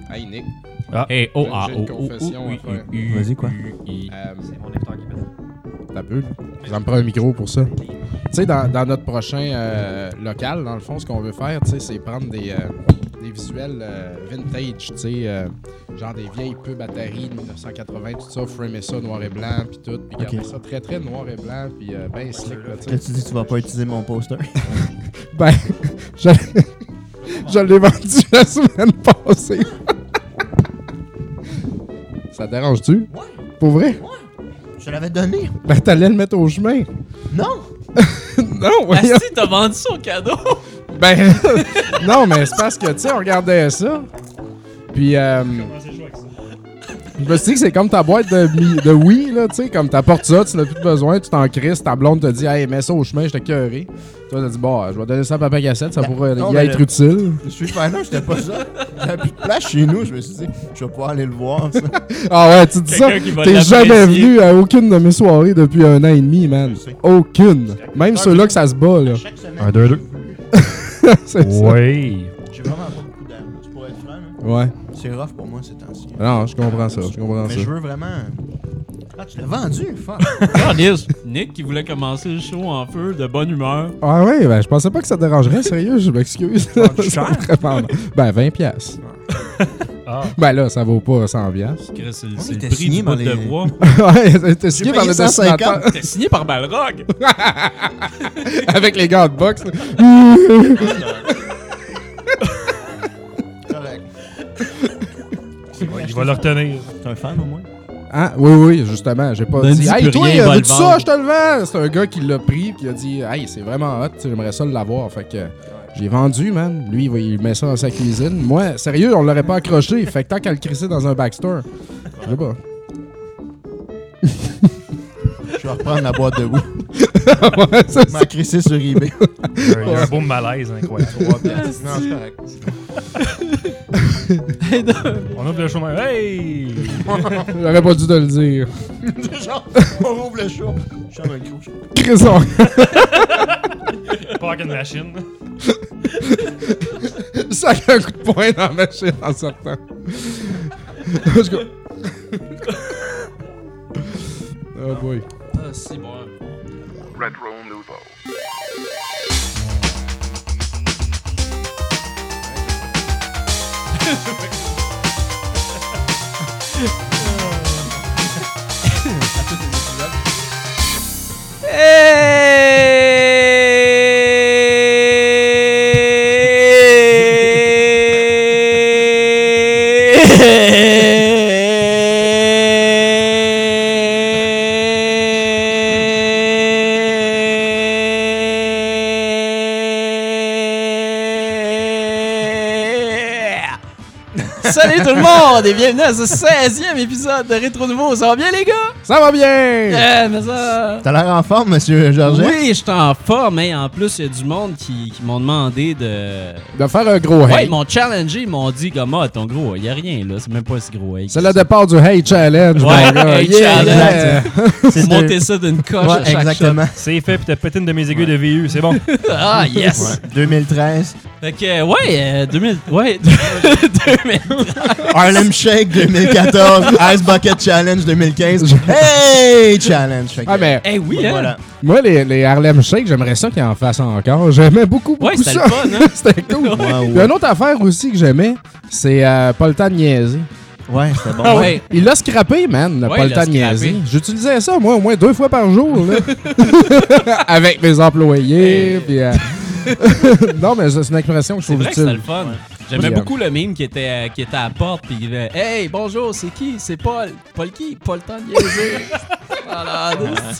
Hey, Nick. Hey, J'ai une confession à faire. Vas-y, quoi? C'est mon lecteur qui pète. T'as peu. Ça me prend un micro pour ça. Tu sais, dans notre prochain local, dans le fond, ce qu'on veut faire, tu sais, c'est prendre des visuels vintage, tu sais, genre des vieilles pubs Atari de 1980, tout ça, framer ça noir et blanc, puis tout, puis garder ça très, très noir et blanc, puis ben slick, là, tu Là, sais. tu dis que tu vas pas utiliser mon poster. Ben, je l'ai vendu la semaine passée. Ça te dérange-tu? Ouais. Pour vrai? Ouais. Je te l'avais donné. Ben, t'allais le mettre au chemin. Non. Non, ouais. Ah, si, t'as vendu son cadeau! Ben, non, mais c'est parce que, tu sais, on regardait ça. Puis, je me suis dit que c'est comme ta boîte de Wii, là, tu sais, comme t'apportes ça, tu n'as plus besoin, tu t'en crises, ta blonde te dit, hey, mets ça au chemin, je t'ai cœuré. Toi, t'as dit, bon, je vais donner ça à Papa Cassette, ça pourrait non, y mais être utile. Je suis fan, j'étais pas ça. J'avais plus de place chez nous, je me suis dit, je vais pouvoir aller le voir, ça. Ah ouais, tu dis ça? Quelqu'un qui va T'es jamais l'apprécier. venu à aucune de mes soirées depuis 1 an et demi, man. Je sais. Aucune. Même ceux-là que ça se bat, là. Chaque semaine. 1, 2, 2. C'est ça. Oui. J'ai vraiment pas beaucoup d'amis. Tu pourrais être franc, là. Ouais. C'est rough pour moi ces temps-ci. Non, je comprends ça, je comprends Mais ça. je veux vraiment. Ah, tu l'as vendu, fuck. Nick qui voulait commencer le show en feu, de bonne humeur. Ah ouais, ben je pensais pas que ça te dérangerait, sérieux, je m'excuse. cher? Vraiment. Ben 20 piastres. Ah. Ben là, ça vaut pas 100 piastres. Chris, c'est Ouais, le t'es prix signé du bout dans de les- bois. Ouais, t'es signé par le payé 150. dessinateur. T'es signé par Balrog. Avec les gars de boxe. là. Correct. Il va le retenir. T'es un fan au moins? Hein? Oui, justement, j'ai pas Ne dit. dis Hey, plus toi, rien, il va veux-tu le ça, vendre. je te le vends. C'est un gars qui l'a pris, qui a dit, hey, c'est vraiment hot, j'aimerais ça l'avoir. Fait que j'ai vendu, man. Lui, il met ça dans sa cuisine. Moi, sérieux, on l'aurait pas accroché. Fait que tant qu'à le crisser dans un backstore, je sais pas. Je vais reprendre la boîte de Wii. Ouais, c'est ça. m'a crissé sur eBay. Il y a un beau malaise incroyable. 3 piastres. Non, c'est correct. On ouvre le chemin. Hey! J'aurais pas dû te le dire. Genre, on ouvre le show. Je suis dans le gros show. Crisson. Pocket machine. Sac un coup de poing dans la machine en sortant. Let's go. Oh boy. Ah, c'est bon. Retro Nouveau. Salut tout le monde et bienvenue à ce 16e épisode de Rétro Nouveau. Ça va bien les gars? Ça va bien! Mais ça... T'as l'air en forme, monsieur Georges? Oui, je suis en forme, mais en plus, il y a du monde qui m'ont demandé de... De faire un gros Ouais, hate. ils m'ont challengé, ils m'ont dit comme, ah, ton gros, il y a rien là, c'est même pas si gros. C'est le départ du Hate Challenge, Ouais, mon gars. Hate Yeah, Challenge. yeah. C'est Faut monter ça d'une coche à Ouais, chaque exactement. C'est fait, puis t'as pété une de mes aiguilles de VU. C'est bon. shot. Ah, yes! 2013. Fait que, ouais, 2000... Ouais, 2000... Harlem Shake 2014. Ice Bucket Challenge 2015. Hey! Challenge. Fait que, Ah, mais Eh oui, hein? Voilà. moi, les Harlem Shake, j'aimerais ça qu'ils en fassent encore. J'aimais beaucoup Ouais, c'était ça. le fun, hein? C'était cool. Ouais, Puis une autre affaire aussi que j'aimais, c'est pas le temps de niaiser. Ouais, c'était bon. Ah ouais. Il l'a scrappé, man, le Ouais, pas le il temps l'a de niaiser. scrappé. J'utilisais ça, moi, au moins 2 fois par jour, là. Avec mes employés, puis... non, mais c'est une expression que je C'est trouve vrai que c'était utile. le fun. J'aimais Puis, beaucoup le meme qui était à la porte puis il disait hey, bonjour, c'est qui? C'est Paul. Paul qui? Pas le temps de niaiser. Voilà.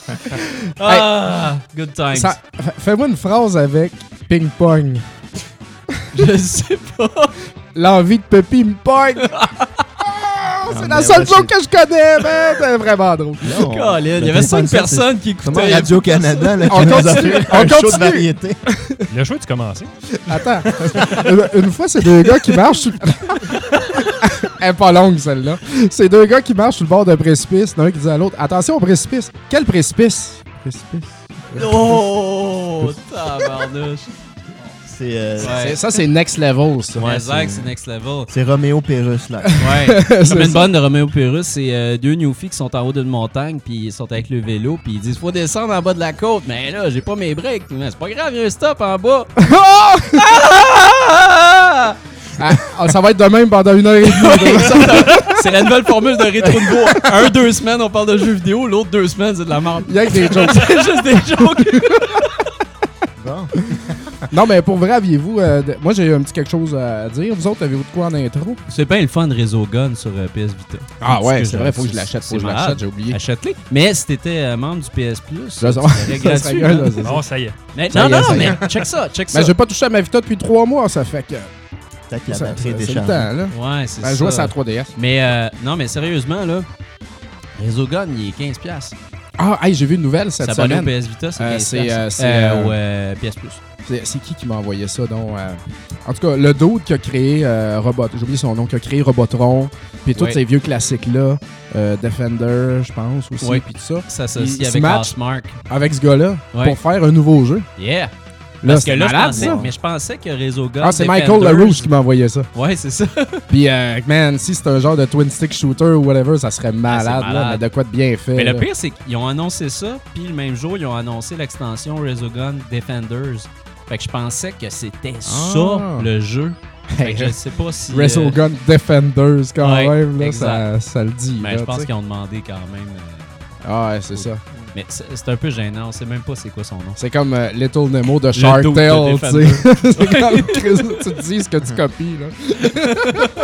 Ah, good times. Ça- Fais-moi une phrase avec ping-pong. Je sais pas. L'envie de Pépi me pogne. C'est la seule chose que je connais, man. C'est vraiment drôle. Colin, il y avait 5 personnes qui Comment écoutaient. Radio-Canada, là, On qui nous a continue, fait on un show de continue. variété. Le choix, tu commencé. Attends. Une fois, c'est 2 gars qui marchent sur... Elle est pas longue, celle-là. C'est 2 gars qui marchent sur le bord d'un précipice. L'un qui dit à l'autre, attention au précipice. Quel précipice? Précipice. Oh, tabarnouche. Ça, c'est next level, ça. Ouais, exact, c'est next level. C'est Roméo Pérus, là. Ouais. Comme une bonne de Roméo Pérus, c'est deux newfies qui sont en haut d'une montagne, puis ils sont avec le vélo, puis ils disent faut descendre en bas de la côte. Mais là, j'ai pas mes breaks. Mais c'est pas grave, il y a un stop en bas. Ça va être de même pendant 1h30. C'est la nouvelle formule de Rétro Nouveau. 2 semaines, on parle de jeux vidéo, l'autre 2 semaines, c'est de la merde. Il y a que des jokes. C'est juste des jokes. Bon. Non, mais pour vrai, aviez-vous... moi, j'ai un petit quelque chose à dire. Vous autres, avez-vous de quoi en intro? C'est bien le fun de Resogun sur PS Vita. Ah ouais, Parce c'est que vrai, faut que je l'achète. J'ai oublié. Achète-les. Mais si t'étais membre du PS Plus, Je ça sais. serait Ça serait gratuit. grave, hein. là, c'est ça. Oh, ça y est. Mais- Ça Non, y est, non, ça y mais est. check ça. Ben, j'ai pas touché à ma Vita depuis 3 mois, ça fait que... Peut-être que la ça- batterie est c'est le déchargée. temps, là. Ouais, c'est Ben, je vois ça. ça à 3DS. Mais non, mais sérieusement, là, Resogun, il est 15$. Ah, hey, j'ai vu une nouvelle cette S'abonner au semaine. PS Vita, c'est 15$. Au PS Plus. C'est qui m'a envoyé ça, donc? En tout cas, le dude qui a créé j'ai oublié son nom, qui a créé Robotron, puis tous Ouais. ces vieux classiques-là, Defender, je pense, aussi, Ouais. puis tout ça, Ça s'associe Il se avec match. Housemarque. avec ce gars-là, Ouais. pour faire un nouveau jeu. Yeah! Là, Parce que c'est là, malade, je ça. pensais, mais je pensais que Resogun. Ah, c'est Michael Defenders- LaRouche qui m'a envoyé ça. Ouais, c'est ça. Puis, man, si c'est un genre de twin stick shooter ou whatever, ça serait malade, malade. là, mais de quoi de bien fait. Mais le là. pire, c'est qu'ils ont annoncé ça, puis le même jour, ils ont annoncé l'extension Resogun Defenders. Fait que je pensais que c'était ça, le jeu. Fait que je sais pas si... WrestleGun Defenders, quand ouais, même, là, exact. ça le dit. Mais là, je pense tu sais. qu'ils ont demandé quand même... Ah, ouais, c'est ça. Mais c'est un peu gênant, on sait même pas c'est quoi son nom. C'est comme Little Nemo de Shark dude de Tale, tu Defender. sais. C'est comme tu te dis ce que tu copies, là.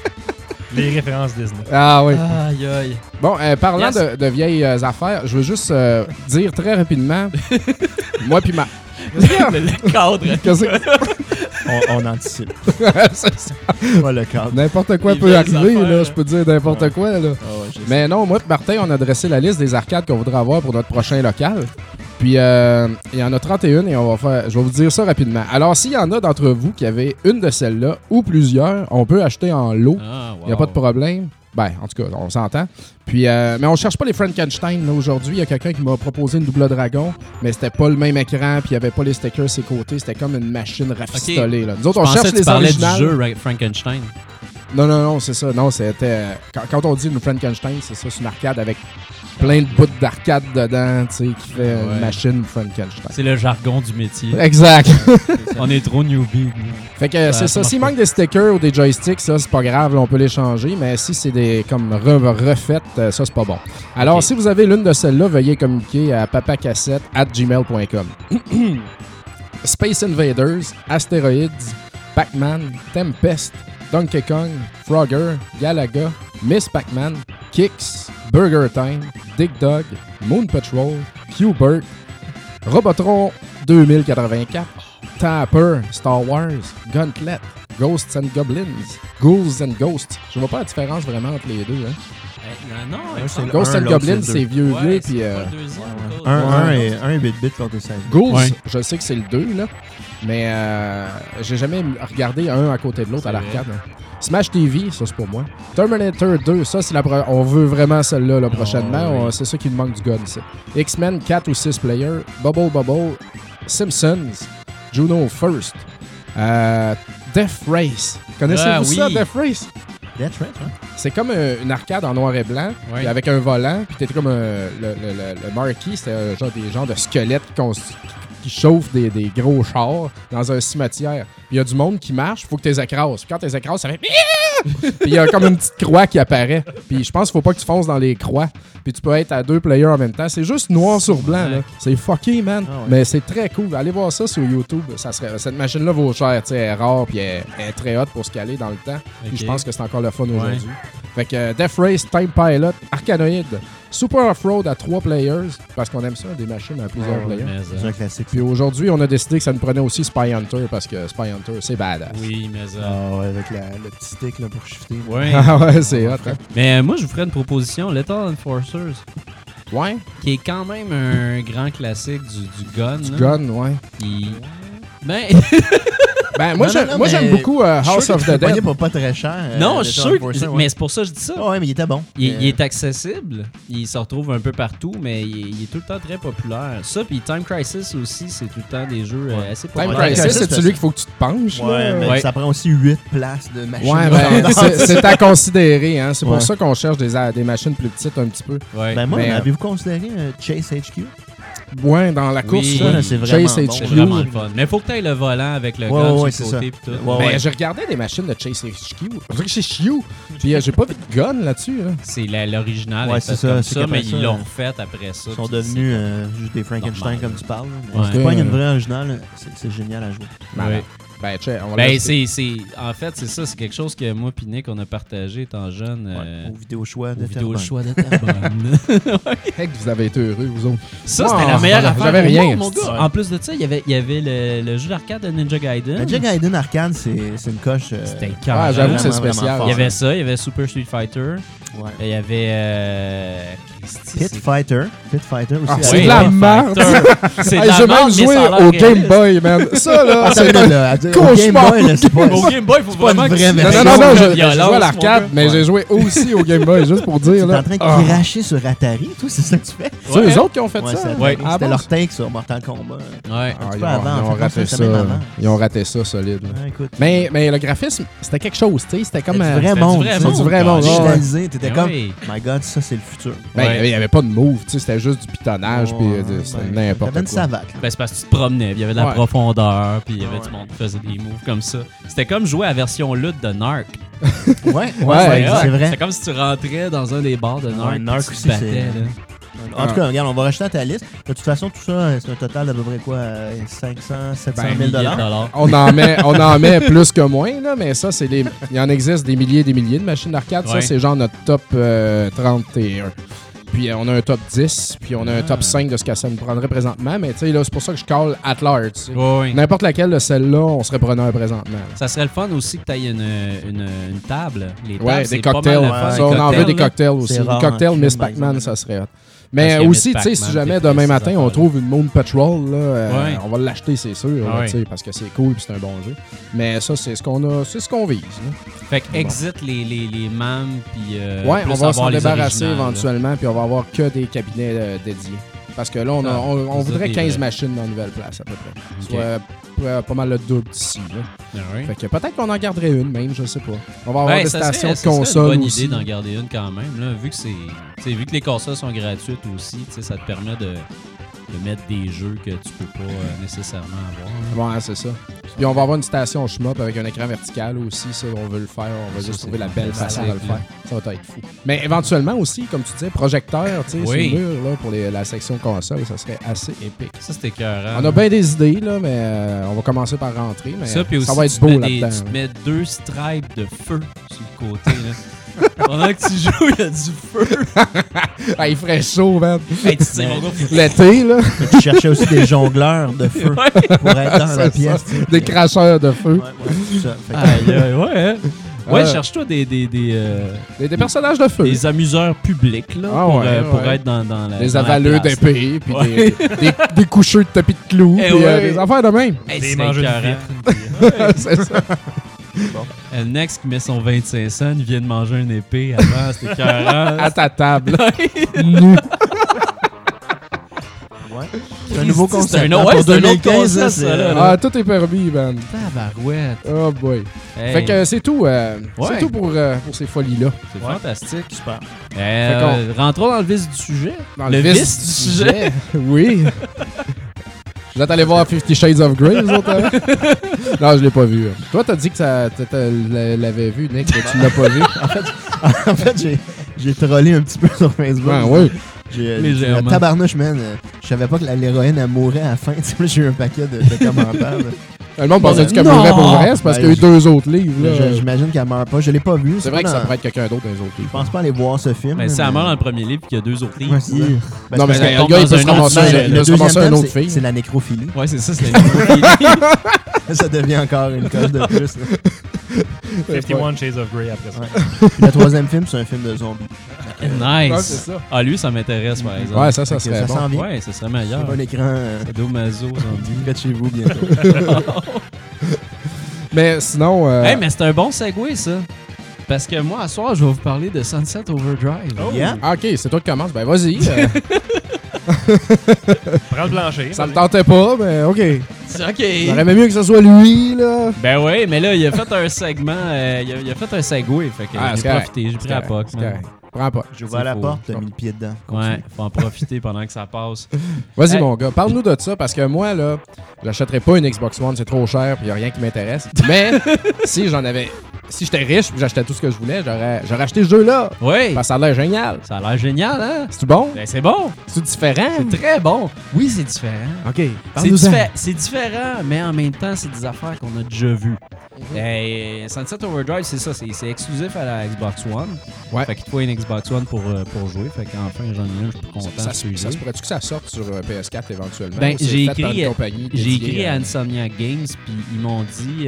Les références Disney. Ah oui. Aïe, aïe. Bon, parlant Yes. de vieilles affaires, je veux juste dire très rapidement, moi puis ma... Le cadre. Qu'est-ce que On anticipe. c'est ça? Pas le cadre. N'importe quoi Les peut vieilles arriver, affaires, là, hein. je peux dire n'importe quoi, là. Ah ouais, je sais. Mais non, moi et Martin, on a dressé la liste des arcades qu'on voudrait avoir pour notre prochain local. Puis, il y en a 31 et je vais vous dire ça rapidement. Alors, s'il y en a d'entre vous qui avaient une de celles-là ou plusieurs, on peut acheter en lot. Ah, wow. Il n'y a pas de problème. Ben, en tout cas, on s'entend. Puis, mais on cherche pas les Frankenstein. Là, aujourd'hui, il y a quelqu'un qui m'a proposé une Double Dragon, mais c'était pas le même écran, puis il n'y avait pas les stickers ses côtés. C'était comme une machine rafistolée. Là. Nous autres, Je on pensais cherche que tu les parlais originales. du jeu Frankenstein. Non, c'est ça. Non, c'était... Quand on dit une Frankenstein, c'est ça, c'est une arcade avec plein de bouts d'arcade dedans, tu sais, qui fait Ouais. une machine Frankenstein. C'est le jargon du métier. Exact. On est trop newbie. Fait que c'est ça. S'il manque des stickers ou des joysticks, ça, c'est pas grave, là, on peut les changer. Mais si c'est des comme refaites, ça, c'est pas bon. Alors, Ok. si vous avez l'une de celles-là, veuillez communiquer à papacassette@gmail.com. Space Invaders, Asteroids, Pac-Man, Tempest, Donkey Kong, Frogger, Galaga, Miss Pac-Man, Kicks, Burger Time, Dig Dog, Moon Patrol, Q-Bert, Robotron 2084, Tapper, Star Wars, Gauntlet, Ghosts and Goblins, Ghouls and Ghosts. Je vois pas la différence vraiment entre les deux. Hein. Non, c'est le Ghosts un, and l'autre, Goblins, c'est c'est le vieux, Ouais, puis... c'est pas le deuxième. Un 8-bit contre 16. Ghouls, Ouais. je sais que c'est le 2, là. Mais j'ai jamais regardé un à côté de l'autre C'est à l'arcade. Hein. Smash TV, ça c'est pour moi. Terminator 2, ça c'est on veut vraiment celle-là là, prochainement. oui. C'est ça qui nous manque du gun, ça. X-Men 4 ou 6 players. Bubble Bubble. Simpsons. Juno First. Death Race. Connaissez-vous Ah, ça, oui. Death Race? That's right, hein? C'est comme une arcade en noir et blanc, Ouais. puis avec un volant, puis t'étais comme le marquis, c'était des genres de squelettes qui chauffent des gros chars dans un cimetière. Puis il y a du monde qui marche, faut que tu les écrases. Puis quand tu les écrases, ça fait... Puis il y a comme une petite croix qui apparaît. Puis je pense qu'il faut pas que tu fonces dans les croix. Puis tu peux être à 2 players en même temps. C'est juste noir sur blanc, là. C'est fucké, man. Ah ouais. Mais c'est très cool. Allez voir ça sur YouTube. Cette machine-là vaut cher, tu sais, elle est rare, puis elle est très haute pour se caler dans le temps. Puis Ok. je pense que c'est encore le fun aujourd'hui. Fait que Death Race, Time Pilot, Arkanoid, Super Off-Road à 3 players, parce qu'on aime ça, des machines à plusieurs players. Mais, C'est un classique. Puis aujourd'hui, on a décidé que ça nous prenait aussi Spy Hunter, parce que Spy Hunter, c'est badass. oui, mais ça. Ah ouais, avec le petit stick là, pour shifter. Ouais. Ah ouais, c'est hot, hein? Mais moi, je vous ferais une proposition, Lethal Enforcers, Ouais, qui est quand même un grand classique du gun. du là. gun, ouais. Qui... Ben, Ben, moi, mais j'aime beaucoup House of the Dead. Pogné pour pas très cher. Non, je suis sûr. ouais. Mais c'est pour ça que je dis ça. Ouais, mais il était bon. Il est accessible, il se retrouve un peu partout, mais il est tout le temps très populaire. Ça, puis Time Crisis aussi, c'est tout le temps des jeux assez Time populaires. Crisis, c'est celui qu'il faut que tu te penches. Ouais, là. mais Ouais. ça prend aussi 8 places de machines. Ouais, ben, c'est à considérer. Hein. C'est Ouais. pour ça qu'on cherche des machines plus petites un petit peu. Ouais. Ben moi, Mais, avez-vous considéré Chase HQ? Ouais, dans la course, Oui, là, c'est vraiment Chase bon. HQ. C'est vraiment le fun. Mais faut que tu aies le volant avec le Ouais, gun ouais, sur c'est le côté ça. pis tout. Ouais, Ben, ouais. j'ai regardé des machines de Chase HQ. J'ai Chiu. Puis j'ai pas vu de gun là-dessus. Là. C'est l'original, Ouais, est c'est faite ça, comme c'est ça, qu'après mais ça, ils l'ont refait après ça. Ils sont puis devenus c'est juste des Frankenstein normal. comme tu parles. Ouais. Si tu pognes une vraie originale, c'est génial à jouer. Malade. Ben, check, on va Ben, l'ajouter. en fait, c'est ça. C'est quelque chose que moi et Nick, on a partagé étant jeune. Au vidéo choix de Au vidéo Terrebonne. choix de Terrebonne. Heck, vous avez été heureux, vous autres. Ça, Wow, c'était la meilleure j'avais affaire au rien. monde, mon gars. En plus de ça, il y avait le jeu d'arcade de Ninja Gaiden. Ninja Gaiden Arcade, c'est une coche. C'était Ouais, carré. j'avoue que c'est vraiment, spécial. vraiment Il y fort. avait ça, il y avait Super Street Fighter, Ouais. et il y avait... Christy, Pit Fighter. Pit Fighter aussi. Ah, c'est Oui, de la Pit merde. Fighter. C'est de Hey, la j'ai merde, même mais joué ça a l'air au Game réaliste. Boy, man. Ça, là, Attends, c'est là, au Game cauchemar. Boy, là, c'est pas. Au Game Boy, il faut pas une vraiment vraie que tu- version. Non, de j'ai joué violence, à mon l'arcade, gars. mais j'ai joué aussi au Game Boy, juste pour dire. T'es Là. en train de Ah. cracher sur Atari, toi, c'est ça que tu fais? C'est eux autres qui ont fait Ouais, ça. c'est hein? Atari. Ouais. Ah, C'était bon, leur take sur Mortal Kombat. Ouais. Ah, petit ils peu ont, avant, ils ont en fait, raté c'était même ça. avant. Ils ont raté ça solide. là. Ouais, écoute. Mais le graphisme, c'était quelque chose, tu sais. C'était comme. C'était du C'était vrai du monde. vrai ça. monde, du vrai monde, gars. ouais. Digitalisé, t'étais Ben comme, oui. my God, ça, c'est le futur. Ben, Ouais. il n'y avait pas de move, tu sais. C'était juste du pitonnage, puis c'était n'importe T'avais une quoi. savate. Ben, c'est parce que tu te promenais, puis il y avait de la Ouais. profondeur, puis il y avait Ouais. du monde qui faisait des moves comme ça. C'était comme jouer à la version lutte de Narc. Ouais, Ouais, c'est vrai. C'est comme si tu rentrais dans un des bars de Narc, Ouais, puis Narc tu te aussi, battais, c'est- là. En tout cas, regarde, on va rajouter à ta liste. De toute façon, tout ça, c'est un total d'à peu près quoi? 500, 700 000 $. On en met plus que moins, là, mais ça, c'est il y en existe des milliers et des milliers de machines d'arcade. Ça, Ouais. c'est genre notre top 31. Puis on a un top 10, puis on a un top 5 de ce que ça nous prendrait présentement. Mais tu sais, là, c'est pour ça que je call at large. tu sais. Oui. N'importe laquelle de celle-là, on serait preneur présentement. Ça serait le fun aussi que tu aies une table. Les tables, Ouais, c'est des pas mal cocktails. le fun. Ouais, Ça, on en veut des là. cocktails aussi. C'est Des rare cocktails en Miss film, par Pac-Man, exemple. ça serait hot. Parce Mais qu'il y a aussi, Miss tu sais, si Pac-Man, jamais t'es demain fait matin, ces on affaires-là. trouve une Moon Patrol, là, Ouais. on va l'acheter, c'est sûr, là, Ouais. tu sais, parce que c'est cool et c'est un bon jeu. Mais ça, c'est ce qu'on vise. là. Fait que exit les MAM, puis Ouais, plus on va avoir s'en les débarrasser originales, là. éventuellement, puis on va avoir que des cabinets dédiés. Parce que là, on ça, voudrait des 15 vrais. machines dans la nouvelle place, à peu près. Ok. Soit pas mal le double d'ici. là. Ah ouais. Fait que peut-être qu'on en garderait une, même, je sais pas. On va avoir Ouais, des ça stations serait de console une bonne aussi. idée d'en garder une quand même, là, vu que les consoles sont gratuites aussi, tu sais, ça te permet de mettre des jeux que tu peux pas nécessairement avoir. Ouais, c'est ça. Puis on va avoir une station shmup avec un écran vertical aussi, ça, on veut le faire. On va Ça, juste c'est trouver la belle façon de le fantastique, faire. Ça va être fou. Mais éventuellement aussi, comme tu disais, projecteur, tu sais, Oui. sur le mur, là, pour la section console, ça serait assez épique. Ça, c'était écœurant. On a bien des idées, là, mais on va commencer par rentrer. Mais ça, puis aussi, va être tu beau mets là-dedans. tu te mets 2 stripes de feu sur le côté, là. Pendant que tu joues, il y a du feu. Ah, il ferait chaud, man. Hey, tu sais, mon gars, L'été, là, Tu cherchais aussi des jongleurs de feu Ouais. pour être dans la C'est pièce. ça. tu sais. Des cracheurs de feu. Ouais, ouais, tout ça. Fait que- Aïe, aïe, ouais, hein. Ouais, Ah. cherche-toi Des personnages de feu. des amuseurs publics, là, Ah pour, ouais, pour ouais. être dans la. Des dans la avaleux place, d'épée, puis Ouais. des coucheux de tapis de clous, Eh puis ouais. des affaires de même. Hey, Des c'est mangeurs de écœurant. vitres. C'est ça. Le next qui met son 25 cents, il vient de manger une épée avant, c'était écœurant. À ta table. Ouais. C'est un nouveau C'est concept. un hein, autre- ouais, pour c'est un autre 2015, concept, là, ça, là. Ah, tout est permis, man. Tabarouette. Oh boy. Hey, Fait que c'est tout. Ouais. C'est tout pour ces folies-là. c'est Ouais. fantastique. Super. Rentrons dans le vif du sujet. Dans le vice vice du sujet. Oui. Vous êtes allé voir 50 Shades of Grey, vous autres, avant? Non, je l'ai pas vu. Toi, t'as dit que l'avais vu, Nick, mais tu l'as pas vu. En fait, j'ai trollé un petit peu sur Facebook. Ah oui. J'ai Légèrement. tabarnouche, man. Je savais pas que l'héroïne, elle mourait à la fin. Tu sais, moi, j'ai eu un paquet de commentaires. là. Le monde pensait qu'elle Non! mourait pour vrai, c'est parce Ben, qu'il y a eu 2 autres livres. Mais là. J'imagine qu'elle meurt pas. Je l'ai pas vu. C'est vrai que pas ça dans- pourrait être quelqu'un d'autre dans les autres Je livres. pense pas aller voir ce film. Mais là, c'est à mort dans le premier livre, puis il y a 2 autres livres. Ouais, c'est ça. Ben, Non, c'est mais parce que le tombe gars, il dans peut un se autre ramasser sujet. il le peut se ramasser deuxième un thème, autre c'est fille. la nécrophilie. Ouais, c'est ça, c'est la nécrophilie. Ça devient encore une coche de plus. là. 51 Shades of Grey après ça. Ouais. Puis le troisième film, c'est un film de zombies. Ouais, Nice. c'est ça. Ah, lui, ça m'intéresse, par exemple. Ouais, ça Fait que serait ça bon. s'en vient. Ouais, ça serait meilleur. Sur un écran Sadomaso, zombie. près de chez vous bientôt. Mais sinon... Hey, mais c'est un bon segue, ça. Parce que moi, à soir, je vais vous parler de Sunset Overdrive. Oh. Yeah. Ah, OK, c'est toi qui commence. Ben, vas-y. Prends le plancher. Ça me tentait pas, mais OK. OK. J'aurais aimé mieux que ce soit lui, là. Ben oui, mais là, il a fait un segment, il a fait un segue, fait que j'ai profité, j'ai pris la POC. C'est correct. Prends pas. J'ai ouvert la faux. porte, t'as mis le pied dedans. Ouais, faut en profiter pendant que ça passe. Vas-y, Hey. mon gars, parle-nous de ça, parce que moi, là, j'achèterais pas une Xbox One, c'est trop cher, puis y a rien qui m'intéresse. Mais si j'étais riche, puis j'achetais tout ce que je voulais, j'aurais acheté ce jeu-là. Oui, Parce que ça a l'air génial. ça a l'air génial, hein? C'est-tu bon? Ben c'est bon, C'est différent? c'est très bon. Oui, c'est différent. OK. C'est différent, mais en même temps, c'est des affaires qu'on a déjà vues. Sunset Overdrive, c'est ça, c'est exclusif à la Xbox One. Ouais. Fait qu'il te faut une Xbox One pour jouer. Fait qu'enfin, j'en ai un, je suis plus content. Ça celui-là. se pourrait-tu que ça sorte sur PS4 éventuellement? Ben, ou c'est j'ai fait par une écrit, compagnie j'ai dédiée écrit à Insomniac Games, puis ils m'ont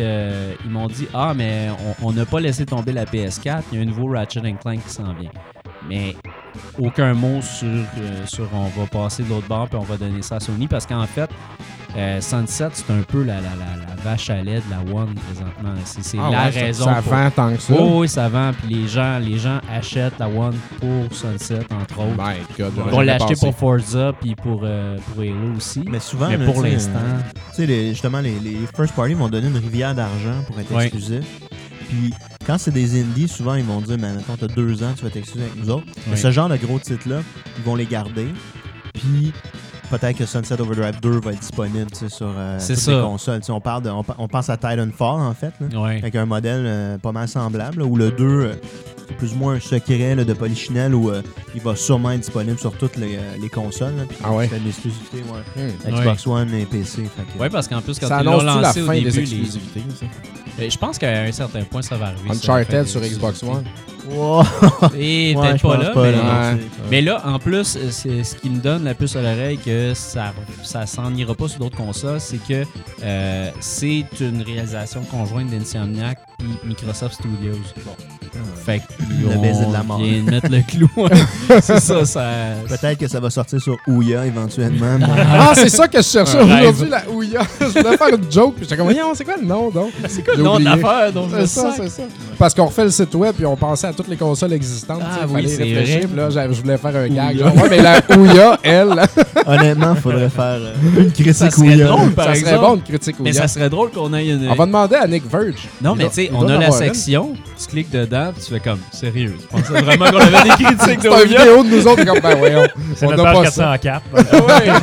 dit, ah, mais on n'a pas laissé tomber la PS4, il y a un nouveau Ratchet & Clank qui s'en vient. Mais aucun mot sur on va passer de l'autre bord puis on va donner ça à Sony, parce qu'en fait, Sunset, c'est un peu la vache à lait de la One présentement. C'est Ah la ouais, raison. Ça vend tant que ça. Oh, oui, ça vend. Puis les gens achètent la One pour Sunset, entre autres. My God, Ils vont l'acheter pour Forza puis pour Halo aussi. Mais souvent, Mais là, pour tu sais, l'instant, tu sais, justement, les first party vont donner une rivière d'argent pour être Ouais. exclusif. Puis quand c'est des indies, souvent ils vont dire, mais mettons, t'as 2 ans, tu vas être exclusif avec nous autres. Mais Ouais. ce genre de gros titres-là, ils vont les garder. Puis peut-être que Sunset Overdrive 2 va être disponible tu sais, sur C'est toutes ça. les consoles. Tu sais, on pense à Titanfall, en fait, là, ouais. avec un modèle pas mal semblable, là, où le 2, c'est plus ou moins un secret là, de Polichinelle, où il va sûrement être disponible sur toutes les consoles. Là, puis Ah ouais? c'est de l'exclusivité, ouais. Hmm. Xbox One et PC. Fait que, Ouais, parce qu'en plus, quand Ça ils l'ont annonce-tu la lancé au fin début, des exclusivités, ça? je pense qu'à un certain point, ça va arriver. Uncharted sur Xbox One. Wow. Et Ouais, peut-être je pas pense là, pas, mais... là, non, Ouais. c'est- Mais là, en plus, c'est ce qui me donne la puce à l'oreille que ça s'en ira pas sur d'autres consoles, c'est que c'est une réalisation conjointe d'Insomniac et Microsoft Studios. Bon. Fait Le baiser de la mort. vient de mettre le clou. C'est ça. Peut-être que ça va sortir sur Ouya éventuellement. mais- Ah, c'est ça que je cherchais Un rêve. aujourd'hui, la Ouya. Je voulais faire une joke, puis j'étais comme, voyons, c'est quoi le nom, donc? C'est quoi J'ai le nom de oublié. l'affaire? Donc, C'est ça, c'est ça. Parce qu'on refait le site web, puis on pensait à toutes les consoles existantes. Ah tu sais, oui, fallait c'est réfléchir, vrai. puis là, je voulais faire un gag. Ouya. Genre, ouais, mais la Ouya, elle, Honnêtement, il faudrait faire une Ça critique serait Ouya. drôle, par ça serait exemple. bon de critique Mais Ouya. ça serait drôle qu'on ait une... On va demander à Nick Verge. Non, Il mais doit- tu sais, il on doit a en la avoir une. section, tu cliques dedans, puis tu fais comme, sérieux, tu pensais vraiment qu'on avait des critiques de C'est une Ouya? vidéo de nous autres, comme, ben voyons. C'est On notre n'a page pas ça. 404.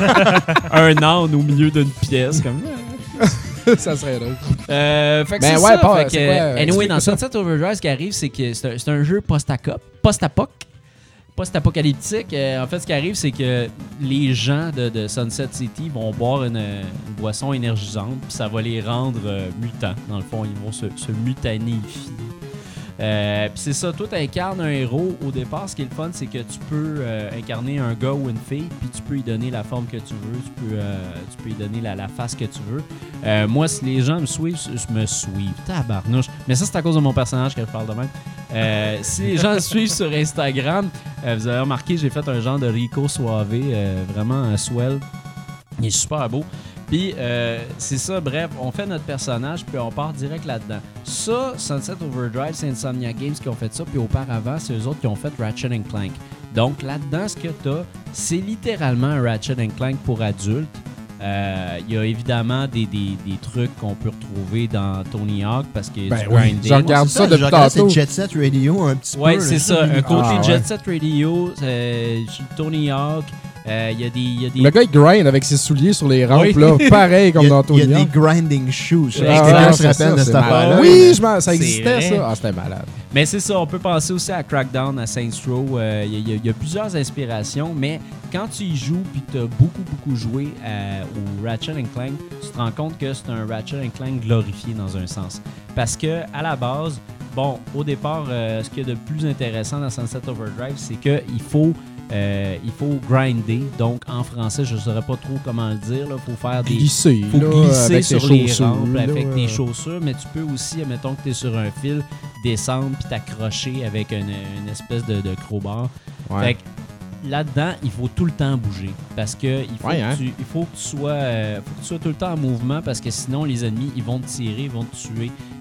Un âne au milieu d'une pièce, comme... Ça serait drôle. Fait que Ben c'est ouais, ça. pas- Fait que, c'est quoi, anyway, explique-moi dans ça. Sunset Overdrive, ce qui arrive, c'est que c'est un jeu post-apocalyptique. En fait, ce qui arrive, c'est que les gens de Sunset City vont boire une boisson énergisante, puis ça va les rendre mutants. Dans le fond, ils vont se mutanifier. Puis c'est ça, toi t'incarnes un héros. Au départ, ce qui est le fun, c'est que tu peux incarner un gars ou une fille, puis tu peux y donner la forme que tu veux, tu peux y donner la face que tu veux. Moi, si les gens me suivent, tabarnouche. Mais ça, c'est à cause de mon personnage que je parle de même. Si les gens me suivent sur Instagram, vous avez remarqué, j'ai fait un genre de Rico Suave, vraiment swell. Il est super beau. Puis, c'est ça, bref, on fait notre personnage, puis on part direct là-dedans. Ça, Sunset Overdrive, c'est Insomniac Games qui ont fait ça, puis auparavant, c'est eux autres qui ont fait Ratchet & Clank. Donc, là-dedans, ce que t'as, c'est littéralement un Ratchet & Clank pour adultes. Il y a évidemment des trucs qu'on peut retrouver dans Tony Hawk, parce que Ben du oui, grinding. je regarde ça depuis je regarde tantôt. ces Jet Set Radio un petit peu. Ouais, là, c'est juste ça, des- un côté Ah, ouais. Jet Set Radio, Tony Hawk, il y a des... Le gars, il grind avec ses souliers sur les rampes, Oui. là, pareil comme Il y a, dans il y a Tony des Hawk. grinding shoes. Je sais Ah, pas si quelqu'un ouais, se c'est rappelle ça, de c'est cette malade. affaire-là. Oui, ça C'est existait, vrai. ça. Ah, c'était malade. Mais c'est ça, on peut penser aussi à Crackdown, à Saints Row. Il y a plusieurs inspirations, mais quand tu y joues puis tu as beaucoup joué au Ratchet & Clank, tu te rends compte que c'est un Ratchet & Clank glorifié dans un sens. Parce que à la base, bon, au départ, ce qu'il y a de plus intéressant dans Sunset Overdrive, c'est qu'il faut grinder. Donc, en français, je ne saurais pas trop comment le dire. Il faut faire des... Glisser, Faut là, glisser avec sur tes les chaussures, rampes là, avec ouais. tes chaussures, mais tu peux aussi, admettons que tu es sur un fil, descendre puis t'accrocher avec une espèce de crowbar. Ouais. Fait que là-dedans, il faut tout le temps bouger parce que il faut, Ouais, hein. il faut que tu sois tout le temps en mouvement parce que sinon les ennemis ils vont te tirer, ils vont te tuer.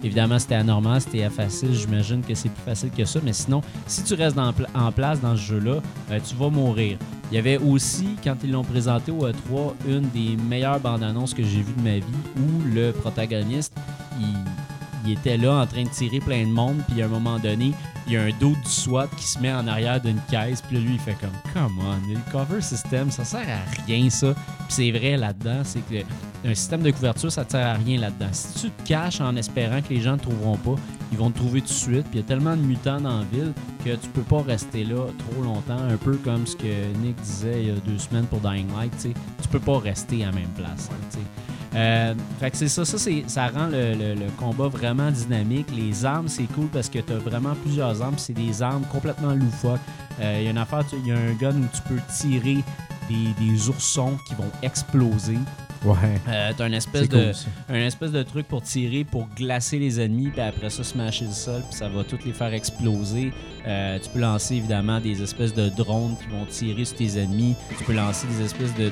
Évidemment, si t'es anormal, si t'es facile, j'imagine que c'est plus facile que ça. Mais sinon, si tu restes en place dans ce jeu-là, tu vas mourir. Il y avait aussi, quand ils l'ont présenté au E3, une des meilleures bandes-annonces que j'ai vues de ma vie, où le protagoniste, il était là en train de tirer plein de monde, puis à un moment donné, il y a un dos du SWAT qui se met en arrière d'une caisse, puis là, lui, il fait comme « Come on, le cover system, ça sert à rien, ça. » Puis c'est vrai là-dedans, c'est que un système de couverture, ça ne sert à rien là-dedans. Si tu te caches en espérant que les gens ne te trouveront pas, ils vont te trouver tout de suite, puis il y a tellement de mutants dans la ville que tu peux pas rester là trop longtemps, un peu comme ce que Nick disait il y a 2 semaines pour Dying Light, tu sais. Tu peux pas rester à la même place, tu sais. Fait que c'est ça, ça rend le combat vraiment dynamique. Les armes, c'est cool parce que tu as vraiment plusieurs armes. C'est des armes complètement loufoques. Il y a une affaire, il y a un gun où tu peux tirer des oursons qui vont exploser. Ouais. T'as un espèce de truc pour tirer, pour glacer les ennemis, puis après ça, smasher le sol, puis ça va tous les faire exploser. Tu peux lancer évidemment des espèces de drones qui vont tirer sur tes ennemis. Tu peux lancer des espèces de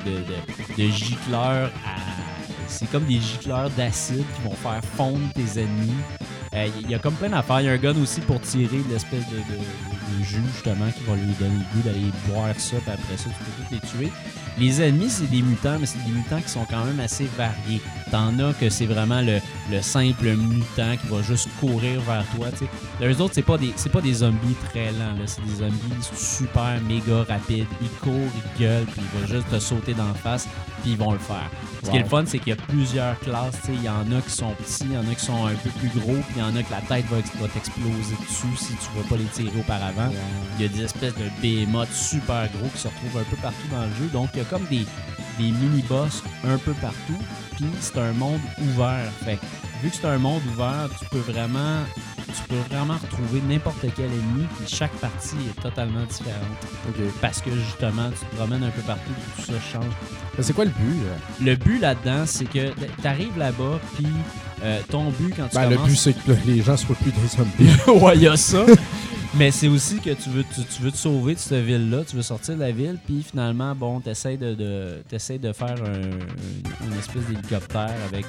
gicleurs c'est comme des gicleurs d'acide qui vont faire fondre tes ennemis. Il y a comme plein d'affaires. Il y a un gun aussi pour tirer l'espèce de jus, justement, qui va lui donner le goût d'aller boire ça, puis après ça, tu peux tous les tuer. Les ennemis, c'est des mutants, mais c'est des mutants qui sont quand même assez variés. T'en as que c'est vraiment le simple mutant qui va juste courir vers toi. T'sais. Les autres, c'est pas des zombies très lents. Là. C'est des zombies super méga rapides. Ils courent, ils gueulent, puis ils vont juste te sauter d'en face, puis ils vont le faire. Ce qui est le fun, c'est qu'il y a plusieurs classes. Il y en a qui sont petits, il y en a qui sont un peu plus gros, puis il y en a que la tête va t'exploser dessus si tu ne vas pas les tirer auparavant. Il y a des espèces de behemoths super gros qui se retrouvent un peu partout dans le jeu. Donc, il y a comme des mini-boss un peu partout, puis c'est un monde ouvert. Fait que, vu que c'est un monde ouvert, tu peux vraiment retrouver n'importe quel ennemi, puis chaque partie est totalement différente. Okay. Parce que justement, tu te promènes un peu partout, puis tout ça change. Mais c'est quoi le but, là? Le but là-dedans, c'est que tu arrives là-bas, puis ton but quand tu commences... Le but, c'est que les gens soient plus des zombies. Ouais, il y a ça. Mais c'est aussi que tu veux te sauver de cette ville-là, tu veux sortir de la ville, puis finalement, bon, t'essaies de faire une espèce d'hélicoptère avec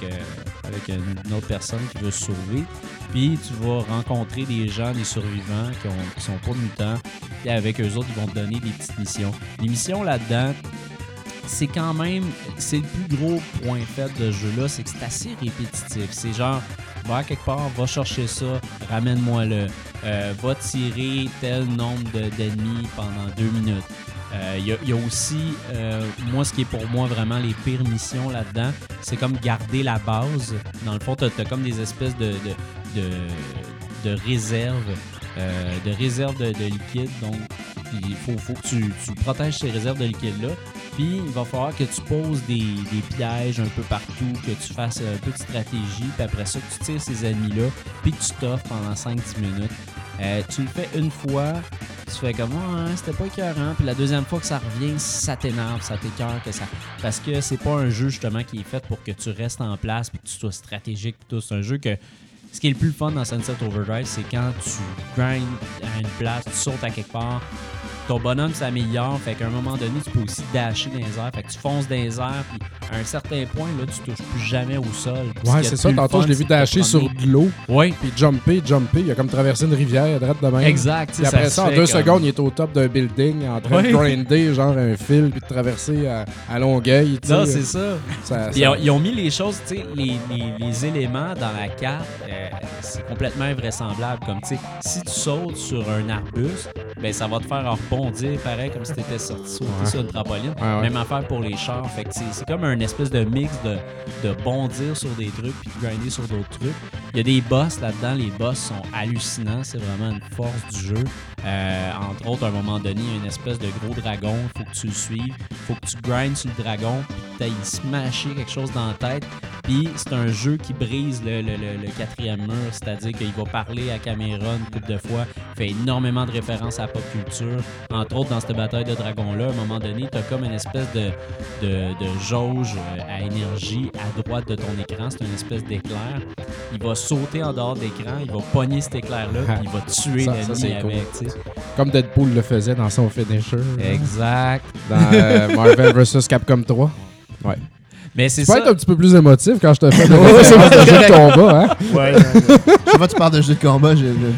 une autre personne qui veut se sauver. Puis tu vas rencontrer des gens, des survivants qui sont pas mutants, et avec eux autres, ils vont te donner des petites missions. Les missions là-dedans, c'est quand même, c'est le plus gros point faible de ce jeu-là, c'est que c'est assez répétitif. C'est genre, va quelque part, va chercher ça, ramène-moi-le, va tirer tel nombre d'ennemis pendant 2 minutes. Il y a aussi, moi, ce qui est pour moi vraiment les pires missions là-dedans, c'est comme garder la base. Dans le fond, t'as comme des espèces de réserves, de liquide. Donc, il faut que tu protèges ces réserves de liquide-là. Puis, il va falloir que tu poses des pièges un peu partout, que tu fasses un peu de stratégie. Puis après ça, que tu tires ces ennemis-là, puis que tu t'offres pendant 5-10 minutes. Tu le fais une fois, tu fais comme c'était pas écœurant. Puis la deuxième fois que ça revient, ça t'énerve, ça t'écœure. Parce que c'est pas un jeu justement qui est fait pour que tu restes en place puis que tu sois stratégique. Puis tout. C'est un jeu que... Ce qui est le plus fun dans Sunset Overdrive, c'est quand tu grindes à une place, tu sautes à quelque part, ton bonhomme s'améliore, fait qu'à un moment donné, tu peux aussi dasher dans les airs, fait que tu fonces dans les airs, puis à un certain point, là, tu touches plus jamais au sol. Ouais, c'est ça. Tantôt, je l'ai vu dasher sur de l'eau, ouais. Puis jumper, il a comme traversé une rivière, droite de même. Exact. Puis après ça, en 2 secondes, il est au top d'un building, en train de grinder, genre un fil, puis de traverser à Longueuil. Non, c'est ça. Ils ont mis les choses, tu sais, les éléments dans la carte, c'est complètement invraisemblable. Comme, tu sais, si tu sautes sur un arbuste, ben ça va te faire rebondir pareil comme si tu étais sauté sur une trampoline. Ouais. Même affaire pour les chars. Fait que c'est comme un espèce de mix de bondir sur des trucs puis de grinder sur d'autres trucs. Il y a des boss là-dedans. Les boss sont hallucinants. C'est vraiment une force du jeu. Entre autres, à un moment donné, il y a une espèce de gros dragon. Il faut que tu le suives. Il faut que tu grindes sur le dragon puis que tu ailles smasher quelque chose dans la tête. Puis c'est un jeu qui brise le 4e mur. C'est-à-dire qu'il va parler à caméra une couple de fois. Il fait énormément de références à la pop culture. Entre autres, dans cette bataille de dragons-là, à un moment donné, tu as comme une espèce de jauge à énergie à droite de ton écran. C'est une espèce d'éclair. Il va sauter en dehors de l'écran, il va pogner cet éclair-là, puis il va tuer l'ennemi avec. Cool. Comme Deadpool le faisait dans son finisher. Exact. Dans Marvel vs. Capcom 3. Ouais. Mais c'est Tu peux ça. être un petit peu plus émotif quand je te fais des références de jeux de combat, hein? Ouais. Chaque fois que tu parles de jeu de combat, j'ai une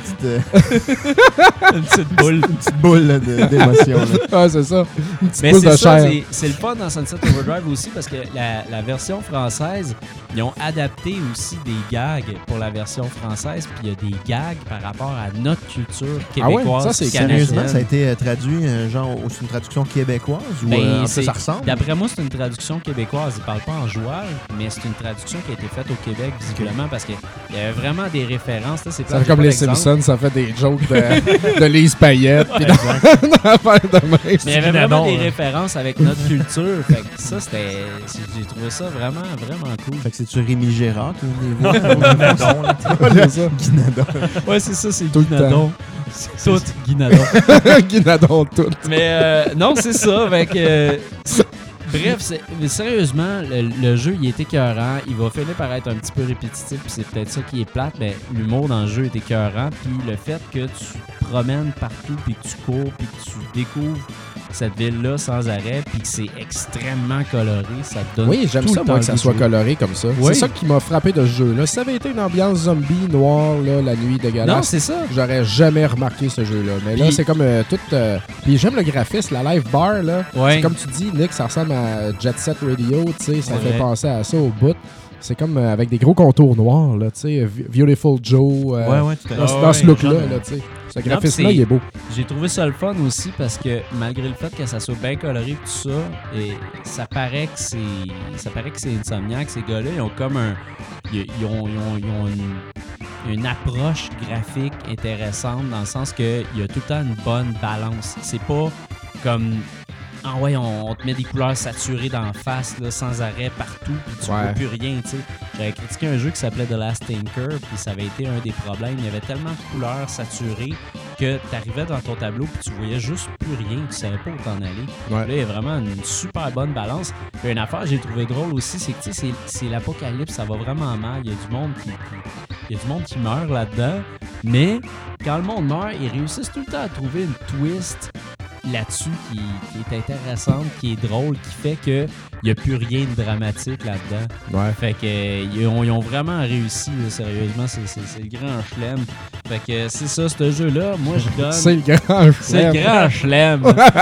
petite boule là, d'émotion. Là. Ouais, c'est ça. Une petite Mais pouce de c'est ça, chair. c'est le fun dans Sunset Overdrive aussi parce que la version française, ils ont adapté aussi des gags pour la version française, puis il y a des gags par rapport à notre culture Ah ouais? québécoise. Ça, c'est canadienne. Sérieusement, ça a été traduit, genre, c'est une traduction québécoise ou Ben, en fait, ça ressemble? D'après moi, c'est une traduction québécoise. Ils parlent pas en joual, mais c'est une traduction qui a été faite au Québec, visiblement, parce qu'il y avait vraiment des références. Là, c'est Ça fait comme les Simpsons, ça fait des jokes de Lise Payette, puis d'affaires de même. Mais il y avait vraiment des hein. références avec notre culture. Fait que ça, j'ai trouvé ça vraiment, vraiment cool. Fait que c'est-tu Rémi Gérard qui est venu Guinadon, là. C'est ça. Guinadon. Ouais, c'est ça, c'est Tout le Guinadon. Tout Guinadon. Guinadon tout. Mais non, c'est ça. Fait que, bref, mais sérieusement, le jeu, il est écœurant. Il va finir par être un petit peu répétitif, puis c'est peut-être ça qui est plate, mais l'humour dans le jeu est écœurant. Puis le fait que tu te promènes partout, puis que tu cours, puis que tu découvres cette ville-là sans arrêt, puis que c'est extrêmement coloré, ça te donne Oui, j'aime tout ça, le moi, temps que ça le goût soit de jouer. coloré comme ça. Oui. C'est ça qui m'a frappé de ce jeu-là. Si ça avait été une ambiance zombie, noire, là, la nuit Non, dégueulasse, c'est ça. j'aurais jamais remarqué ce jeu-là. Mais là, Puis- c'est comme tout... Puis j'aime le graphisme, la live bar, là. Ouais. C'est comme tu dis, Nick, ça ressemble à Jet Set Radio, tu sais, ça C'est fait vrai. penser à ça au bout. C'est comme avec des gros contours noirs, là, tu sais, Beautiful Joe, Ouais, tout à dans, fait. dans ce ouais, look-là, genre- là, tu sais. Ce Non, graphisme-là, puis il est beau. J'ai trouvé ça le fun aussi parce que malgré le fait que ça soit bien coloré et tout ça, et ça paraît que c'est Insomniac. Ces gars-là, ils ont comme ils ont une approche graphique intéressante dans le sens qu'il y a tout le temps une bonne balance. C'est pas comme ah ouais, on te met des couleurs saturées d'en face là, sans arrêt partout, puis tu Ouais. vois plus rien, tu sais. J'avais critiqué un jeu qui s'appelait The Last Tinker, puis ça avait été un des problèmes. Il y avait tellement de couleurs saturées que tu arrivais dans ton tableau puis tu voyais juste plus rien, tu savais pas où t'en aller. Ouais. Là, il y a vraiment une super bonne balance. Puis une affaire que j'ai trouvé drôle aussi, c'est que tu sais, c'est l'apocalypse, ça va vraiment mal. Il y a du monde il y a du monde qui meurt là-dedans, mais quand le monde meurt, ils réussissent tout le temps à trouver une twist là-dessus qui est intéressante, qui est drôle, qui fait que il n'y a plus rien de dramatique là-dedans. Ouais. Fait que ils ont vraiment réussi, là, sérieusement, c'est le grand chelem. Fait que c'est ça, ce jeu-là, moi je donne... C'est le grand C'est le grand chelem.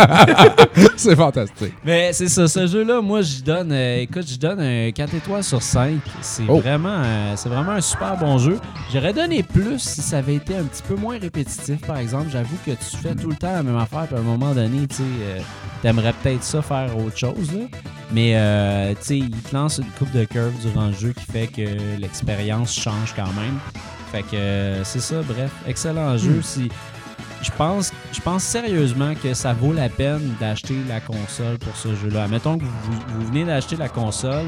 C'est fantastique. Mais c'est ça, ce jeu-là, moi je donne je donne un 4 étoiles sur 5. C'est Oh. vraiment un super bon jeu. J'aurais donné plus si ça avait été un petit peu moins répétitif, par exemple. J'avoue que tu fais tout le temps la même affaire, puis à un moment donné, tu sais, t'aimerais peut-être ça faire autre chose, là. Mais, tu sais, il te lance une coupe de curve durant le jeu qui fait que l'expérience change quand même. Fait que c'est ça, bref, excellent jeu. Si, je pense sérieusement que ça vaut la peine d'acheter la console pour ce jeu-là. Mettons que vous venez d'acheter la console,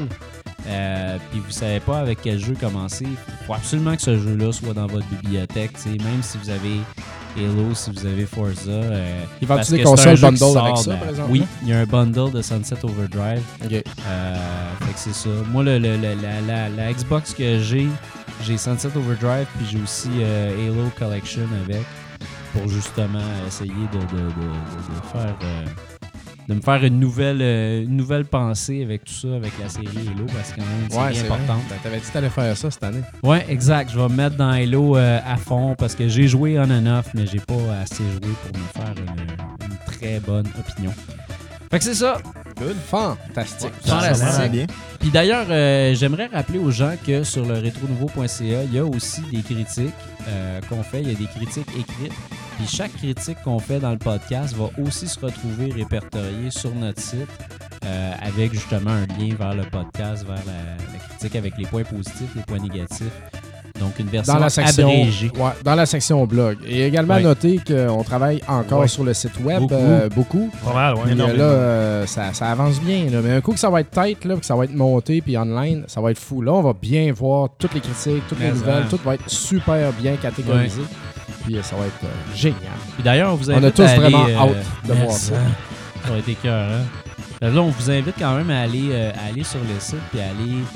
puis vous savez pas avec quel jeu commencer. Il faut absolument que ce jeu-là soit dans votre bibliothèque. T'sais, même si vous avez Halo, si vous avez Forza. Il parce vend-tu des que c'est un consoles jeu qui bundle avec sort, ça, par exemple? Oui, il y a un bundle de Sunset Overdrive. OK. Fait que c'est ça. Moi, la Xbox que j'ai Sunset Overdrive, puis j'ai aussi Halo Collection avec, pour justement essayer de faire... de me faire une nouvelle pensée avec tout ça, avec la série Halo, parce que quand même, c'est important. Ben, t'avais dit que t'allais faire ça cette année. Ouais, exact. Je vais me mettre dans Halo à fond, parce que j'ai joué on and off, mais j'ai pas assez joué pour me faire une très bonne opinion. Fait que c'est ça. Good. Fantastique. Fantastique. Ça a l'air bien. Puis d'ailleurs, j'aimerais rappeler aux gens que sur le retronouveau.ca, il y a aussi des critiques qu'on fait. Il y a des critiques écrites. Puis chaque critique qu'on fait dans le podcast va aussi se retrouver répertoriée sur notre site avec justement un lien vers le podcast, vers la critique avec les points positifs, les points négatifs. Donc une version Dans la section, abrégée. ouais, dans la section blog. Et également Ouais. noter qu'on travaille encore Ouais. sur le site web Beaucoup. beaucoup. Pas mal, ouais. Puis, énormément. là, ça avance bien. Là. Mais un coup que ça va être tight, là, que ça va être monté puis online, ça va être fou. Là, on va bien voir toutes les critiques, toutes les Mais nouvelles. ça. Tout va être super bien catégorisé. Puis ça va être génial. Puis d'ailleurs, on vous On invite a tous à aller, vraiment hâte de voir merci. ça. Ça aurait été cœur, hein? Là, on vous invite quand même à aller sur le site et à aller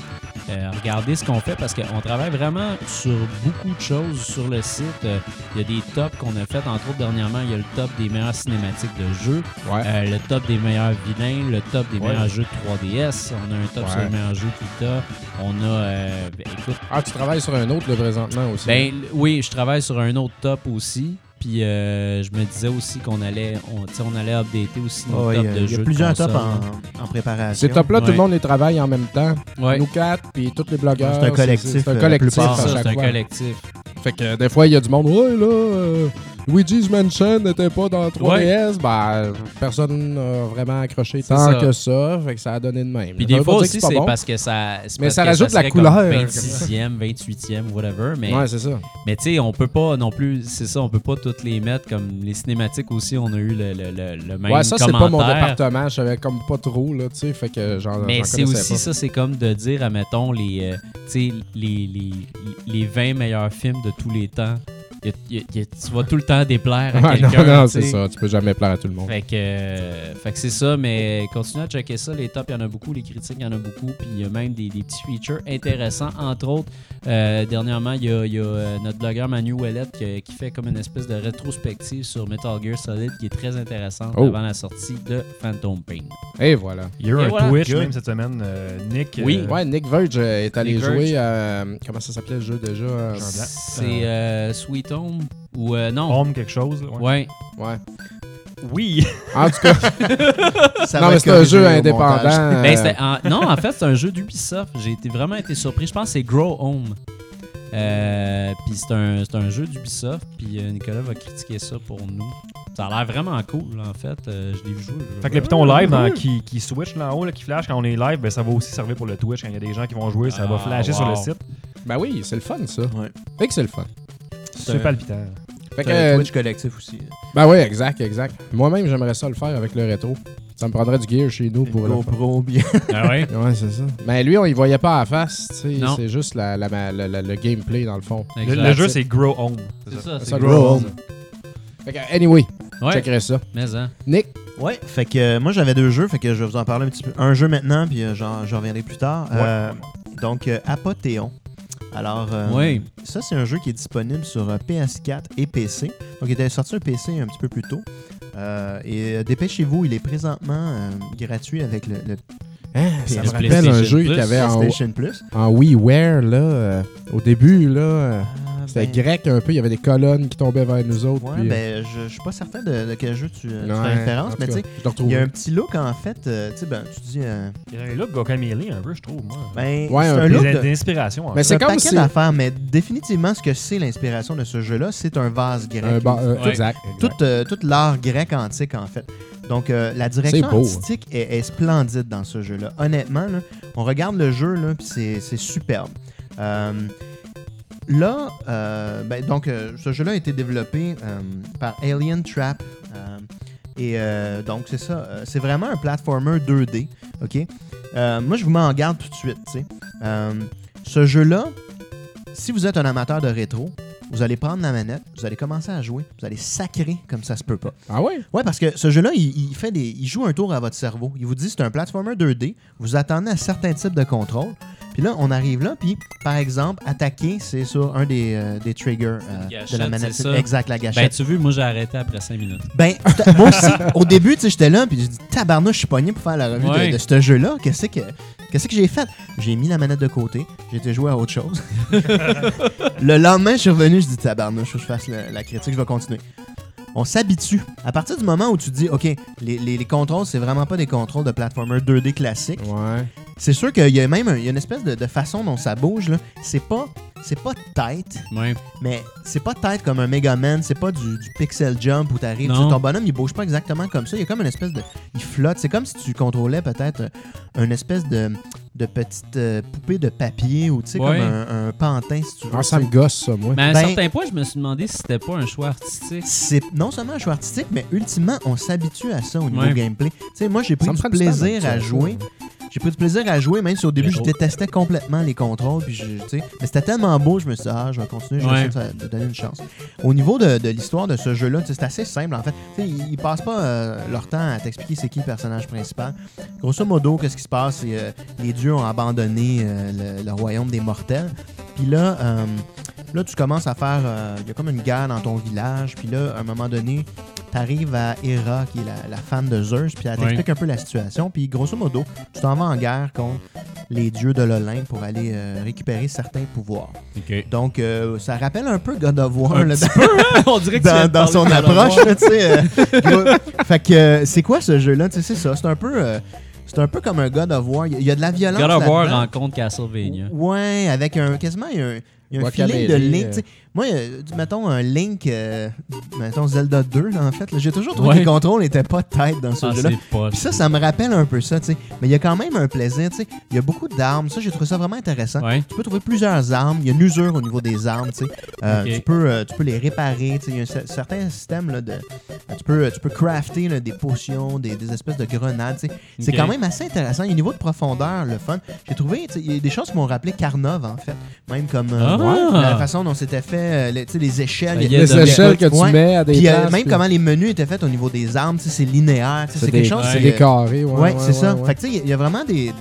regardez ce qu'on fait parce qu'on travaille vraiment sur beaucoup de choses sur le site. Il y a des tops qu'on a fait, entre autres dernièrement, il y a le top des meilleures cinématiques de jeux, le top des meilleurs vilains, le top des meilleurs jeux de 3DS. On a un top sur les meilleurs jeux Vita. On a... écoute... Ah, tu travailles sur un autre là, présentement aussi? Oui, je travaille sur un autre top aussi. Puis je me disais aussi qu'on allait, on allait updater aussi nos tops de jeux. Il y a plusieurs tops en préparation. Ces tops-là, tout le monde les travaille en même temps. Nous quatre, puis tous les blogueurs. C'est un collectif. C'est un collectif à C'est chaque un fois. collectif. Fait que des fois, il y a du monde, Luigi's Mansion n'était pas dans 3DS. Personne n'a vraiment accroché tant que ça. Fait que ça a donné de même. Puis des fois aussi, c'est parce que ça... Mais ça rajoute la couleur. 26e, 28e, whatever. Mais, ouais, c'est ça. Mais tu sais, on peut pas non plus... C'est ça, on peut pas toutes les mettre comme les cinématiques aussi. On a eu le même commentaire. Ouais, ça, c'est pas mon département. Je savais comme pas trop, là, tu sais. Fait que mais c'est aussi pas. Ça, c'est comme de dire, admettons, les 20 meilleurs films de tous les temps. Tu vas tout le temps déplaire à quelqu'un. Non, c'est ça. Tu peux jamais plaire à tout le monde. Fait que c'est ça, mais continuez à checker ça. Les tops, il y en a beaucoup. Les critiques, il y en a beaucoup. Puis il y a même des petits features intéressants. Entre autres, dernièrement, il y a notre blogueur Manu Ouellette qui fait comme une espèce de rétrospective sur Metal Gear Solid qui est très intéressante avant la sortie de Phantom Pain. Et voilà. Il y a eu un Twitch même cette semaine. Nick... Nick Verge est allé jouer... comment ça s'appelait le jeu déjà? C'est Sweet Home ou non? Home quelque chose. Ouais. Oui. En tout cas. Non, mais c'est un jeu indépendant. Non, en fait, c'est un jeu d'Ubisoft. J'ai vraiment été surpris. Je pense que c'est Grow Home. Puis c'est un jeu d'Ubisoft. Puis Nicolas va critiquer ça pour nous. Ça a l'air vraiment cool, en fait. Je l'ai vu jouer. Fait que le piton live qui switch là en haut, qui flash quand on est live, ben, ça va aussi servir pour le Twitch. Quand il y a des gens qui vont jouer, ça va flasher sur le site. Ben oui, c'est le fun, ça. Fait que c'est le fun. C'est palpitant. Fait que Twitch collectif aussi. Ben oui, exact. Moi-même, j'aimerais ça le faire avec le rétro. Ça me prendrait du gear chez nous pour le GoPro bien. Ah ouais? Ouais, c'est ça. Mais lui, on y voyait pas à la face. C'est juste le gameplay, dans le fond. Le jeu, c'est Grow Home. C'est ça, Grow Home. Fait que, anyway, checkerai ça. Mais Nick? Ouais, fait que moi, j'avais 2 jeux. Fait que je vais vous en parler un petit peu. Un jeu maintenant, puis j'en reviendrai plus tard. Donc, Apothéon. Alors, ça, c'est un jeu qui est disponible sur PS4 et PC. Donc, il était sorti sur PC un petit peu plus tôt. Et dépêchez-vous, il est présentement gratuit avec le ça me rappelle un jeu qu'il y avait en WiiWare, là, au début, là. C'était grec un peu, il y avait des colonnes qui tombaient vers nous autres. Ouais, puis... je suis pas certain de quel jeu tu fais référence, mais tu sais, il y a un petit look en fait, tu sais, tu dis... Il y a un look guacamole un peu, je trouve, moi. Ben, c'est un look d'inspiration. Mais c'est comme un paquet d'affaires, mais définitivement, ce que c'est l'inspiration de ce jeu-là, c'est un vase grec. Exact. Tout l'art grec antique, en fait. Donc, la direction artistique est splendide dans ce jeu-là. Honnêtement, là, on regarde le jeu, là, puis c'est superbe. Là, ce jeu-là a été développé par Alien Trap. Donc, c'est ça. C'est vraiment un platformer 2D. OK? Moi, je vous mets en garde tout de suite. Ce jeu-là, si vous êtes un amateur de rétro, vous allez prendre la manette, vous allez commencer à jouer, vous allez sacrer comme ça se peut pas. Ah ouais? Ouais, parce que ce jeu-là, il joue un tour à votre cerveau. Il vous dit c'est un platformer 2D, vous attendez à certains types de contrôles. Puis là, on arrive là, puis par exemple, attaquer, c'est sur un des triggers de la manette. C'est ça. Exact, la gâchette. Ben, tu vois, moi, j'ai arrêté après 5 minutes. Ben, moi aussi, au début, tu sais, j'étais là, puis j'ai dit, tabarnouche, je suis pogné pour faire la revue de ce jeu-là. Qu'est-ce que j'ai fait? J'ai mis la manette de côté, j'ai été jouer à autre chose. Le lendemain, je suis revenu, je dis, tabarnouche, faut que je fasse la critique, je vais continuer. On s'habitue. À partir du moment où tu dis, OK, les contrôles, c'est vraiment pas des contrôles de platformer 2D classique. Ouais. C'est sûr qu'il y a même une espèce de façon dont ça bouge, là. C'est pas tight, mais c'est pas tight comme un Mega Man, c'est pas du pixel jump où t'arrives, ton bonhomme il bouge pas exactement comme ça, il y a comme une espèce de... Il flotte, c'est comme si tu contrôlais peut-être une espèce de petite poupée de papier ou tu sais comme un pantin si tu veux. Ah, ça me gosse ça, moi. Mais à un certain point, je me suis demandé si c'était pas un choix artistique. C'est non seulement un choix artistique, mais ultimement, on s'habitue à ça au niveau gameplay. Tu sais, moi j'ai pris du plaisir à jouer. J'ai pris du plaisir à jouer, même si au début, je détestais complètement les contrôles. Puis mais c'était tellement beau, je me suis dit, je vais continuer, je vais essayer de donner une chance. Au niveau de l'histoire de ce jeu-là, c'est assez simple, en fait. Ils passent pas leur temps à t'expliquer c'est qui le personnage principal. Grosso modo, qu'est-ce qui se passe? C'est les dieux ont abandonné le royaume des mortels. Puis là, tu commences à faire... Il y a comme une guerre dans ton village. Puis là, à un moment donné, t'arrives à Hera, qui est la femme de Zeus, puis elle t'explique un peu la situation. Puis grosso modo, tu t'en vas en guerre contre les dieux de l'Olympe pour aller récupérer certains pouvoirs. Okay. Donc, ça rappelle un peu God of War. Là, on dirait que dans son approche. Fait que c'est quoi ce jeu-là? C'est ça, c'est un peu comme un God of War. Il y a de la violence God of War là-dedans. rencontre Castlevania. Ouais, avec quasiment il y a un feeling de Link. Moi, mettons un Link, mettons Zelda 2, là, en fait. Là, j'ai toujours trouvé que les contrôles n'étaient pas tête dans ce jeu-là. Puis ça me rappelle un peu ça, tu sais. Mais il y a quand même un plaisir, tu sais. Il y a beaucoup d'armes. Ça, j'ai trouvé ça vraiment intéressant. Ouais. Tu peux trouver plusieurs armes. Il y a une usure au niveau des armes, tu sais. Tu peux les réparer, tu sais. Il y a un certain système, là, de... Tu peux crafter là, des potions, des espèces de grenades, tu sais. C'est quand même assez intéressant. Il y a un niveau de profondeur, le fun. J'ai trouvé, tu sais, il y a des choses qui m'ont rappelé Carnov, en fait. Même comme la façon dont c'était fait, les échelles. Les échelles que tu mets à des places. Même comment les menus étaient faits au niveau des armes, c'est linéaire. C'est quelque chose. C'est des carrés, ouais, c'est ça. Fait que tu sais, il y a vraiment des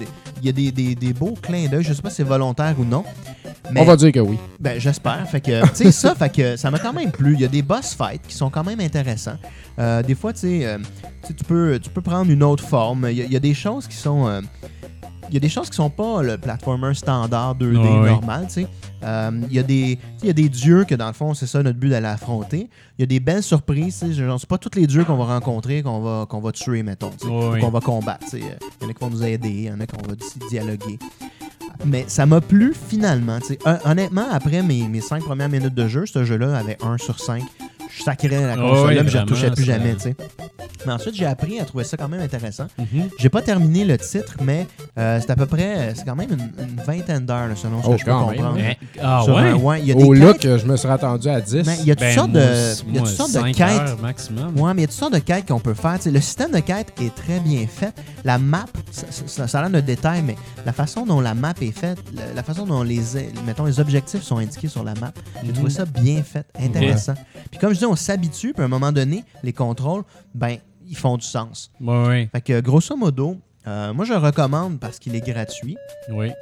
beaux clins d'œil. Je sais pas si c'est volontaire ou non. Mais, on va dire que oui. Ben, j'espère. Fait que, tu sais, ça m'a quand même plu. Il y a des boss fights qui sont quand même intéressants. Des fois, tu sais, tu peux prendre une autre forme. Il y a des choses qui sont... Il y a des choses qui sont pas le platformer standard 2D normal, tu sais. Il y a des dieux que, dans le fond, c'est ça notre but d'aller affronter. Il y a des belles surprises, tu sais. C'est pas tous les dieux qu'on va rencontrer, qu'on va tuer, mettons, tu sais, ou qu'on va combattre, tu sais. Il y en a qui vont nous aider, il y en a qu'on va dialoguer. Mais ça m'a plu finalement, tu sais. Honnêtement, après mes 5 premières minutes de jeu, ce jeu-là avait 1 sur 5. Je sacrais la console-là, mais je ne retouchais plus jamais, tu sais. Mais ensuite, j'ai appris à trouver ça quand même intéressant. J'ai pas terminé le titre, mais c'est à peu près... C'est quand même une vingtaine d'heures, là, selon ce que je peux comprendre. Ouais? Il y a des au quêtes, look, je me serais attendu à 10. il y a toutes sortes de quêtes. Maximum. Ouais, mais il y a toutes sortes de quêtes qu'on peut faire. T'sais, le système de quêtes est très bien fait. La map, ça a l'air de détail, mais la façon dont la map est faite, la façon dont les objectifs sont indiqués sur la map, j'ai trouvé ça bien fait, intéressant. Puis comme je dis, on s'habitue, puis à un moment donné, les contrôles, ben, ils font du sens. Ouais. Fait que grosso modo, moi je le recommande parce qu'il est gratuit. Oui.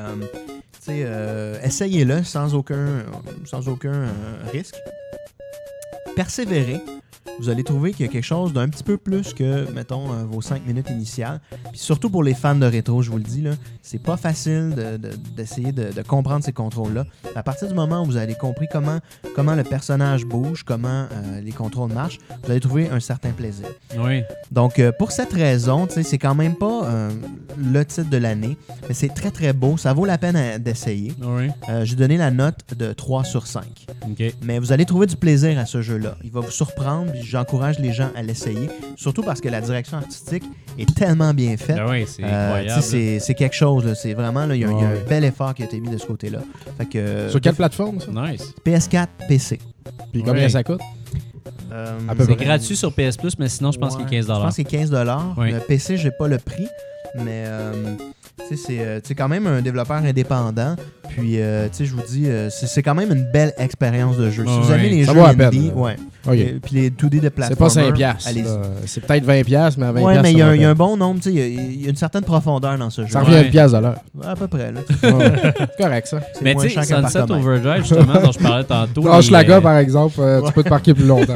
Essayez-le sans aucun risque. Persévérez. Vous allez trouver qu'il y a quelque chose d'un petit peu plus que, mettons, vos 5 minutes initiales. Puis surtout pour les fans de rétro, je vous le dis, là, c'est pas facile d'essayer de comprendre ces contrôles-là. À partir du moment où vous avez compris comment le personnage bouge, comment les contrôles marchent, vous allez trouver un certain plaisir. Oui. Donc, pour cette raison, c'est quand même pas le titre de l'année, mais c'est très, très beau. Ça vaut la peine d'essayer. Oui. J'ai donné la note de 3 sur 5. OK. Mais vous allez trouver du plaisir à ce jeu-là. Il va vous surprendre, puis j'encourage les gens à l'essayer, surtout parce que la direction artistique est tellement bien faite. Ben oui, c'est incroyable. C'est quelque chose. Là. C'est vraiment, il y a un bel effort qui a été mis de ce côté-là. Fait que, sur quelle plateforme, ça? Nice. PS4, PC. Puis combien ça coûte? C'est gratuit sur PS Plus, mais sinon, je pense qu'il est 15$. Je pense qu'il est 15$. Oui. Le PC, j'ai pas le prix, mais c'est quand même un développeur indépendant. Puis, je vous dis, c'est quand même une belle expérience de jeu. Si vous aimez les jeux indie, puis les 2D de plateforme, c'est pas 5$. C'est peut-être 20$, mais à 20$. Ouais, mais il y a un bon nombre. Il y a une certaine profondeur dans ce jeu. Ça revient à 1$ à l'heure. À peu près. Là. C'est correct, ça. Mais tu sais, Sunset Overdrive, justement, dont je parlais tantôt. Hochelaga, par exemple, tu peux te parquer plus longtemps.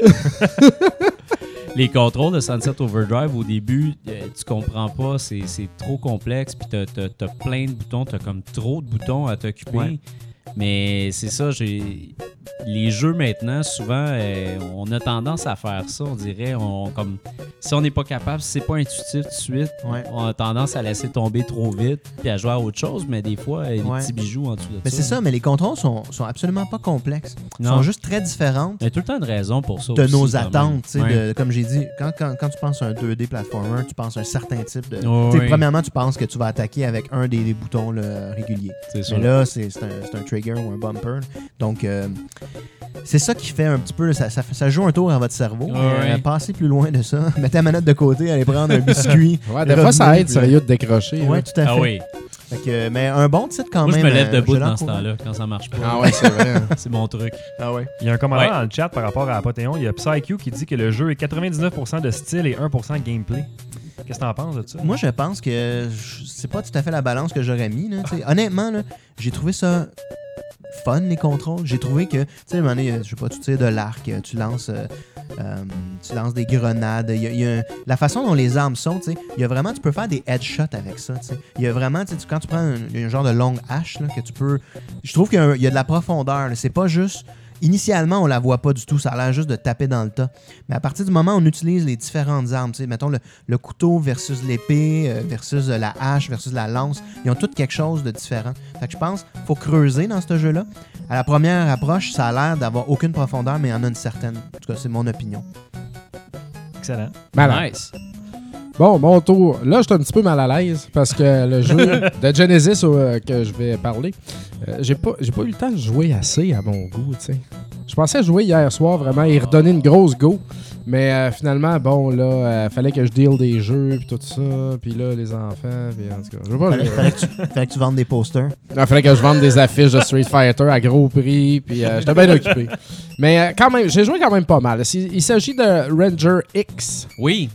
Les contrôles de Sunset Overdrive, au début, tu comprends pas, c'est trop complexe, puis t'as plein de boutons, t'as comme trop de boutons à t'occuper. Ouais. Mais c'est ça, les jeux maintenant, souvent, on a tendance à faire ça, on dirait. Comme, si on n'est pas capable, si c'est pas intuitif tout de suite, on a tendance à laisser tomber trop vite puis à jouer à autre chose, mais des fois, des petits bijoux en dessous de ça. Mais c'est ça, mais les contrôles sont absolument pas complexes. Ils sont juste très différentes. Il y a tout le temps une raison pour ça de aussi, nos attentes. Comme j'ai dit, quand tu penses à un 2D platformer, tu penses à un certain type de... Premièrement, tu penses que tu vas attaquer avec un des boutons réguliers. C'est sûr. Mais là, c'est un trigger ou un bumper. Donc, C'est ça qui fait un petit peu, ça joue un tour à votre cerveau. Ouais. Passez plus loin de ça. Mettez la manette de côté, allez prendre un biscuit. Ouais, des fois, ça aide sérieux de décrocher. Oui, là. tout à fait. Ah oui. Fait que, mais un bon titre quand Moi, même. je me lève debout je dans ce l'encourage. temps-là, quand ça marche pas. Ah ouais, c'est vrai. C'est mon truc. Ah ouais. Il y a un commentaire Ouais. dans le chat par rapport à Apothéon. Il y a PsyQ qui dit que le jeu est 99% de style et 1% de gameplay. Qu'est-ce que t'en penses de ça? Moi, je pense que c'est pas tout à fait la balance que j'aurais mis. Là, t'sais. Honnêtement, là, j'ai trouvé ça fun, les contrôles. J'ai trouvé que, tu sais, à un moment donné, je sais pas, tu tires de l'arc, tu lances des grenades. Il y a la façon dont les armes sont, tu sais, il y a vraiment, tu peux faire des headshots avec ça. T'sais. Il y a vraiment, tu sais, quand tu prends un genre de longue hache, là, que tu peux. Je trouve qu'il y a de la profondeur. Là. C'est pas juste. Initialement, on la voit pas du tout. Ça a l'air juste de taper dans le tas. Mais à partir du moment où on utilise les différentes armes, mettons le couteau versus l'épée, versus la hache, versus la lance, ils ont toutes quelque chose de différent. Fait que je pense qu'il faut creuser dans ce jeu-là. À la première approche, ça a l'air d'avoir aucune profondeur, mais il y en a une certaine. En tout cas, c'est mon opinion. Excellent. Malade. Nice. Bon, mon tour. Là, je suis un petit peu mal à l'aise parce que le jeu de Genesis que je vais parler, j'ai pas eu le temps de jouer assez à mon goût, tu sais. Je pensais jouer hier soir vraiment et redonner une grosse go, mais finalement, bon, là, fallait que je deal des jeux puis tout ça, puis là, les enfants, puis en tout cas, je veux pas jouer. Fallait que tu vendes des posters. Il fallait que je vende des affiches de Street Fighter à gros prix, puis j'étais bien occupé. Mais quand même, j'ai joué quand même pas mal. Il s'agit de Ranger X. Oui.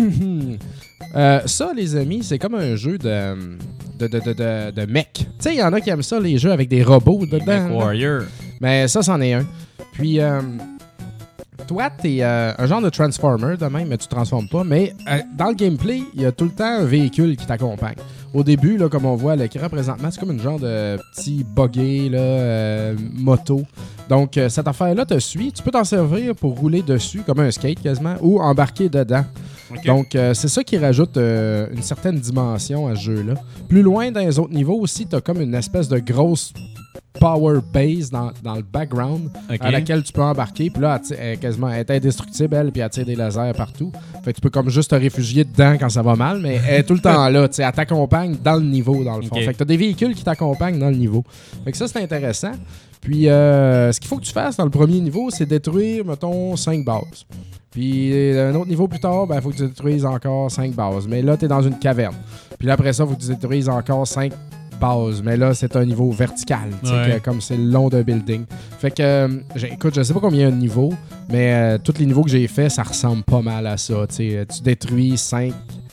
Ça, les amis, c'est comme un jeu de mech. Tu sais, il y en a qui aiment ça, les jeux avec des robots dedans. Mech Warrior. Mais ça, c'en est un. Puis, toi, t'es un genre de Transformer de même, mais tu te transformes pas. Mais dans le gameplay, il y a tout le temps un véhicule qui t'accompagne. Au début, là, comme on voit à l'écran présentement, c'est comme une genre de petit buggy là, moto. Donc, cette affaire-là te suit. Tu peux t'en servir pour rouler dessus, comme un skate quasiment, ou embarquer dedans. Okay. Donc, c'est ça qui rajoute une certaine dimension à ce jeu-là. Plus loin dans les autres niveaux aussi, tu as comme une espèce de grosse power base dans le background à laquelle tu peux embarquer. Puis là, elle est indestructible, elle, puis elle tire des lasers partout. Fait que tu peux comme juste te réfugier dedans quand ça va mal, mais elle est tout le temps là. Elle t'accompagne dans le niveau, dans le fond. Fait que tu as des véhicules qui t'accompagnent dans le niveau. Fait que ça, c'est intéressant. Puis, ce qu'il faut que tu fasses dans le premier niveau, c'est détruire, mettons, 5 bases. Puis, un autre niveau plus tard, il faut que tu détruises encore 5 bases. Mais là, tu es dans une caverne. Puis là, après ça, il faut que tu détruises encore 5 bases. Mais là, c'est un niveau vertical, Ouais. comme c'est le long d'un building. Fait que, écoute, je sais pas combien il y a de niveaux, mais tous les niveaux que j'ai faits, ça ressemble pas mal à ça. Tu détruis 5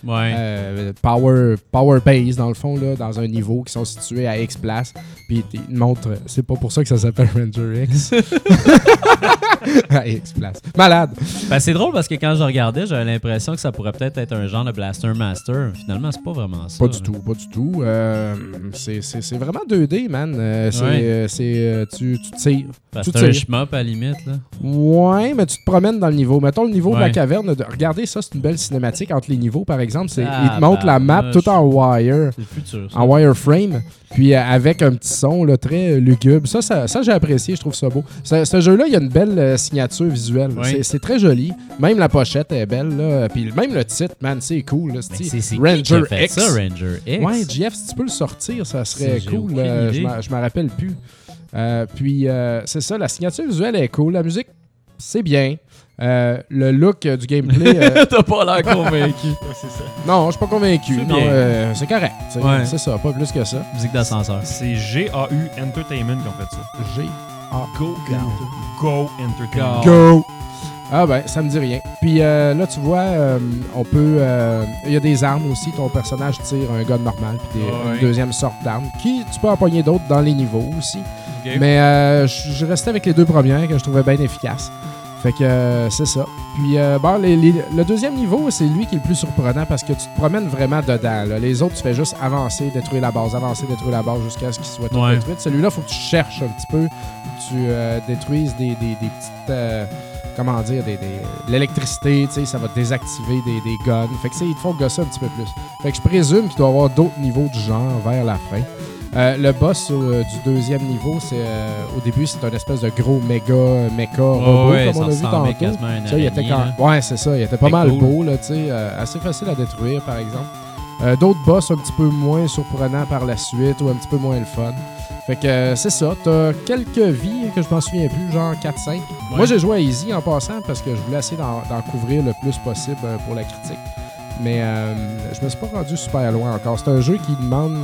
power base, dans le fond, là, dans un niveau qui sont situés à X place. Puis ils montrent, c'est pas pour ça que ça s'appelle Ranger X. À X place. Malade. Ben, c'est drôle parce que quand je regardais, j'avais l'impression que ça pourrait peut-être être un genre de Blaster Master. Finalement, c'est pas vraiment ça. Pas du tout, pas du tout. C'est vraiment 2D, man. Tu tires. Parce Tu que c'est un tires. shmup à la limite. Là. Ouais, mais tu te promènes dans le niveau. Mettons le niveau de la Ouais. caverne. Regardez, ça, c'est une belle cinématique entre les niveaux, par exemple. Ah, Il te montre la map tout en wire. C'est le futur. Ça. En wireframe, puis avec un petit son là, très lugubre. Ça j'ai apprécié, je trouve ça beau. Ce jeu-là, il y a une belle signature visuelle. Oui. C'est très joli. Même la pochette est belle. Là. Puis même le titre, man, c'est cool. Là, Ben, c'est qui Ranger qui a fait X. ça, Ranger X? Ouais, JF, si tu peux le sortir, ça serait J'ai cool. aucune idée. Je m'en rappelle plus. Puis c'est ça, la signature visuelle est cool. La musique, c'est bien. Le look du gameplay... T'as pas l'air convaincu. non, je suis pas convaincu. C'est Non, bien. c'est correct. Ouais. C'est ça, pas plus que ça. Musique d'ascenseur. C'est GAU Entertainment qui ont fait ça. Go. Go Entertainment. Go! Ah ben, ça me dit rien. Puis là, tu vois, on peut... Il y a des armes aussi. Ton personnage tire un gun normal puis Ouais. une deuxième sorte d'arme. Qui tu peux empoigner d'autres dans les niveaux aussi. Ok. Mais je restais avec les deux premières que je trouvais bien efficaces. Fait que c'est ça. Puis bon, le deuxième niveau, c'est lui qui est le plus surprenant parce que tu te promènes vraiment dedans. Là. Les autres, tu fais juste avancer, détruire la base jusqu'à ce qu'il soit tout Ouais. détruit. Celui-là, il faut que tu cherches un petit peu. Tu détruises des petites... comment dire, de l'électricité, tu sais, ça va désactiver des guns. Fait que il te faut gosser un petit peu plus. Fait que je présume qu'il doit y avoir d'autres niveaux du genre vers la fin. Le boss du deuxième niveau, c'est au début, c'est un espèce de gros méca robot, Ouais, comme on a vu ça ressemblait tantôt. quasiment à un Ça, il était araignée, là. Ouais, c'est ça. Il était pas C'était mal cool. beau, là, tu sais, assez facile à détruire, par exemple. D'autres boss un petit peu moins surprenants par la suite ou un petit peu moins le fun. Fait que c'est ça. T'as quelques vies que je m'en souviens plus, genre 4-5. Moi, j'ai joué à Easy en passant parce que je voulais essayer d'en couvrir le plus possible pour la critique. Mais je me suis pas rendu super loin encore. C'est un jeu qui demande...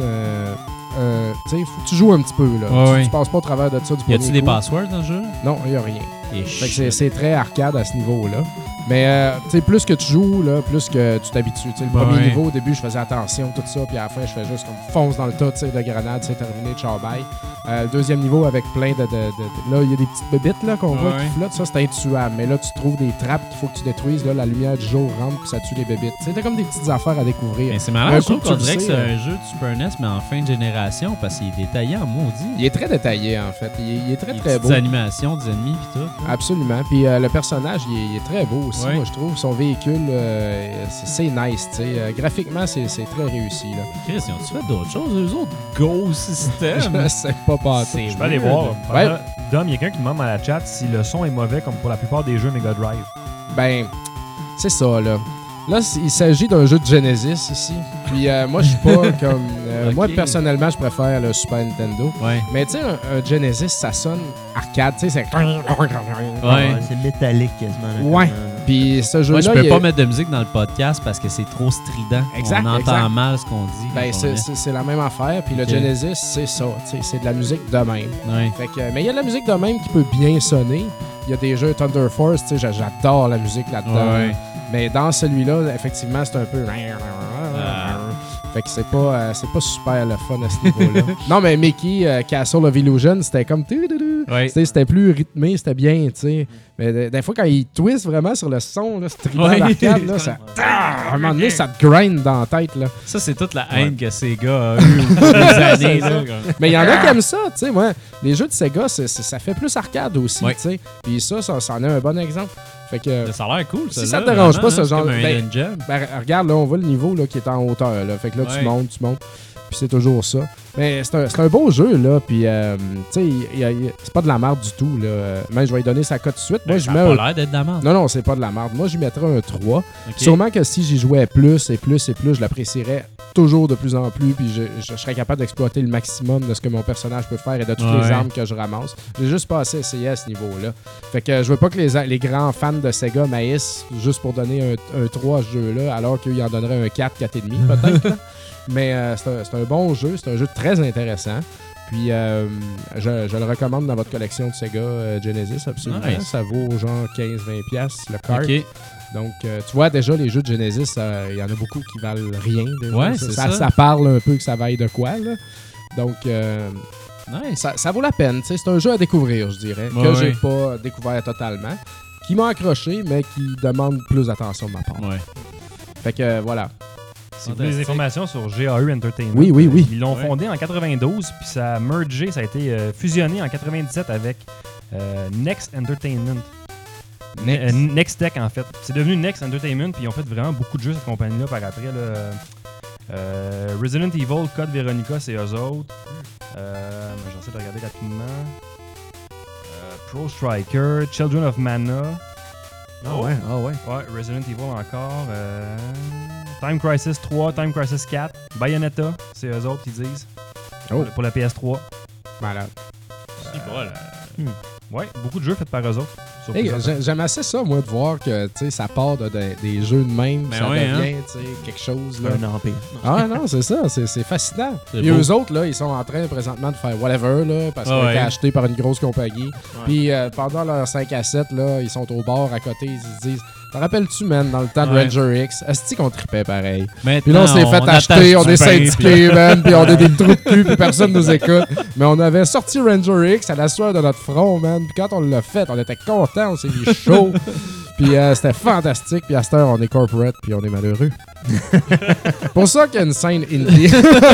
tu sais, faut que tu joues un petit peu. Là. Tu passes pas au travers de ça du premier coup. Y a-tu des passwords dans le jeu? Non, il n'y a rien. Fait que Et c'est très arcade à ce niveau-là. Mais tu sais, plus que tu joues, là, plus que tu t'habitues. Tu sais, le premier niveau, au début, je faisais attention, tout ça, puis à la fin, je fais juste comme fonce dans le tas, tire de grenade, c'est terminé, ciao bye. Le deuxième niveau avec plein de là, il y a des petites bébites là, qu'on voit qui flottent, ça c'est intuable. Mais là, tu trouves des trappes qu'il faut que tu détruises, là, la lumière du jour rentre, puis ça tue les bébites. Tu sais, t'as comme des petites affaires à découvrir. Mais c'est malin, je trouve qu'on dirait que c'est un jeu de Super NES, mais en fin de génération, parce qu'il est détaillé en maudit. Il est très détaillé, en fait. Il est très, très beau. Des animations, des ennemis, puis tout. Absolument. Puis le personnage, il est très beau aussi, moi, je trouve. Son véhicule, c'est nice, tu sais. Graphiquement, c'est très réussi, là. Chris, ils ont-tu fait d'autres choses, eux autres? Ghost System? Je sais pas tout. Je vais aller voir. Dom, il y a quelqu'un qui demande dans la chat si le son est mauvais comme pour la plupart des jeux Mega Drive. Ben, c'est ça, là. Là, il s'agit d'un jeu de Genesis ici. Puis moi, je suis pas comme... Okay. Moi, personnellement, je préfère le Super Nintendo. Ouais. Mais tu sais, un Genesis, ça sonne arcade. Tu sais, c'est... C'est métallique quasiment. Ouais. Puis ce jeu-là... Moi, je peux pas mettre de musique dans le podcast parce que c'est trop strident. Exact, on entend mal ce qu'on dit. Ben, c'est la même affaire. Puis le Genesis, c'est ça. C'est de la musique de même. Ouais. Fait que, mais il y a de la musique de même qui peut bien sonner. Il y a des jeux Thunder Force, tu sais, j'adore la musique là-dedans. Ouais. Mais dans celui-là, effectivement, c'est un peu... Fait que c'est pas super le fun à ce niveau-là. Non, mais Mickey, Castle of Illusion, c'était comme... Ouais. C'était plus rythmé, c'était bien, tu sais. Mais des fois, quand il twist vraiment sur le son, là, strident d'arcade, là, ça... à un moment donné, ça te grind dans la tête, là. Ça, c'est toute la haine que Sega a eue au cours des années. Là, mais il y en a qui aiment ça, tu sais, moi. Les jeux de Sega, ça fait plus arcade aussi, tu sais. Puis ça en est un bon exemple. Fait que, ça a l'air cool, ça. Si ça te dérange pas, ce genre de... regarde, là, on voit le niveau là, qui est en hauteur, là. Fait que là, tu montes. Puis c'est toujours ça. Mais c'est un beau jeu, là. Puis, tu sais, c'est pas de la merde du tout, là. Mais je vais lui donner sa cote tout de suite. Moi, ça a pas l'air d'être de la merde. Non, c'est pas de la merde. Moi, je lui mettrais un 3. Okay. Sûrement que si j'y jouais plus et plus et plus, je l'apprécierais toujours de plus en plus. Puis je serais capable d'exploiter le maximum de ce que mon personnage peut faire et de toutes les armes que je ramasse. J'ai juste pas assez essayé à ce niveau-là. Fait que je veux pas que les grands fans de Sega m'haïssent juste pour donner un 3 à ce jeu-là, alors qu'ils en donneraient un 4, 4,5 peut-être. Mais c'est un bon jeu, c'est un jeu très intéressant. Puis je le recommande dans votre collection de Sega Genesis, absolument. Nice. Ça vaut genre 15-20$ le cart. Okay. Donc, tu vois, déjà, les jeux de Genesis, il y en a beaucoup qui valent rien. Ouais, ça parle un peu que ça vaille de quoi, là. Donc, ça vaut la peine. C'est un jeu à découvrir, je dirais, que j'ai pas découvert totalement, qui m'a accroché, mais qui demande plus d'attention de ma part. Ouais. Fait que, voilà. Si vous voulez des informations sur GAE Entertainment, oui. Ils l'ont fondé en 92, puis ça a mergé, ça a été fusionné en 97 avec Next Entertainment. Next Tech, en fait. C'est devenu Next Entertainment, puis ils ont fait vraiment beaucoup de jeux, cette compagnie-là, par après. Resident Evil, Code Veronica, c'est eux autres. J'essaie de regarder rapidement. Pro Striker, Children of Mana. Ouais, Resident Evil encore. Time Crisis 3, Time Crisis 4, Bayonetta, c'est eux autres qui disent. Pour la PS3. Malade. C'est pas là. Ouais, beaucoup de jeux faits par eux autres. Hey, j'aime assez ça, moi, de voir que ça part des jeux de même, ça devient quelque chose. Là. Un empire. Ah non, c'est ça, c'est fascinant. Et eux autres, là, ils sont en train présentement de faire whatever, là, parce qu'ils ont été achetés par une grosse compagnie. Puis pendant leurs 5 à 7, là, ils sont au bord à côté, ils se disent... T'en rappelles-tu, man, dans le temps de Ranger X? Est-ce qu'on trippait pareil? Puis là, on s'est fait acheter, on est syndiqués, man, puis on a des trous de cul, puis personne nous écoute. Mais on avait sorti Ranger X à la sueur de notre front, man. Puis quand on l'a fait, on était contents, on s'est mis chaud. Puis c'était fantastique. Puis à cette heure, on est corporate, puis on est malheureux. Pour ça qu'il y a une scène indie.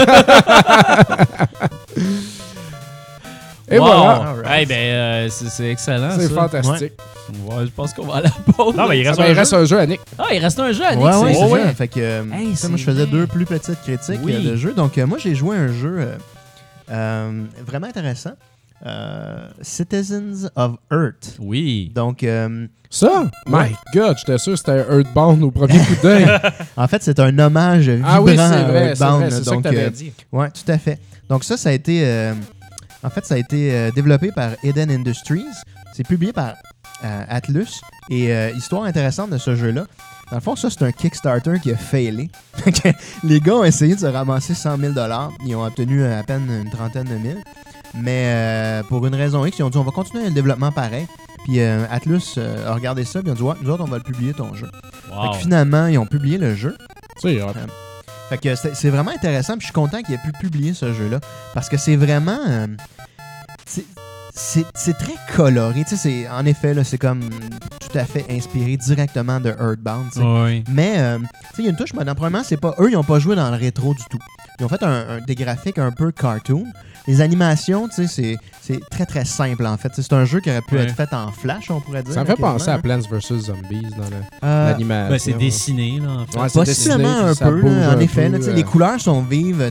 Et voilà. Hey, ben, c'est excellent. C'est fantastique. Ouais, je pense qu'on va à la pause. Non, mais il reste un jeu à Nick. Ah, il reste un jeu à Nick. Ouais, c'est ça. Fait que, moi, je faisais 2 plus petites critiques de jeu. Donc, moi, j'ai joué un jeu vraiment intéressant. Citizens of Earth. Oui. Donc, Ça? My God, j'étais sûr que c'était Earthbound au premier coup d'œil. en fait, c'est un hommage vibrant Ah oui, c'est à vrai, Earthbound. c'est ça que Donc, t'avais dit. ouais, tout à fait. Donc ça a été... en fait, ça a été développé par Eden Industries. C'est publié par Atlus. Et histoire intéressante de ce jeu-là, dans le fond, ça, c'est un Kickstarter qui a failé. Les gars ont essayé de se ramasser 100 000 $. Ils ont obtenu à peine une trentaine de mille. Mais pour une raison X, ils ont dit on va continuer le développement pareil. Puis Atlus a regardé ça et ils ont dit ouais, nous autres, on va le publier ton jeu. Fait que finalement, ils ont publié le jeu. Tu sais, Fait que c'est vraiment intéressant. Puis je suis content qu'ils aient pu publier ce jeu-là. Parce que c'est vraiment. C'est très coloré. En effet, là, c'est comme tout à fait inspiré directement de Earthbound. Oui. Mais il y a une touche moderne. Premièrement, c'est pas eux, ils n'ont pas joué dans le rétro du tout. Ils ont fait des graphiques un peu cartoon. Les animations, c'est très très simple en fait. C'est un jeu qui aurait pu être fait en flash, on pourrait dire. ça me fait penser à Plants vs Zombies dans l'animation. Ben, c'est dessiné, là, en fait. Ouais, c'est Possiblement dessiné, un ça peu, bouge là, en un effet. peu, Là, les couleurs sont vives,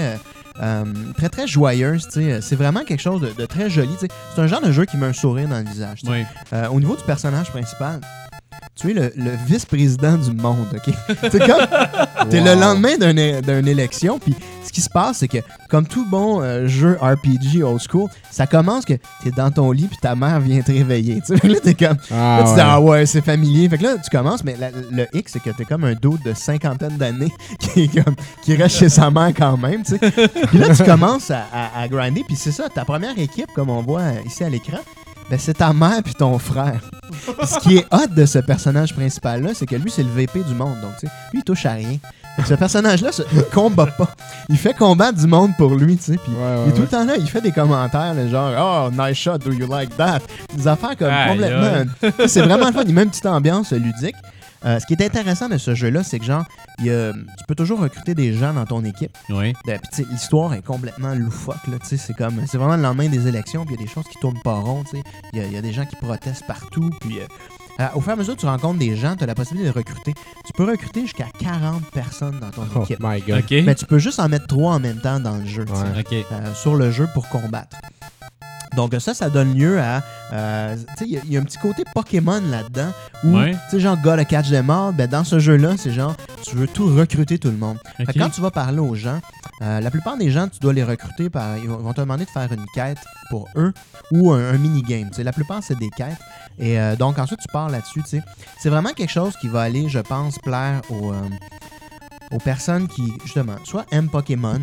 très très joyeuses. C'est vraiment quelque chose de très joli. C'est un genre de jeu qui met un sourire dans le visage. Oui. Au niveau du personnage principal, tu es le vice-président du monde, OK? C'est comme... T'es le lendemain d'une élection, puis ce qui se passe, c'est que, comme tout bon jeu RPG old school, ça commence que t'es dans ton lit, puis ta mère vient te réveiller, tu sais. Là, t'es comme... là, tu dis, ah ouais, c'est familier. Fait que là, tu commences, mais le X, c'est que t'es comme un dude de cinquantaine d'années qui reste chez sa mère quand même, tu sais. Puis là, tu commences à grinder, puis c'est ça, ta première équipe, comme on voit ici à l'écran, ben, c'est ta mère puis ton frère. Puis ce qui est hot de ce personnage principal-là, c'est que lui, c'est le VP du monde. Donc, tu sais, lui, il touche à rien. Fait que ce personnage-là, il combat pas. Il fait combattre du monde pour lui, tu sais. Puis il est tout le temps là, il fait des commentaires, là, genre « Oh, nice shot, do you like that? » Des affaires comme complètement... C'est vraiment le fun. Il met une petite ambiance ludique. Ce qui est intéressant de ce jeu-là, c'est que genre, tu peux toujours recruter des gens dans ton équipe. Oui. Puis l'histoire est complètement loufoque. Là, c'est vraiment le lendemain des élections, puis il y a des choses qui tournent pas rond. Il y a des gens qui protestent partout. Puis au fur et à mesure que tu rencontres des gens, tu as la possibilité de recruter. Tu peux recruter jusqu'à 40 personnes dans ton équipe. My God. OK. Mais tu peux juste en mettre 3 en même temps dans le jeu. OK. Sur le jeu pour combattre. Donc ça donne lieu à... il y a un petit côté Pokémon là-dedans, où, tu sais, genre, Gotta Catch Them All, ben, dans ce jeu-là, c'est genre, tu veux tout recruter tout le monde. OK. Fait que quand tu vas parler aux gens, la plupart des gens, tu dois les recruter par... Ils vont te demander de faire une quête pour eux, ou un mini-game. La plupart, c'est des quêtes. Et donc, ensuite, tu pars là-dessus, tu sais. C'est vraiment quelque chose qui va aller, je pense, plaire aux personnes qui, justement, soit aiment Pokémon,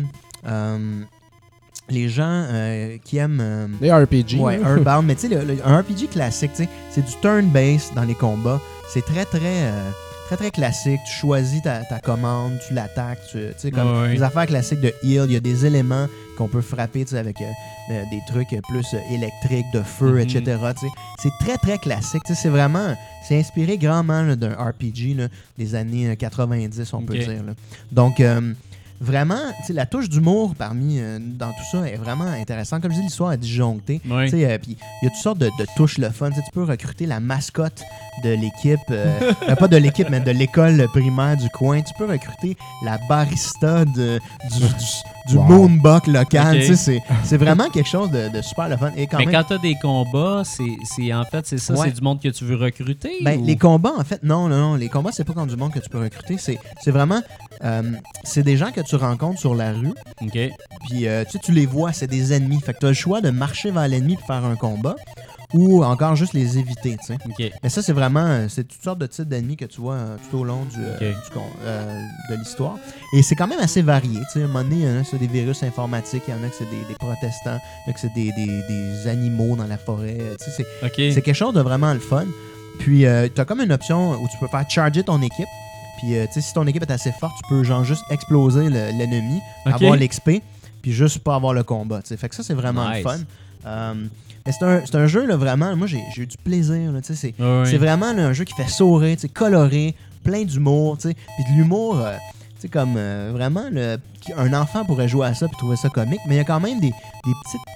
les gens qui aiment... les RPG. Ouais, Earthbound, mais tu sais, un RPG classique, tu sais, c'est du turn-based dans les combats. C'est très, très classique. Tu choisis ta commande, tu l'attaques, tu sais, comme les affaires classiques de heal. Il y a des éléments qu'on peut frapper, tu sais, avec des trucs plus électriques, de feu, etc. Tu sais. C'est très, très classique. Tu sais, c'est vraiment... C'est inspiré grandement là, d'un RPG là, des années 90, on peut dire. Là. Donc... vraiment, la touche d'humour dans tout ça est vraiment intéressante. Comme je dis, l'histoire est disjonctée. Oui. Puis il y a toutes sortes de touches le fun. Tu peux recruter la mascotte de l'équipe, pas de l'équipe, mais de l'école primaire du coin. Tu peux recruter la barista du Moonbuck local. Okay. C'est vraiment quelque chose de super le fun. Et mais quand tu as des combats, en fait, c'est ça, c'est du monde que tu veux recruter? Ben, les combats, en fait, non. Les combats, c'est pas contre du monde que tu peux recruter. C'est vraiment... c'est des gens que tu rencontres sur la rue. OK. Puis tu les vois, c'est des ennemis. Fait que tu as le choix de marcher vers l'ennemi pour faire un combat ou encore juste les éviter, tu sais. OK. Mais ça, c'est vraiment... c'est toutes sortes de types d'ennemis que tu vois tout au long de l'histoire. Et c'est quand même assez varié, tu sais. À un moment donné, il y en a c'est des virus informatiques, il y en a que c'est des protestants, il y en a que c'est des animaux dans la forêt. Tu sais, c'est quelque chose de vraiment le fun. Puis tu as comme une option où tu peux faire charger ton équipe. Puis, tu sais, si ton équipe est assez forte, tu peux genre juste exploser l'ennemi, avoir l'XP, puis juste pas avoir le combat. T'sais. Fait que ça, c'est vraiment le fun. Mais c'est un jeu, là, vraiment, moi, j'ai eu du plaisir. Là, c'est vraiment là, un jeu qui fait sourire, coloré, plein d'humour. Puis de l'humour, comme vraiment, un enfant pourrait jouer à ça puis trouver ça comique, mais il y a quand même des petites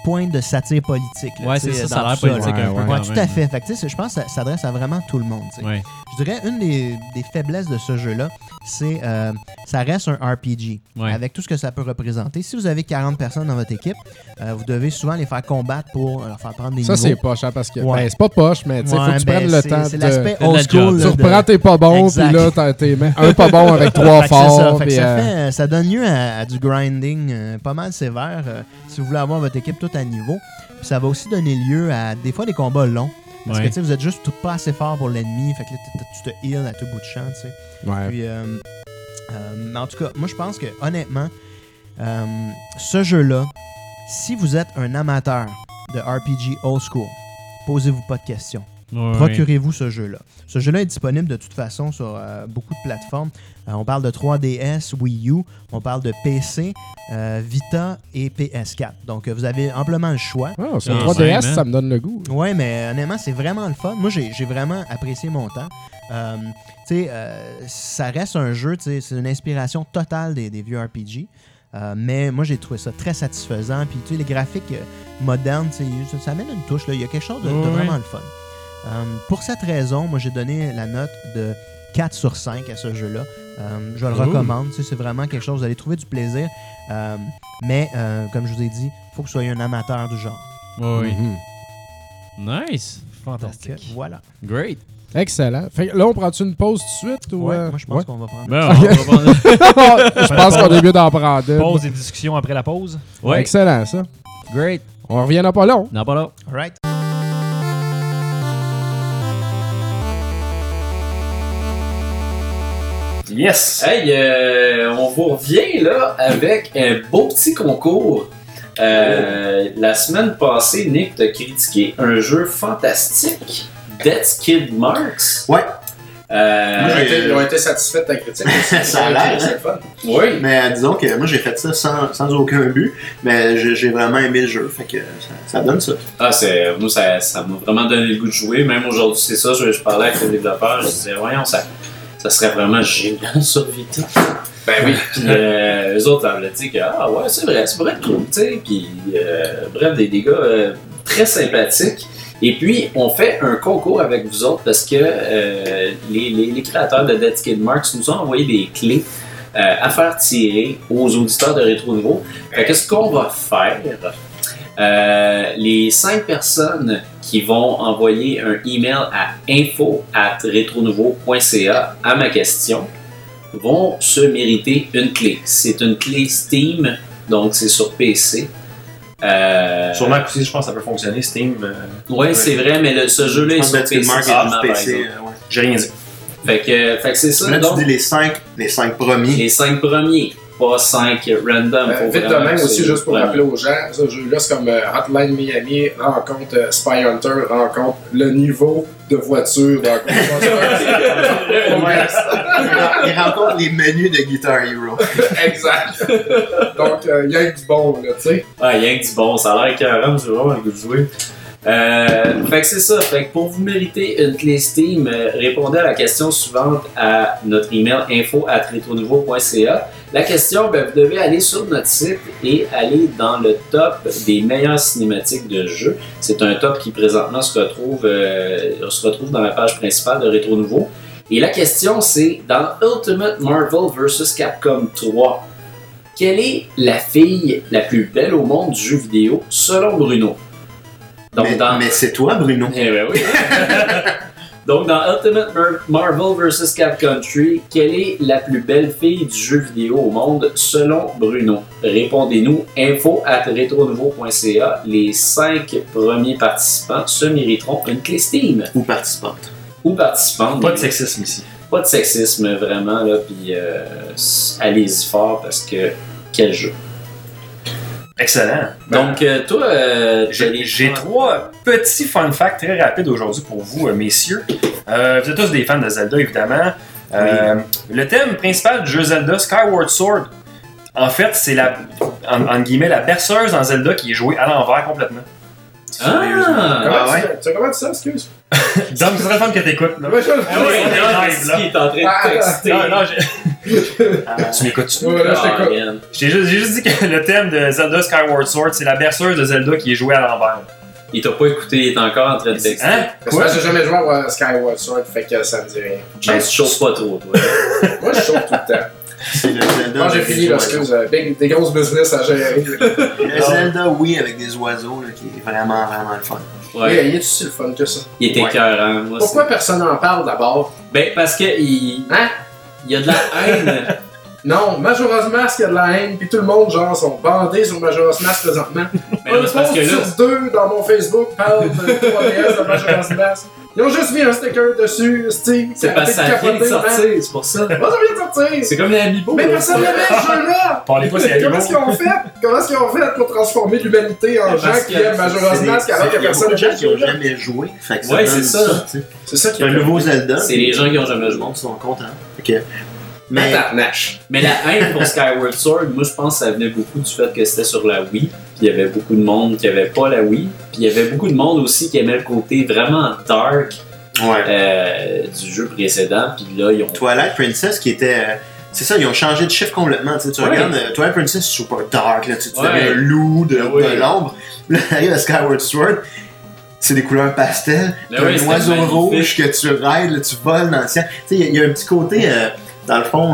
pointe de satire politique. Là, Ouais, tu sais, c'est ça, dans ça a l'air tout politique là. un peu. Ouais, quand tout même. à fait. Fait que, tu sais, je pense que ça s'adresse à vraiment tout le monde. Tu sais. Ouais. Je dirais une des faiblesses de ce jeu-là, c'est ça reste un RPG Ouais. avec tout ce que ça peut représenter. Si vous avez 40 personnes dans votre équipe, vous devez souvent les faire combattre pour leur faire prendre des Ça, niveaux. c'est poche, hein, parce que. Ouais. Ben, c'est pas poche, mais tu sais, faut que tu prennes le temps c'est de. l'aspect de la old school. job. là, Tu reprends tes pas bons, puis Exact. là, t'es un pas bon avec 3 Fait que c'est ça. forts. Fait que puis, ça donne lieu à du grinding pas mal sévère si vous voulez avoir votre équipe tout à niveau. Puis ça va aussi donner lieu à des fois des combats longs. Parce que Ouais. tu sais, vous êtes juste tout pas assez fort pour l'ennemi. Fait que là, tu te heal à tout bout de champ, tu sais. Ouais. Puis, mais en tout cas, moi je pense que honnêtement, ce jeu-là, si vous êtes un amateur de RPG old school, posez-vous pas de questions. Ouais. Procurez-vous ce jeu-là. Ce jeu-là est disponible de toute façon sur beaucoup de plateformes. On parle de 3DS, Wii U, on parle de PC, Vita et PS4. Donc, vous avez amplement le choix. Ah, sur Ah, 3DS, ouais, ça me donne le goût. Ouais, mais honnêtement, c'est vraiment le fun. Moi, j'ai vraiment apprécié mon temps. Tu sais, ça reste un jeu, tu sais, c'est une inspiration totale des vieux RPG. Mais moi, j'ai trouvé ça très satisfaisant. Puis, tu sais, les graphiques modernes, tu sais, ça amène une touche. Là. Il y a quelque chose de Ouais. vraiment le fun. Pour cette raison, moi, j'ai donné la note de 4 sur 5 à ce jeu-là. Je le recommande. Tu sais, c'est vraiment quelque chose. Vous allez trouver du plaisir. Mais, comme je vous ai dit, il faut que vous soyez un amateur du genre. Ouais. Mhm. Nice. Fantastique. Donc, voilà. Great. Excellent. Fait que là, on prend-tu une pause tout de suite? Ou, Ouais, moi, je pense qu'on va prendre. Ben, on va prendre- Je pense qu'on est mieux d'en prendre une. Pause et discussion après la pause. Ouais. Excellent, ça. Great. On reviendra pas long. Non, pas là. All right. Yes! Hey, on vous revient là avec un beau petit concours. La semaine passée, Nick t'a critiqué un jeu fantastique, Death's Kid Marks. Ouais. Ils ont été satisfaits de ta critique. Ça a l'air, C'est le fun. Oui. Mais disons que moi j'ai fait ça sans aucun but, mais j'ai vraiment aimé le jeu, fait que ça donne ça. Ah, moi, ça m'a vraiment donné le goût de jouer. Même aujourd'hui, c'est ça. Je parlais avec le développeur, je disais, voyons, ça serait vraiment génial sur Vita. Ben oui. Puis eux autres, on l'a dit que, ah ouais, c'est vrai, ça pourrait être cool, tu sais. Puis, bref, des gars très sympathiques. Et puis, on fait un concours avec vous autres parce que les créateurs de Death's Kid Marks nous ont envoyé des clés à faire tirer aux auditeurs de Rétro Nouveau. Fait que ce qu'on va faire, les 5 personnes qui vont envoyer un email à info@retronouveau.ca à ma question vont se mériter une clé. C'est une clé Steam, donc c'est sur PC. Sûrement que aussi, je pense que ça peut fonctionner, Steam. Oui, c'est vrai, mais ce jeu-là est sur Death's Kid PC. Marks est seulement, juste par PC. exemple. Ouais. J'ai rien dit. Fait que c'est ça. Là, Donc, tu dis les 5 premiers. les 5 premiers, pas 5 random. Faut Vite de vraiment même que aussi, c'est juste pour premier. rappeler aux gens, ce jeu-là, c'est comme Hotline Miami rencontre Spy Hunter, rencontre le niveau de voiture, Il rencontre les menus de Guitar Hero. Exact. Donc, il y a du bon, là, tu sais. Ah, rien que du bon, ça a l'air carrément, j'ai vraiment le goût de jouer. Fait que c'est ça, fait que pour vous mériter une clé Steam, répondez à la question suivante à notre email info@retronouveau.ca. La question, vous devez aller sur notre site et aller dans le top des meilleures cinématiques de jeu. C'est un top qui présentement se retrouve dans la page principale de Rétro Nouveau. Et la question, c'est dans Ultimate Marvel vs Capcom 3, quelle est la fille la plus belle au monde du jeu vidéo selon Bruno? Donc, Mais c'est toi, Bruno. Eh ben oui. Donc, dans Ultimate Marvel vs Capcom 3, quelle est la plus belle fille du jeu vidéo au monde selon Bruno? Répondez-nous info@retronouveau.ca. Les 5 premiers participants se mériteront une clé Steam. Ou participante. Ou participantes. Pas de sexisme ici. Pas de sexisme, vraiment, là. Puis, allez-y fort parce que quel jeu. Excellent. Donc, toi, J'ai 3 petits fun facts très rapides aujourd'hui pour vous, messieurs. Vous êtes tous des fans de Zelda, évidemment. Le thème principal du jeu Zelda, Skyward Sword, en fait, c'est en guillemets, la berceuse dans Zelda qui est jouée à l'envers complètement. Ah! Ah ouais? Tu as comment dit ça, excuse? Donc, ce serait le fun que t'écoutes. là. Ouais, je le Ah oui, fais. live, là. Qui est en train de texter. Non, tu m'écoutes. Ouais, là, je t'écoute. Ah, man. J'ai juste dit que le thème de Zelda Skyward Sword, c'est la berceuse de Zelda qui est jouée à l'envers. Il t'a pas écouté, il est encore en train de texter. Hein? Parce que j'ai jamais joué à Skyward Sword, fait que ça me dit rien. Ben, tu chauffes pas trop, toi. Moi, je chauffe tout le temps. C'est le Zelda. Quand j'ai avec fini, des là, oiseaux. excuse, des grosses business à gérer. Le Zelda, oui, avec des oiseaux, là, qui est vraiment, vraiment le fun. Ouais. Oui, il est aussi le fun que ça. Il était Ouais. écœurant, moi. Pourquoi personne n'en parle d'abord? Ben, parce que il Hein? y a de la haine. Non, Majora's Mask, il y a de la haine, puis tout le monde, genre, sont bandés sur Majora's Mask présentement. Mais non, Un c'est parce post que là. sur 2 dans mon Facebook parle de 3DS de Majora's Mask. Ils ont juste mis un sticker dessus, Steve. C'est parce que ça vient de sortir, c'est pour ça. Moi, ça vient de sortir! C'est comme les Amiibo. Mais là. personne n'aimait ce jeu-là! Parlez pas, c'est Comment est-ce qu'ils ont fait? Comment est-ce qu'ils ont fait pour transformer l'humanité en Parce gens que qui aiment Majora's Mask alors que Il y a personne beaucoup de gens n'aime qui n'ont ce jeu-là? jamais joué. Fait que Ouais, donne c'est ça. tu sais. C'est ça qui C'est un nouveau Zelda. C'est les gens qui ont jamais Le joué. monde sont contents. Fait que- Mais Tabarnache. Mais la haine pour Skyward Sword, moi je pense que ça venait beaucoup du fait que c'était sur la Wii. Puis il y avait beaucoup de monde qui avait pas la Wii. Puis il y avait beaucoup de monde aussi qui aimait le côté vraiment dark du jeu précédent. Puis là, ils ont. Twilight Princess qui était. C'est ça, ils ont changé de chiffre complètement. Tu sais, tu Ouais. regardes Twilight Princess, c'est super dark. Là, tu Ouais. avais un loup de Ouais. l'ombre. Là, arrive à Skyward Sword, c'est des couleurs pastel. Mais T'as ouais, un c'était oiseau magnifique. rouge que tu raides, là, tu voles dans le ciel. Tu sais, il y a un petit côté, dans le fond,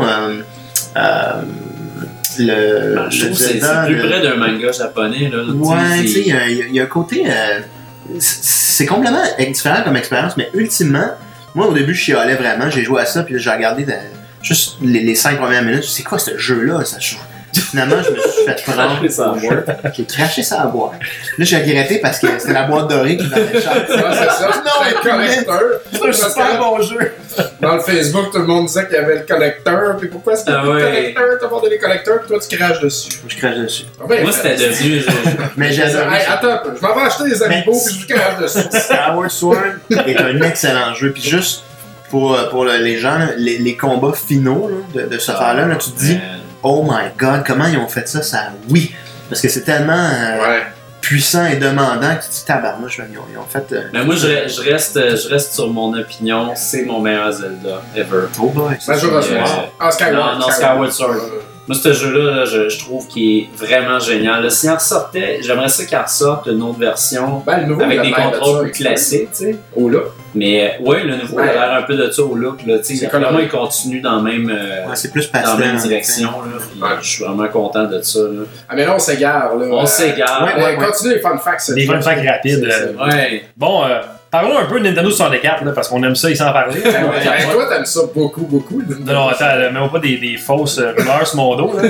le Ben, je trouve que c'est Zelda, plus le- près d'un manga japonais. Là. Ouais, tu sais, c'est- il y a un côté. C'est complètement différent comme expérience, mais ultimement, moi au début, je chialais vraiment. J'ai joué à ça, puis là, j'ai regardé juste les 5 premières minutes. C'est quoi ce jeu-là? Ça joue. Finalement, je me suis fait prendre. Craché sa au jeu. J'ai craché ça à boire. Là, j'ai regretté parce que c'était la boîte dorée qui m'avait changé. Ouais, c'est ça. Non, C'est un collecteur. C'est un super bon jeu. Dans le Facebook, tout le monde disait qu'il y avait le collecteur. Puis pourquoi est-ce qu'il y a Ah plus de ouais. collecteur? T'as vendu les collecteurs, puis toi, tu craches dessus. Je crache dessus. Ah ben, Moi c'était devenu. Mais j'ai adoré Hey, ça. attends un peu. Je m'en vais acheter des amiibo, puis je crache dessus. Skyward Sword est un excellent jeu. Puis juste pour les gens, là, les combats finaux là, de ce faire-là, là, tu te dis, oh my god, comment ils ont fait ça? Ça, oui. Parce que c'est tellement Ouais. puissant et demandant que tu te dis, tabarnouche, ils ont fait. Mais moi je reste sur mon opinion, c'est mon meilleur Zelda ever. Oh boy. Majora's Euh, Mask. Ah, Skyward. non, Skyward Sword. Moi, ce jeu-là, là, je trouve qu'il est vraiment génial. Là, s'il en ressortait, j'aimerais ça qu'il en ressorte une autre version Ben, le nouveau, avec il a des l'air de contrôles ça, plus classiques, tu sais. Oh là. Mais ouais, le nouveau, il a l'air un peu de ça au look. Là, tu sais. C'est Vraiment, coloré. il continue dans la même, Ouais, c'est plus dans la pastel. même en direction. Là, puis Ouais. je suis vraiment content de ça. Là. Ah, mais là, on s'égare, là. On s'égare. Ouais, continue les fun facts. c'est Les le fun facts rapides. c'est- Ouais. Bon, parlons un peu de Nintendo 64, là, parce qu'on aime ça ici en parler. Ouais, hey, toi, t'aimes ça beaucoup, beaucoup. Non, attends, même pas des fausses rumeurs sur mon dos. Là.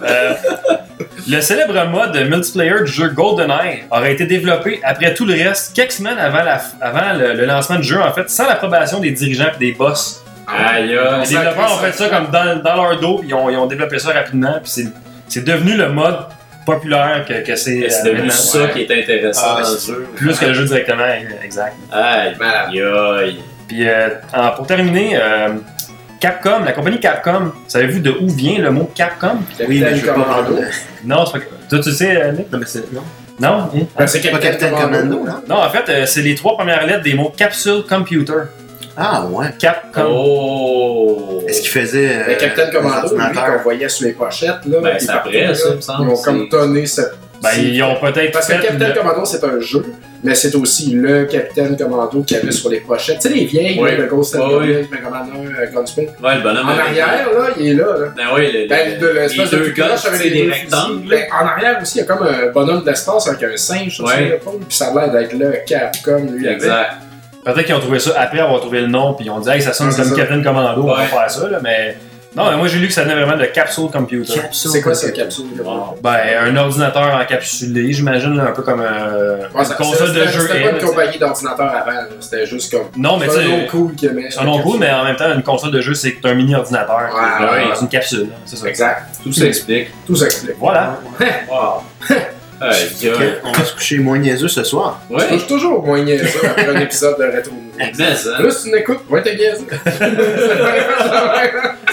Le célèbre mode multiplayer du jeu GoldenEye aurait été développé après tout le reste, quelques semaines avant le lancement du jeu, en fait, sans l'approbation des dirigeants et des boss. Aïe, Les aïe. développeurs ont fait ça comme dans leur dos, puis ils ont développé ça rapidement, puis c'est devenu le mode populaire que c'est C'est devenu maintenant. ça qui est intéressant Ah, dans le c'est jeu. Plus que le jeu directement, exact. Aïe, Malade. aïe. Puis pour terminer, Capcom, la compagnie Capcom, savez-vous de où vient le mot Capcom? Oui, mais Capitaine je veux pas Commando. parler de. Non, c'est pas... Toi, tu sais, Nick? Non, mais c'est. Non. Non? Hein? Ben, c'est C'est pas Capitaine Captain Commando. Commando, non? Non, en fait, c'est les 3 premières lettres des mots Capsule Computer. Ah, ouais. Capcom. Oh! Est-ce qu'il faisait. Mais Capitaine Commando, lui, ordinateur? qu'on voyait sur les pochettes, là. Ben, puis c'est partout, après, là, ça, il me semble. Ils ont comme C'est- donné cette. Ben, ils ont peut-être Parce que fait Capitaine le- Commando, c'est un jeu, mais c'est aussi le Capitaine Commando qu'il y avait sur les pochettes. Tu sais, les vieilles, Oui. là, le Ghost and Oui, oui. Goblins, Mega Man 1, Gunsmith. Ouais, le bonhomme. En avec- arrière, là, il est là. Ben oui, L'espèce les de deux cloche gars, avec c'est les des deux rectangles. fusils. Ben, en arrière aussi, il y a comme un bonhomme de l'espace avec un singe sur Ouais. l'épaule, puis ça a l'air d'être le Capcom, lui, avec. Exact. Peut-être qu'ils ont trouvé ça après avoir trouvé le nom, puis ils ont dit, hey, ça sonne Ouais, c'est comme ça. Captain Commando, on va Ouais. faire ça, là, mais. Non, mais moi j'ai lu que ça venait vraiment de Capsule Computer. C'est quoi ça, Capsule? Ben, un ordinateur encapsulé, j'imagine, là, un peu comme Ouais, une console de jeu. C'était est, pas une là, compagnie d'ordinateur avant, là. C'était juste comme. Non, mais tu c'est un sais, nom cool qu'il aimait. c'est un nom cool, mais en même temps, une console de jeu, c'est un mini ordinateur Ouais, ouais. dans une capsule. là, c'est ça. Exact. Tout s'explique. Tout s'explique. Voilà. Wow. Aïe, Ok, aïe. on va se coucher moins niaiseux ce soir. Je Ouais. suis toujours moins niaiseux après un épisode de Rétro Nouveau. Mais ça. Plus tu n'écoutes, moins t'es niaiseux.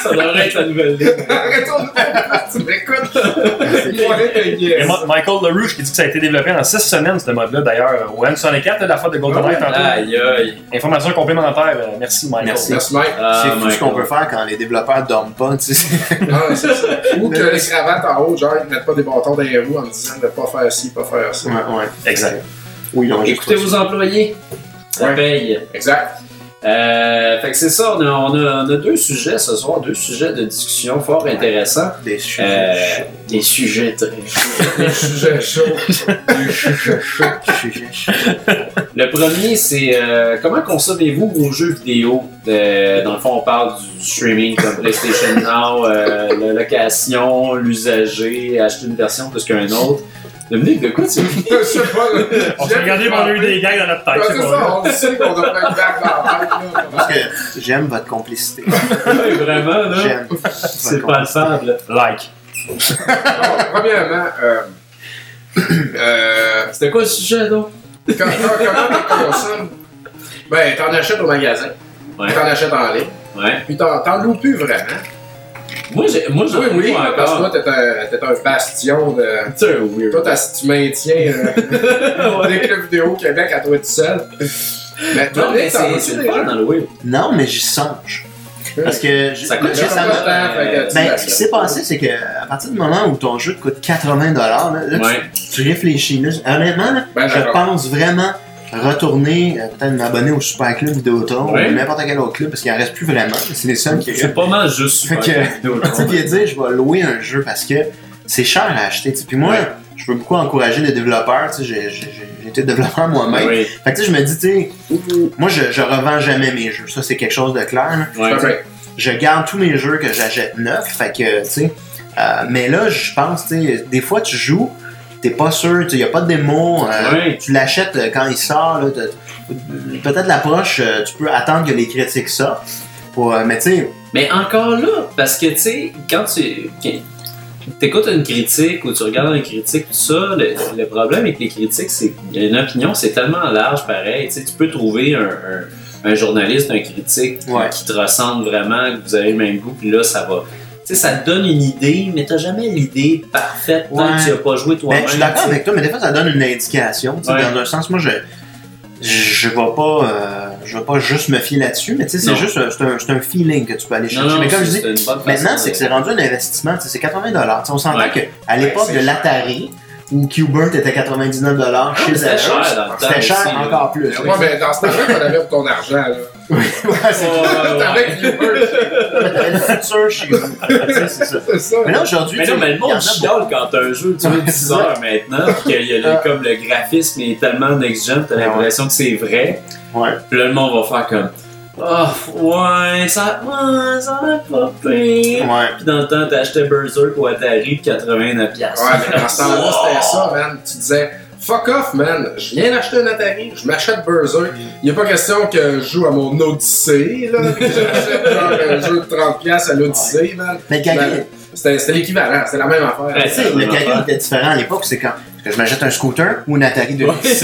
Ça devrait être la nouvelle ligne. Retourne tu m'écoutes. Et Michael LaRouche qui dit que ça a été développé en 6 semaines, ce mode-là, d'ailleurs, au N64, la fois de GoldenEye tantôt. Aïe, aïe. Information complémentaire, merci Michael. Merci. Merci, Mike. C'est fou ce qu'on Michael. peut faire quand les développeurs dorment pas, tu sais. Ah, c'est ça. Ou que les cravates en haut, genre, ils mettent pas des bâtons dans les roues en disant de pas faire ci, pas faire ça. Ouais. Exact. Oui, non, Écoutez vos employés. Ça Ouais. paye. Exact. Fait que c'est ça, on a 2 sujets ce soir, 2 sujets de discussion fort intéressants. Des sujets chauds. Des sujets très chauds. Les sujets chauds. Les sujets chauds. Sujets chauds. Le premier, c'est comment consommez-vous vos jeux vidéo? Dans le fond, on parle du streaming comme PlayStation Now, la location, l'usager, acheter une version plus qu'un autre. Dominique, de quoi tu Je sais pas. On s'est regardé, mais on a eu des gags dans notre tête. Ouais, c'est c'est pas ça, on sait qu'on doit faire une bague dans la tête. là. Parce que j'aime votre complicité. Vraiment, là? J'aime. C'est votre palpable. Like. Alors, premièrement, C'était quoi le sujet, donc? comment tu consommes? Ben, t'en achètes au magasin. Ouais. T'en achètes en ligne. Ouais. Puis t'en loues plus vraiment. Moi, j'en Oui, ai parce que encore. toi, t'es un bastion de. C'est un weird. Toi, tu maintiens des clubs vidéo au Québec à toi tout seul. Mais Non, mais t'en c'est as-tu le des fun jeux? dans le web. Non, mais j'y songe. Parce que Ça coûte J'ai cher. Ben, ce qui s'est passé, c'est qu'à partir du moment où ton jeu te coûte 80$, là, Ouais. tu réfléchis. Là, honnêtement, là, Ben, je d'accord. pense vraiment retourner, peut-être m'abonner au Super Club Vidéotron Ouais. ou n'importe quel autre club, parce qu'il en reste plus vraiment. C'est les seuls qui C'est restent. pas mal juste Fait super que- vidéo. Tu sais, puis dire, je vais louer un jeu parce que c'est cher à acheter. Tu sais. Puis moi, Ouais. je veux beaucoup encourager les développeurs. Tu sais, j'ai été développeur moi-même. Oui. Fait que tu sais, je me dis, tu sais, moi, je revends jamais mes jeux. Ça, c'est quelque chose de clair. Là. Ouais. Ouais. Je garde tous mes jeux que j'achète neufs. Fait que, tu sais, mais là, je pense, tu sais, des fois, tu joues, t'es pas sûr, il n'y a pas de démo. Ouais. Tu l'achètes quand il sort. Là, peut-être l'approche, tu peux attendre que les critiques sortent. Mais tu sais, Mais encore là, parce que tu sais, quand tu écoutes une critique ou tu regardes une critique, tout ça, le problème avec les critiques, c'est qu'une opinion, c'est tellement large pareil. Tu sais, tu peux trouver un journaliste, un critique Ouais. qui te ressemble vraiment, que vous avez le même goût, puis là, ça va. Tu sais, ça te donne une idée, mais t'as jamais l'idée parfaite tant Ouais. que tu n'as pas joué toi-même. ben, je suis d'accord tu sais. avec toi, mais des fois, ça donne une indication. Tu sais, Ouais. Dans un sens, moi, je vais pas juste me fier là-dessus, mais tu sais, c'est Non. juste c'est un feeling que tu peux aller chercher. Non, non, mais comme je c'est dis, une bonne façon maintenant, de- c'est que c'est rendu un investissement. Tu sais, c'est 80$. Tu sais, on s'entend Ouais. qu'à l'époque c'est de cher. l'Atari, où Q-Burt était 99$ chez mais c'était Zellers, cher dans le temps c'était cher aussi, là. encore plus. Ouais, mais dans ce temps-là, t'en avais pour ton argent, là. Ouais, c'est T'avais Viewer, le futur chez vous. Tu sais, c'est ça. c'est ça. Mais là, aujourd'hui, Mais tu non, sais, mais le il y en monde a chiale quand t'as un jeu, tu vois, 10 heures maintenant, pis qu'il y a comme le graphisme est tellement next-gen, t'as Ouais. l'impression que c'est vrai. Ouais. Puis là, le monde va faire comme oh, ouais, ça va pas pire. Ouais. Puis dans le temps, t'achetais Berserk ou Atari pour 89$. Ouais, mais dans ce temps-là, c'était ça, man. Tu disais, fuck off, man. Je viens d'acheter un Atari, je m'achète Berserk. Il n'y a pas question que je joue à mon Odyssey, là. Que j'achète genre un jeu de 30$ à l'Odyssey, man. Mais quand Ben, c'était l'équivalent, c'était la même affaire. Ouais, tu sais, le calcul était différent à l'époque, c'est quand est-ce que je m'achète un scooter ou une Atari 2600.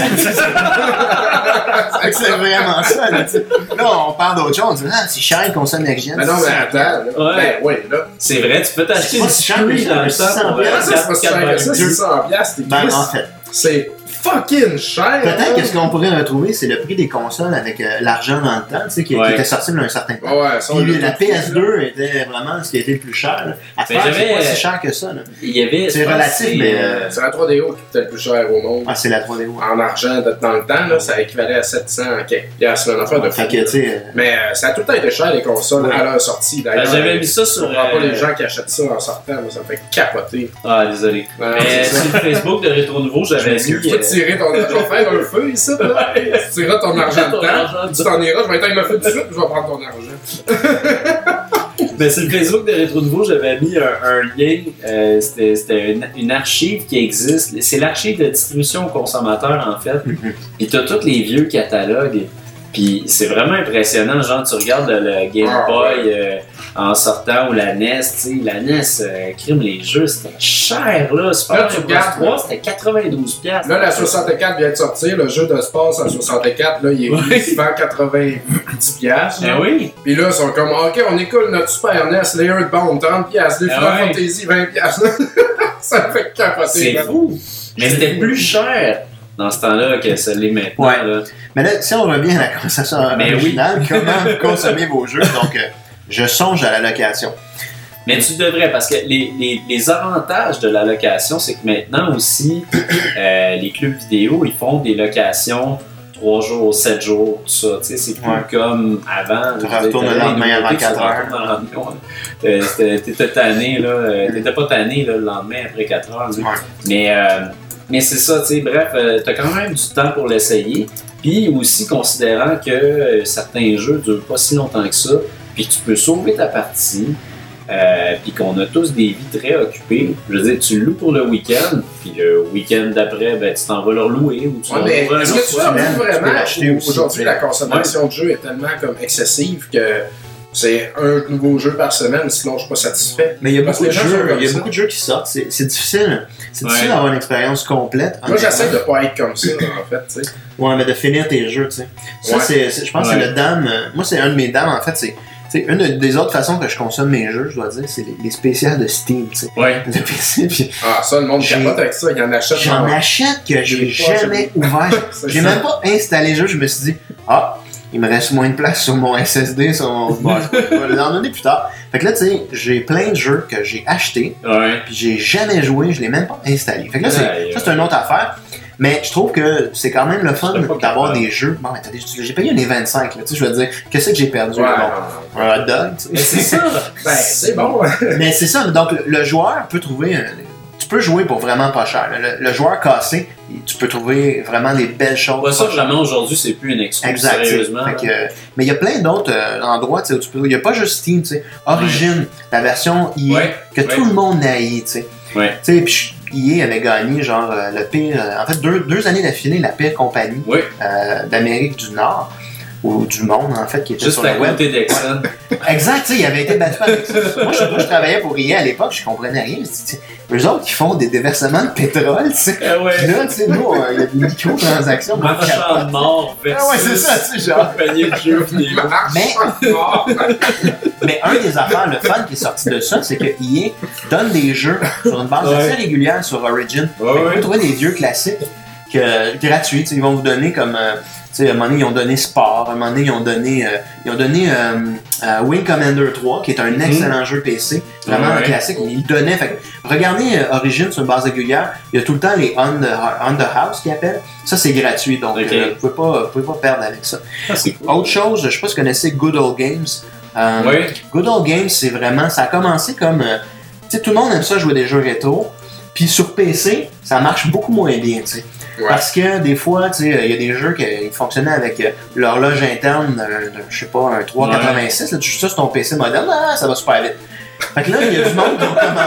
C'est vraiment ça. Là, tu sais. Là, on parle d'autre chose. On dit, ah, c'est cher une console next-gen. Mais non, mais attends, là. Ouais. Ben, ouais, là. C'est vrai, tu peux t'acheter C'est une pas si cher, Spree mais dans le c'est temps 600$. pour Comment ça, c'est pas si cher que ça, 600$, c'est Ben, Chris. en fait, C'est fucking cher. peut-être là. que ce qu'on pourrait retrouver, c'est le prix des consoles avec l'argent dans le temps, tu sais, qui Ouais. était sorti il y a un certain temps. Ouais, ça, on Puis l'a la tout fait, là. PS2 était vraiment ce qui était le plus cher. Là. À Mais faire, c'est j'avais, pas si cher que ça. Là. Il y avait. C'est je pense, relatif, c'est, mais, C'est la 3DO qui coûtait le plus cher au monde. Ah, c'est la 3D. Ouais. En argent, dans le temps, là, ça équivalait à 700 quelques piastres, une affaire de fou. Fait que, tu sais, Mais ça a tout le temps été cher, les consoles, Ouais. à leur sortie. D'ailleurs, J'avais mis ça je sur. comprends pas les gens qui achètent ça en sortant, moi, ça me fait capoter. Ah, désolé. Ouais, Mais c'est ça. sur le Facebook de Rétro Nouveau, j'avais mis. Tu peux tirer ton argent, je vais faire un feu ici, là. Tu tireras ton argent Ton argent dedans, dedans. tu t'en iras, je vais éteindre le feu tout de suite, puis je vais prendre ton argent. Mais sur le Facebook de Rétro Nouveau, j'avais mis un lien. C'était une archive qui existe. C'est l'archive de distribution aux consommateurs, en fait. Et t'as tous les vieux catalogues. Puis c'est vraiment impressionnant, genre tu regardes le Game Boy en sortant ou la NES, tu sais, la NES, crime, les jeux, c'était cher, là. Super Là, tu regardes, 3, c'était 92$. Là, la 64 vient de sortir, le jeu de space à 64, là, il vend 90$. Ben oui. Puis là, ils sont comme, OK, on écoule notre Super NES, les Earthbound, 30$, les Final Fantasy, 20$. Ça fait capoter. C'est fou. Mais c'était plus cher dans ce temps-là que ça l'est maintenant. Ouais. Là. Mais là, si on revient à la conversation originale, comment vous consommez vos jeux? Donc, je songe à la location. Mais tu devrais, parce que les avantages de la location, c'est que maintenant aussi, les clubs vidéo, ils font des locations 3 jours, 7 jours, tout ça. Tu sais, c'est plus comme avant. Tu retournes le lendemain avant 4 heures. T'étais tanné, là. T'étais pas tanné, là, le lendemain après 4 heures. Mais c'est ça, tu sais. Bref, t'as quand même du temps pour l'essayer. Puis aussi, considérant que certains jeux durent pas si longtemps que ça, puis tu peux sauver ta partie. Puis qu'on a tous des vies très occupées. Je veux dire, tu le loues pour le week-end, puis le week-end d'après, ben, tu t'en vas le louer ou tu vas mais louer un est-ce autre que tu trouves vraiment aussi, aujourd'hui la consommation de jeux est tellement comme excessive que c'est un nouveau jeu par semaine, sinon je suis pas satisfait. Mais il y a Parce beaucoup que de les gens jeux, sont comme il y a ça. beaucoup de jeux qui sortent. C'est difficile. C'est difficile d'avoir une expérience complète. Moi, j'essaie de pas être comme ça, en fait, tu sais. Ouais, mais de finir tes jeux, tu sais. Ça, je pense que c'est le dame. Moi, c'est un de mes dames, en fait, c'est. T'sais, une des autres façons que je consomme mes jeux, je dois dire, c'est les spéciales de Steam, tu sais. Ouais. De PC, puis Ça, le monde capote avec ça, il en achète. j'en achète que j'ai jamais ouvert. J'ai même pas installé le jeu, je me suis dit, il me reste moins de place sur mon SSD, sur mon... Bon, je vais l'en donner plus tard. Fait que là, tu sais, j'ai plein de jeux que j'ai achetés, puis j'ai jamais joué, je l'ai même pas installé. Fait que là, ça, c'est une autre affaire. Mais je trouve que c'est quand même le fun d'avoir des jeux. Bon, attendez, j'ai payé un des 25, là, tu sais, je veux dire, qu'est-ce que j'ai perdu? Un hot dog, tu sais. Mais c'est ça! Ben, c'est bon. Mais c'est ça, donc le joueur peut trouver... Tu peux jouer pour vraiment pas cher. Le joueur cassé, tu peux trouver vraiment des belles choses. Ouais, ça, vraiment, aujourd'hui, c'est plus une excuse, exact, sérieusement. Mais il y a plein d'autres endroits, tu sais, où tu peux... Il n'y a pas juste Steam, tu sais. Origin, la version EA, que tout le monde haït, tu sais. Ouais. Tu sais, puis EA avait gagné, genre, le pire... en fait, deux années d'affilée, la pire compagnie d'Amérique du Nord. Ou du monde, en fait, qui était juste sur le web. Juste à côté d'Exxon. Exact, tu sais, il avait été battu avec ça. Moi, je travaillais pour EA à l'époque, je comprenais rien. Eux autres, ils font des déversements de pétrole, tu sais. Puis là, tu sais, nous, il y a des microtransactions. Marchand de mort versus c'est ça, tu sais, genre. compagnie de jeux vidéo. Mais un des affaires, le fun qui est sorti de ça, c'est que EA donne des jeux sur une base assez régulière sur Origin. Vous pouvez trouver des vieux classiques gratuits. Ils vont vous donner comme... tu sais, à un moment donné, ils ont donné Sport. À un moment donné, ils ont donné Wing Commander 3, qui est un excellent jeu PC. Vraiment un classique. Ils le donnaient. Fait que, regardez Origin sur une base régulière. Il y a tout le temps les On the House qu'ils appellent. Ça, c'est gratuit. Donc, vous pouvez pas perdre avec ça. C'est cool. Autre chose, je sais pas si vous connaissez Good Old Games. Good Old Games, c'est vraiment... Ça a commencé comme... tu sais, tout le monde aime ça jouer des jeux rétro. Puis sur PC, ça marche beaucoup moins bien, tu sais. Parce que des fois, tu sais, il y a des jeux qui fonctionnaient avec l'horloge interne, je sais pas, un 386, là, tu joues ça sur ton PC moderne, ça va super vite. Fait que là, il y a du monde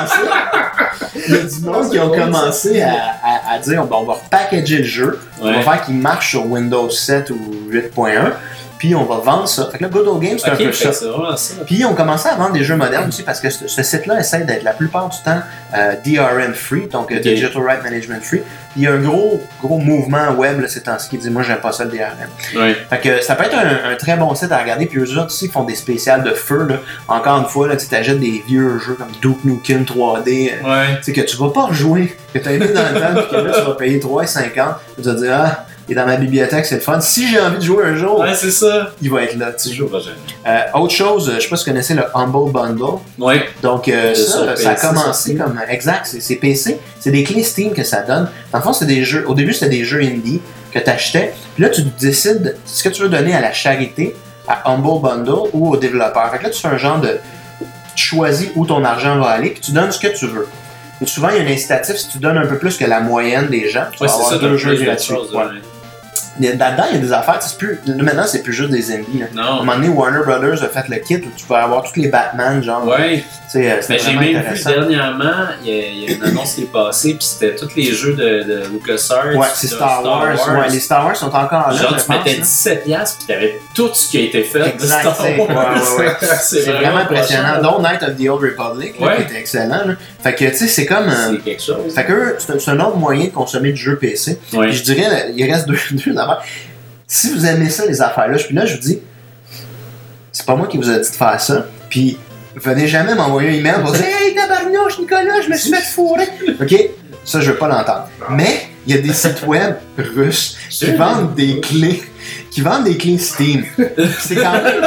qui ont commencé à dire, on va repackager le jeu, on va faire qu'il marche sur Windows 7 ou 8.1, puis on va vendre ça. Fait que là, Good Old Games, c'est un peu ça. C'est vraiment ça. Puis on commençait à vendre des jeux modernes aussi parce que ce site-là essaie d'être la plupart du temps DRM free, donc Digital Right Management free. Il y a un gros mouvement web là, ces temps-ci qui dit moi j'aime pas ça le DRM. Fait que ça peut être un très bon site à regarder. Puis eux autres aussi font des spéciales de feu. Là. Encore une fois, tu achètes des vieux jeux comme Duke Nukem 3D que tu vas pas rejouer, que tu as aimé dans le temps, puis que là tu vas payer $3,50. Tu vas te dire il est dans ma bibliothèque, c'est le fun. Si j'ai envie de jouer un jour, c'est ça. Il va être là. Tu joues. Autre chose, je sais pas si vous connaissez le Humble Bundle. Donc ça a commencé comme... Exact, c'est PC. C'est des clés Steam que ça donne. Dans le fond, c'est des jeux... Au début, c'était des jeux indie que tu achetais. Puis là, tu décides ce que tu veux donner à la charité, à Humble Bundle ou aux développeurs. Fait que là, tu fais un genre de... Tu choisis où ton argent va aller, puis tu donnes ce que tu veux. Et souvent, il y a un incitatif. Si tu donnes un peu plus que la moyenne des gens, tu vas avoir 2 jeux gratuits. Là-dedans, il y a des affaires, c'est plus, maintenant, c'est plus juste des indies. Là. À un Non. moment donné, Warner Brothers a fait le kit où tu peux avoir tous les Batman, genre. Ouais. C'était Mais j'ai vraiment même vu intéressant. dernièrement, il y a une annonce qui est passée, puis c'était tous les jeux de LucasArts. Ouais, c'est Star Wars. Ouais, les Star Wars sont encore là. Genre, je tu mettais pense, 17$, puis t'avais tout ce qui a été fait Exact, de Star c'est- Wars. ouais. C'est C'est vraiment impressionnant. pas cher. dont Knight of the Old Republic, là, Ouais. qui était excellent. Là. Fait que, tu sais, c'est comme. C'est quelque chose. Fait que c'est un autre moyen de consommer du jeu PC. Ouais. Puis je dirais, là, il reste deux affaires. Si vous aimez ça, les affaires-là, puis là, je vous dis, c'est pas moi qui vous a dit de faire ça. Puis venez jamais m'envoyer un email pour dire Hey, tabarnouche, Nicolas, je me suis fait fourrer. OK? Ça, je veux pas l'entendre. Mais il y a des sites web russes qui vendent des clés. Qui vendent des clés Steam. C'est quand même.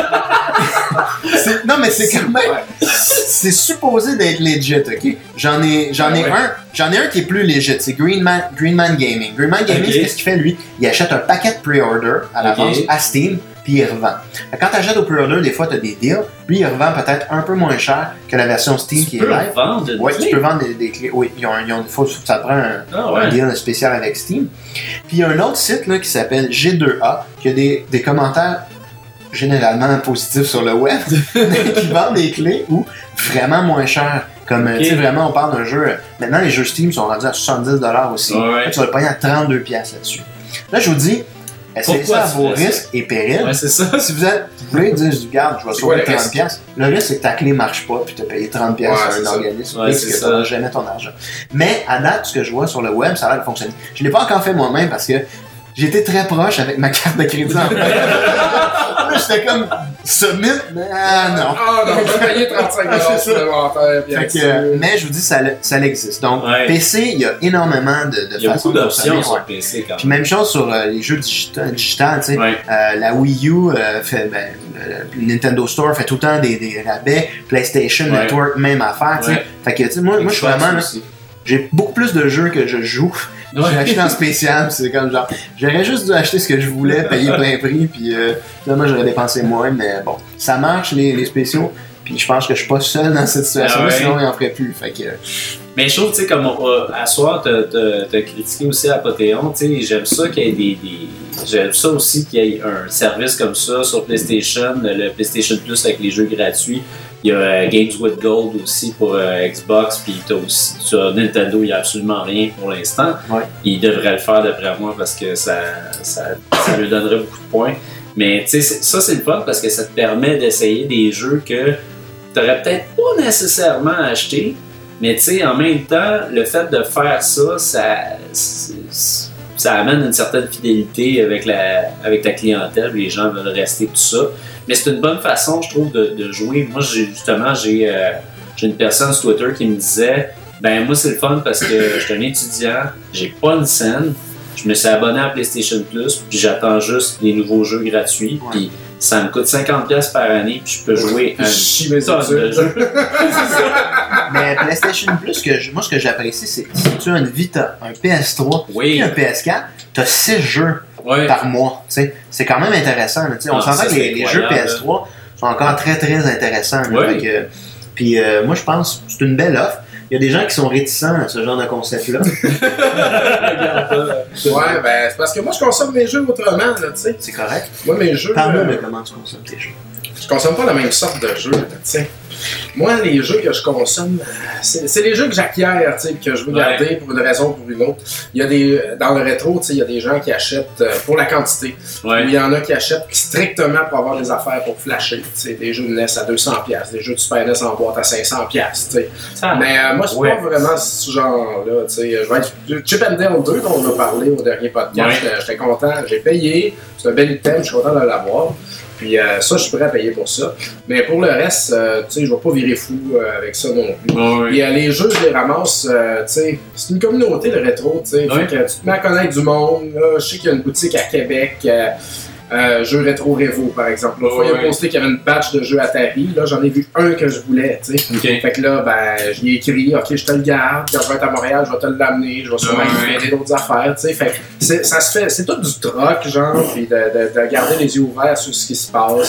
Non, mais c'est quand même. C'est supposé d'être legit, ok? J'en ai un qui est plus legit, c'est Greenman Gaming. Greenman Gaming, Ok. qu'est-ce qu'il fait lui? Il achète un paquet de pre-order à l'avance Ok. à Steam, puis il revend. Quand tu achètes au pre-order, des fois tu as des deals, lui il revend peut-être un peu moins cher que la version Steam qui Tu est peux live. vendre une Ouais, clé. tu peux vendre des clés. Oui, ça prend Ah un ouais. deal spécial avec Steam. Puis il y a un autre site là, qui s'appelle G2A, qui a des commentaires généralement positifs sur le web, qui vendent des clés ou vraiment moins cher. Comme, Ok. tu sais, vraiment, on parle d'un jeu. Maintenant, les jeux Steam sont rendus à 70$ aussi. Ouais. Là, tu vas le payer à 32$ là-dessus. Là, je vous dis, essayez Pourquoi ça à tu vos fais ça? risques et périls. Ouais, c'est ça. Si vous voulez dire, regarde, je vais C'est sauver quoi le 30$, le risque, c'est que ta clé marche pas puis tu as payé 30$ Ouais, à c'est un ça. organisme Ouais, X c'est que tu ça. n'auras jamais ton argent. Mais à date, ce que je vois sur le web, ça a l'air de fonctionner. Je ne l'ai pas encore fait moi-même parce que j'étais très proche avec ma carte de crédit en fait. Là, j'étais comme submit, mais non. Ah non, je vais payer 35$ supplémentaires, bien Fait que, sûr. mais je vous dis, ça existe. Donc, Ouais. PC, il y a énormément de Il y a façons beaucoup de consommer. d'options Ouais. sur PC quand Puis même. même chose sur les jeux digital, tu sais. Ouais. La Wii U fait, Nintendo Store fait tout le temps des rabais. PlayStation Ouais. Network, même affaire, tu sais. Ouais. Fait que, tu sais, moi, je suis vraiment, là, aussi. j'ai beaucoup plus de jeux que je joue. Ouais. J'ai acheté en spécial, puis c'est comme genre, j'aurais juste dû acheter ce que je voulais, payer plein prix, puis finalement j'aurais dépensé moins, mais bon, ça marche les spéciaux, puis je pense que je suis pas seul dans cette situation-là, Ah ouais. sinon il en ferait plus. Fait que, Mais je trouve, tu sais, comme à soir, t'as critiqué aussi Apothéon, tu sais, j'aime ça qu'il y ait des. J'aime ça aussi qu'il y ait un service comme ça sur PlayStation, le PlayStation Plus avec les jeux gratuits. Il y a Games with Gold aussi pour Xbox, puis t'as aussi sur Nintendo, il n'y a absolument rien pour l'instant. Ouais. Il devrait le faire d'après moi parce que ça lui donnerait beaucoup de points. Mais tu sais, ça c'est le fun parce que ça te permet d'essayer des jeux que tu n'aurais peut-être pas nécessairement acheté. Mais tu sais, en même temps, le fait de faire ça, ça amène une certaine fidélité avec ta clientèle. Les gens veulent rester, tout ça. Mais c'est une bonne façon, je trouve, de jouer. Moi, j'ai une personne sur Twitter qui me disait ben moi, c'est le fun parce que je suis un étudiant, j'ai pas une scène, je me suis abonné à PlayStation Plus, puis j'attends juste les nouveaux jeux gratuits. Ouais. Puis ça me coûte 50$ par année, puis je peux jouer à Chie mes une tonne de études. jeux. mais PlayStation Plus, moi ce que j'apprécie, c'est que si tu as une Vita, un PS3 Oui. et un PS4, tu as 6 jeux Ouais. par mois. Tu sais. C'est quand même intéressant. là, tu sais. On Ah, s'entend ça, que c'est les jeux incroyable, PS3 sont encore très très intéressants. là. Oui. Fait que, puis moi je pense que c'est une belle offre. Il y a des gens qui sont réticents à ce genre de concept-là. Ouais, ben, c'est parce que moi, je consomme mes jeux autrement, là, tu sais. C'est correct. Moi, mes jeux. Parle-nous de comment tu consommes tes jeux. Je consomme pas la même sorte de jeux, tu sais. Moi, les jeux que je consomme, c'est les jeux que j'acquiers, tu sais, que je veux garder pour une raison ou pour une autre. Il y a dans le rétro, tu sais, il y a des gens qui achètent pour la quantité. Ouais. Ou il y en a qui achètent strictement pour avoir des affaires pour flasher, tu sais, des jeux de NES à 200$, des jeux de Super NES en boîte à 500$, tu sais. Mais moi, c'est pas vraiment ce genre-là, tu sais. Je vais être Chip and Dale 2 dont on a parlé au dernier podcast. J'étais content, j'ai payé, c'est un bel item, je suis content de l'avoir. Puis ça, je suis prêt à payer pour ça. Mais pour le reste, tu sais, je vais pas virer fou avec ça non plus. Puis les jeux, je les ramasse, tu sais, c'est une communauté le rétro, tu sais. Fait que tu te mets à connaître du monde. Là, je sais qu'il y a une boutique à Québec, jeux rétro Revo par exemple. L'autre fois, il a posté qu'il y avait une batch de jeux Atari. Là, j'en ai vu un que je voulais, tu sais. Okay. Fait que là, ben, je lui ai écrit, ok, je te le garde, quand je vais être à Montréal, je vais te l'amener, je vais sûrement livrer d'autres affaires, tu sais. Fait que ça se fait, c'est tout du troc, genre, puis de garder les yeux ouverts sur ce qui se passe.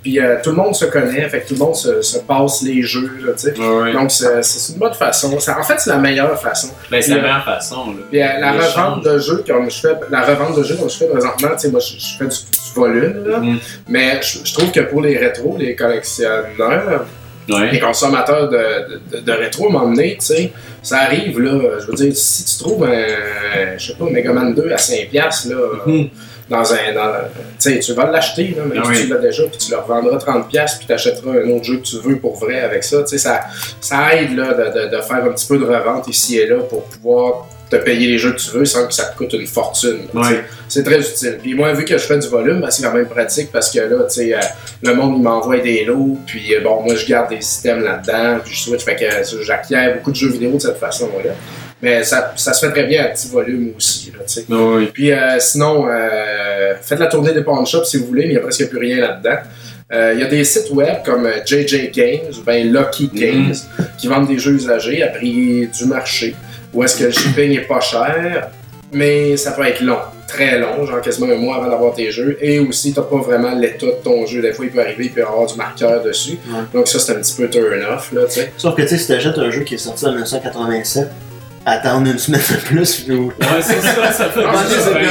Puis tout le monde se connaît, fait que tout le monde se passe les jeux, là, tu sais. Ouais. Donc c'est une bonne façon. En fait, c'est la meilleure façon. Ben, c'est la meilleure façon. Là. Puis la revente de jeux comme je fais présentement, tu sais, moi je fais du volume, là. Mais je trouve que pour les rétros, les collectionneurs, les consommateurs de rétro, à un moment donné, tu sais, ça arrive, là, je veux dire, si tu trouves je sais pas, Mega Man 2 à 5$, là, tu sais, tu vas l'acheter, là, mais tu l'as déjà, puis tu le revendras 30$, puis tu achèteras un autre jeu que tu veux pour vrai avec ça, tu sais, ça aide, là, de faire un petit peu de revente ici et là pour pouvoir te payer les jeux que tu veux sans que ça te coûte une fortune. C'est très utile. Puis moi, vu que je fais du volume, ben, c'est quand même pratique parce que là, tu sais, le monde, il m'envoie des lots, puis bon, moi, je garde des systèmes là-dedans, puis je switch, fait que j'acquiers beaucoup de jeux vidéo de cette façon-là. Mais ça se fait très bien à petit volume aussi, là, tu sais. Puis sinon, faites la tournée des pawn shops si vous voulez, mais il n'y a presque plus rien là-dedans. Il y a des sites web comme JJ Games ou bien Lucky Games qui vendent des jeux usagés à prix du marché. Où est-ce que le shipping est pas cher, mais ça peut être long, très long, genre quasiment un mois avant d'avoir tes jeux. Et aussi, t'as pas vraiment l'état de ton jeu. Des fois, il peut arriver, il peut y avoir du marqueur dessus. Donc ça, c'est un petit peu turn-off, là, tu sais. Sauf que, tu sais, si t'achètes un jeu qui est sorti en 1987, attendre une semaine de plus ou... Ouais, c'est ça fait 20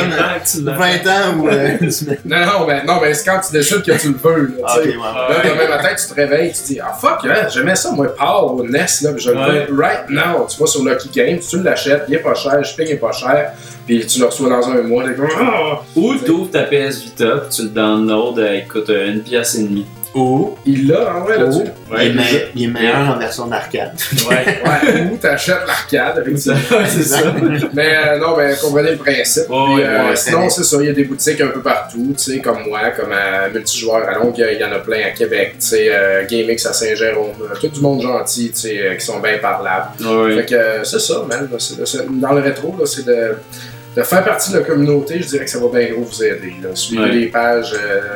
ans ou une semaine. Non, mais c'est quand tu décides que tu le veux, là, tu sais. Là, demain matin, tu te réveilles, tu te dis « Ah, fuck, hein, j'aimais ça, moi, Power au NES, là, je le veux right now. » Tu vas sur Lucky Games, tu l'achètes, il est pas cher, le shipping est pas cher, puis tu le reçois dans un mois, t'es comme « Ou tu ouvres ta PS Vita, puis tu le downloads, il coûte 1,5$. Ou il l'a, là-dessus. Il est meilleur en version d'arcade. Ou t'achètes l'arcade avec ça. C'est ça. Mais non, mais comprenez le principe. Sinon, c'est ça, il y a des boutiques un peu partout, tu sais, comme moi, comme à Multijoueur à Longue, il y en a plein à Québec, tu sais, GameX à Saint-Jérôme, tout du monde gentil, tu sais, qui sont bien parlables. Fait que c'est ça, man. Dans le rétro, là, c'est de faire partie de la communauté, je dirais que ça va bien gros vous aider. Là. Suivez les pages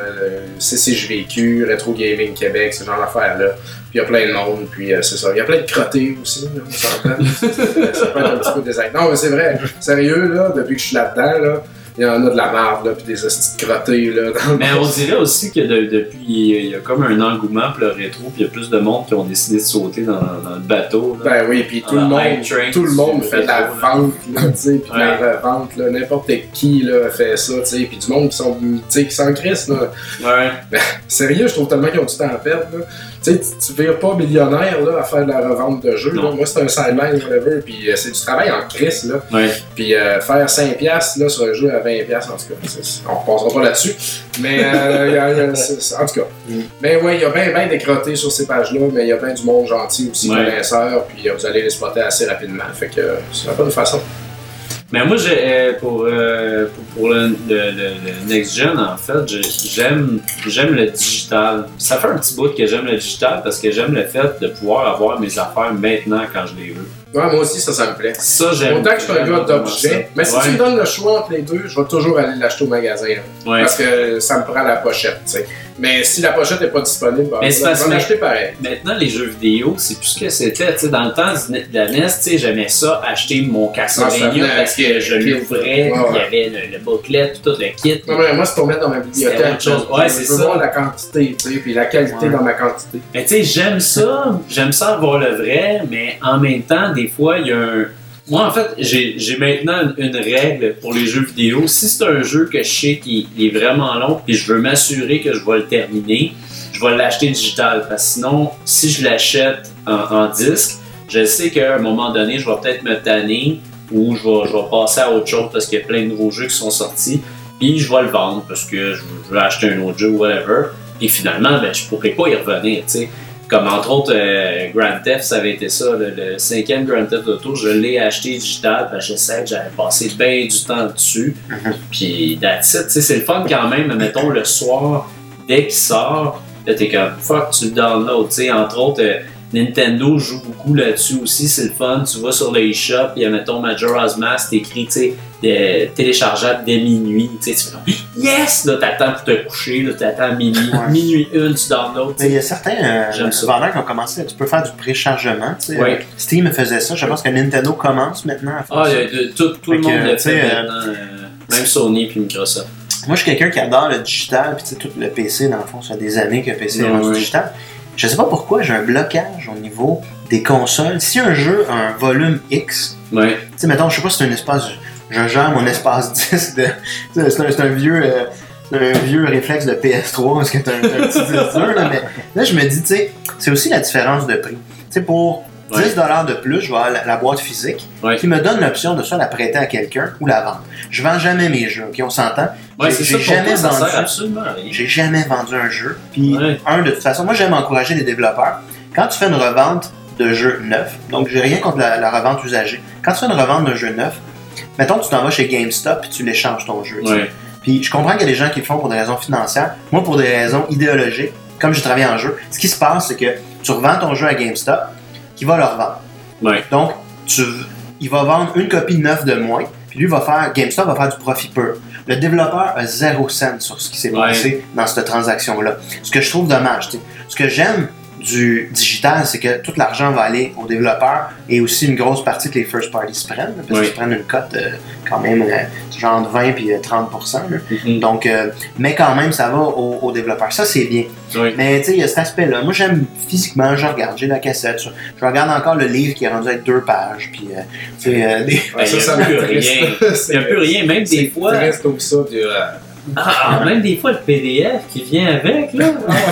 CCJVQ, Retro Gaming Québec, ce genre d'affaires-là. Puis il y a plein de monde, puis c'est ça. Il y a plein de crottés aussi, là, on s'entend. Ça peut être un petit peu désagréable. Non, mais c'est vrai, sérieux, là, depuis que je suis là-dedans, là, il y en a de la marde, là, puis des hosties de crottés, là. Mais on dirait aussi que depuis, il y a comme un engouement pour le rétro, puis il y a plus de monde qui ont décidé de sauter dans le bateau. Là. Ben oui, puis tout le monde fait de la vente, là, tu sais, puis de la revente, là. N'importe qui, là, fait ça, tu sais, puis du monde qui s'en crisse, là. Ben, sérieux, je trouve tellement qu'ils ont du temps à perdre, là. Tu sais, tu vires pas millionnaire, là, à faire de la revente de jeux, là. Moi, c'est un sideline, whatever, puis c'est du travail en crisse, là. Puis faire 5$ là, sur un jeu à 20$, en tout cas. On repassera pas là-dessus. Mais, en tout cas. Mais ouais, il y a bien des crottés sur ces pages-là, mais il y a bien du monde gentil aussi, connaisseurs, puis vous allez les spotter assez rapidement. Fait que c'est la bonne façon. Mais moi, pour le Next Gen, en fait, j'aime le digital. Ça fait un petit bout que j'aime le digital parce que j'aime le fait de pouvoir avoir mes affaires maintenant quand je les veux. Ouais, moi aussi, ça me plaît. Ça, j'aime. Autant que je suis un gars d'objet. Mais si tu me donnes le choix entre les deux, je vais toujours aller l'acheter au magasin. Parce que ça me prend la pochette, tu sais. Mais si la pochette n'est pas disponible, je vais l'acheter pareil. Maintenant, les jeux vidéo, c'est plus ce que c'était. Tu sais, dans le temps de la NES, tu sais, j'aimais ça, acheter mon Castlevania parce que je l'ouvrais, il y avait le booklet, tout le kit. Non, mais moi, c'est pour mettre dans ma bibliothèque. C'est ça. Je veux voir la quantité, tu sais, puis la qualité dans ma quantité. Mais tu sais, j'aime ça avoir le vrai, mais en même temps, des fois, il y a un... Moi, en fait, j'ai maintenant une règle pour les jeux vidéo. Si c'est un jeu que je sais qu'il est vraiment long et je veux m'assurer que je vais le terminer, je vais l'acheter digital. Parce que sinon, si je l'achète en disque, je sais qu'à un moment donné, je vais peut-être me tanner ou je vais passer à autre chose parce qu'il y a plein de nouveaux jeux qui sont sortis. Puis je vais le vendre parce que je veux acheter un autre jeu ou whatever. Et finalement, ben, je pourrais pas y revenir, tu sais. Comme entre autres, Grand Theft, ça avait été ça. Le 5e Grand Theft Auto, je l'ai acheté digital parce que je sais que j'avais passé bien du temps dessus. Puis, that's it. C'est le fun quand même, mettons, le soir, dès qu'il sort, là, t'es comme, fuck, tu le downloads. Entre autres, Nintendo joue beaucoup là-dessus aussi, c'est le fun. Tu vas sur le eShop, il y a, mettons, Majora's Mask, t'écris, tu sais, téléchargeable dès minuit. Tu fais comme, yes! Là, t'attends pour te coucher, là, t'attends minuit 1, tu downloads. Mais il y a certains vendeurs qui ont commencé, tu peux faire du préchargement, tu sais. Steam faisait ça, je pense que Nintendo commence maintenant à faire ça. Tout le monde le fait maintenant, même Sony puis Microsoft. Moi, je suis quelqu'un qui adore le digital, puis tu sais, tout le PC, dans le fond, ça fait des années que le PC est rendu digital. Je sais pas pourquoi j'ai un blocage au niveau des consoles. Si un jeu a un volume X, tu sais, mettons, je sais pas si c'est un espace, je gère mon espace disque de. C'est un vieux réflexe de PS3, parce que t'as un petit disque dur, là, mais là, je me dis, tu sais, c'est aussi la différence de prix. Tu sais, pour 10$ de plus, je vais avoir la boîte physique qui me donne l'option de soit la prêter à quelqu'un ou la vendre. Je vends jamais mes jeux, ok, on s'entend? J'ai jamais vendu un jeu. Puis, de toute façon, moi j'aime encourager les développeurs. Quand tu fais une revente de jeu neuf, donc j'ai rien contre la revente usagée. Quand tu fais une revente d'un jeu neuf, mettons que tu t'en vas chez GameStop et tu l'échanges ton jeu. Puis je comprends qu'il y a des gens qui le font pour des raisons financières. Moi, pour des raisons idéologiques, comme je travaille en jeu, ce qui se passe, c'est que tu revends ton jeu à GameStop, qui va le revendre. Donc, il va vendre une copie neuve de moins, puis lui GameStop va faire du profit pur. Le développeur a 0 cent sur ce qui s'est passé dans cette transaction-là. Ce que je trouve dommage. T'sais. Ce que j'aime du digital, c'est que tout l'argent va aller aux développeurs et aussi une grosse partie que les first parties se prennent, parce qu'ils prennent une cote quand même genre de 20 et 30%. Donc, mais quand même, ça va aux développeurs. Ça, c'est bien. Mais tu sais, il y a cet aspect-là. Moi, j'aime physiquement, je regarde, j'ai la cassette. Je regarde encore le livre qui est rendu avec 2 pages. Puis, tu sais, ça me plus rien. Il n'y a plus rien, même des fois. Même des fois, le PDF qui vient avec, là,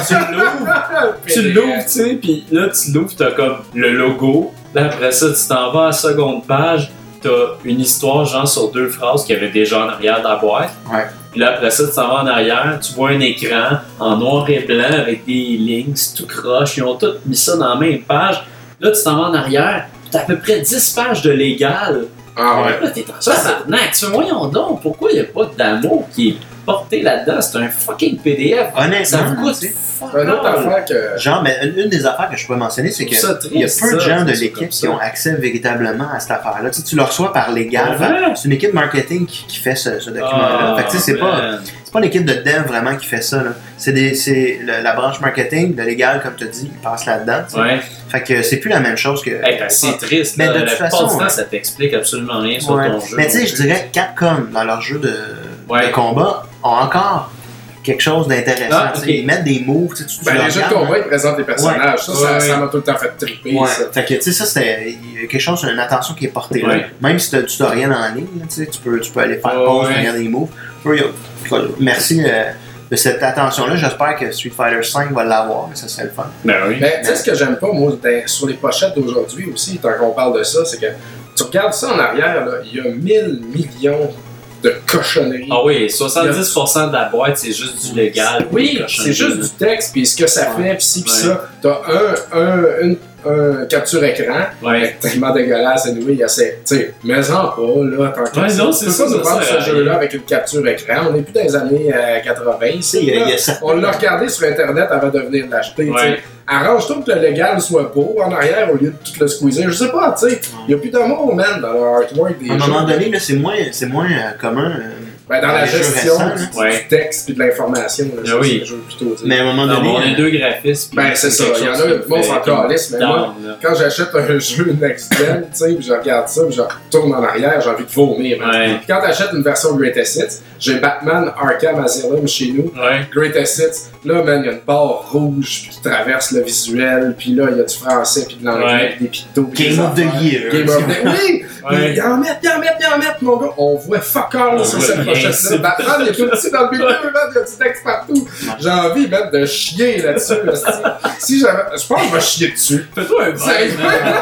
tu l'ouvres, tu sais, puis là, tu l'ouvres, t'as comme le logo. Là, après ça, tu t'en vas à la seconde page, t'as une histoire, genre, sur 2 phrases qu'il y avait déjà en arrière de la boîte. Puis là, après ça, tu t'en vas en arrière, tu vois un écran en noir et blanc avec des lignes, c'est tout croche. Ils ont tous mis ça dans la même page. Là, tu t'en vas en arrière, puis t'as à peu près 10 pages de légal. Là, t'es en tabarnak. Tu fais, voyons donc, pourquoi il n'y a pas d'amour qui est porté là-dedans? C'est un fucking PDF. Honnêtement, ça vous coûte une autre affaire que... Genre, mais une des affaires que je peux mentionner, c'est qu'il y a peu de gens de l'équipe qui ont accès véritablement à cette affaire-là. Tu le reçois par légal. C'est une équipe marketing qui fait ce document-là. Fait que tu sais, c'est pas l'équipe de dev vraiment qui fait ça. Là. C'est la branche marketing, de légal, comme tu as dit, ils passent là-dedans. Fait que c'est plus la même chose que... c'est triste. Mais de toute façon, ça t'explique absolument rien sur ton jeu. Mais tu sais, je dirais Capcom, dans leur jeu de combat, ont encore quelque chose d'intéressant. Ils mettent des moves. Les jeux de combat, ils présentent les personnages. Ça m'a tout le temps fait triper. Fait que, tu sais, ça, c'était quelque chose, une attention qui est portée là. Même si tu as du tutoriel en ligne, tu peux aller faire pause, regarder les moves. Merci de cette attention-là. J'espère que Street Fighter V va l'avoir, mais ça serait le fun. Mais tu sais, ce que j'aime pas, moi, sur les pochettes d'aujourd'hui aussi, tant qu'on parle de ça, c'est que tu regardes ça en arrière, il y a 1000 millions de cochonneries. Ah oui, 70% de la boîte, c'est juste du légal. Oui, c'est juste du texte, puis ce que ça fait, puis ci, puis ça. T'as un capture écran, tellement dégueulasse, anyway, tu sais, mais-en pas, là, tant que ça. C'est pas nous vendre ce jeu-là avec une capture écran. On n'est plus dans les années 80. On l'a regardé sur Internet avant de venir l'acheter, tu sais. Arrange-toi que le légal soit beau en arrière au lieu de tout le squeezer. Je sais pas, tu sais. Il n'y a plus d'amour, man, dans le artwork des jeux. À un moment donné, là, c'est moins commun. Dans la gestion du texte et de l'information. Mais à un moment donné. On a 2 graphismes. C'est ça. Il y en a, le monde s'en calisse, mais moi, quand j'achète un jeu next-gen, tu sais, je regarde ça, je retourne en arrière, j'ai envie de vomir. Puis quand t'achètes une version Greatest Hits, j'ai Batman Arkham Asylum chez nous. Greatest Hits, là, man, il y a une barre rouge qui traverse le visuel, puis là, il y a du français, puis de l'anglais, puis des pictos. Game of the Year. Oui! Ils en mettent, mon gars. On voit fuck all sur cette pochette-là. Batman, il est tout petit dans le milieu, man, il y a du texte partout. J'ai envie, même de chier là-dessus. Si j'avais. Je pense que je vais chier dessus. Fais-toi un bain.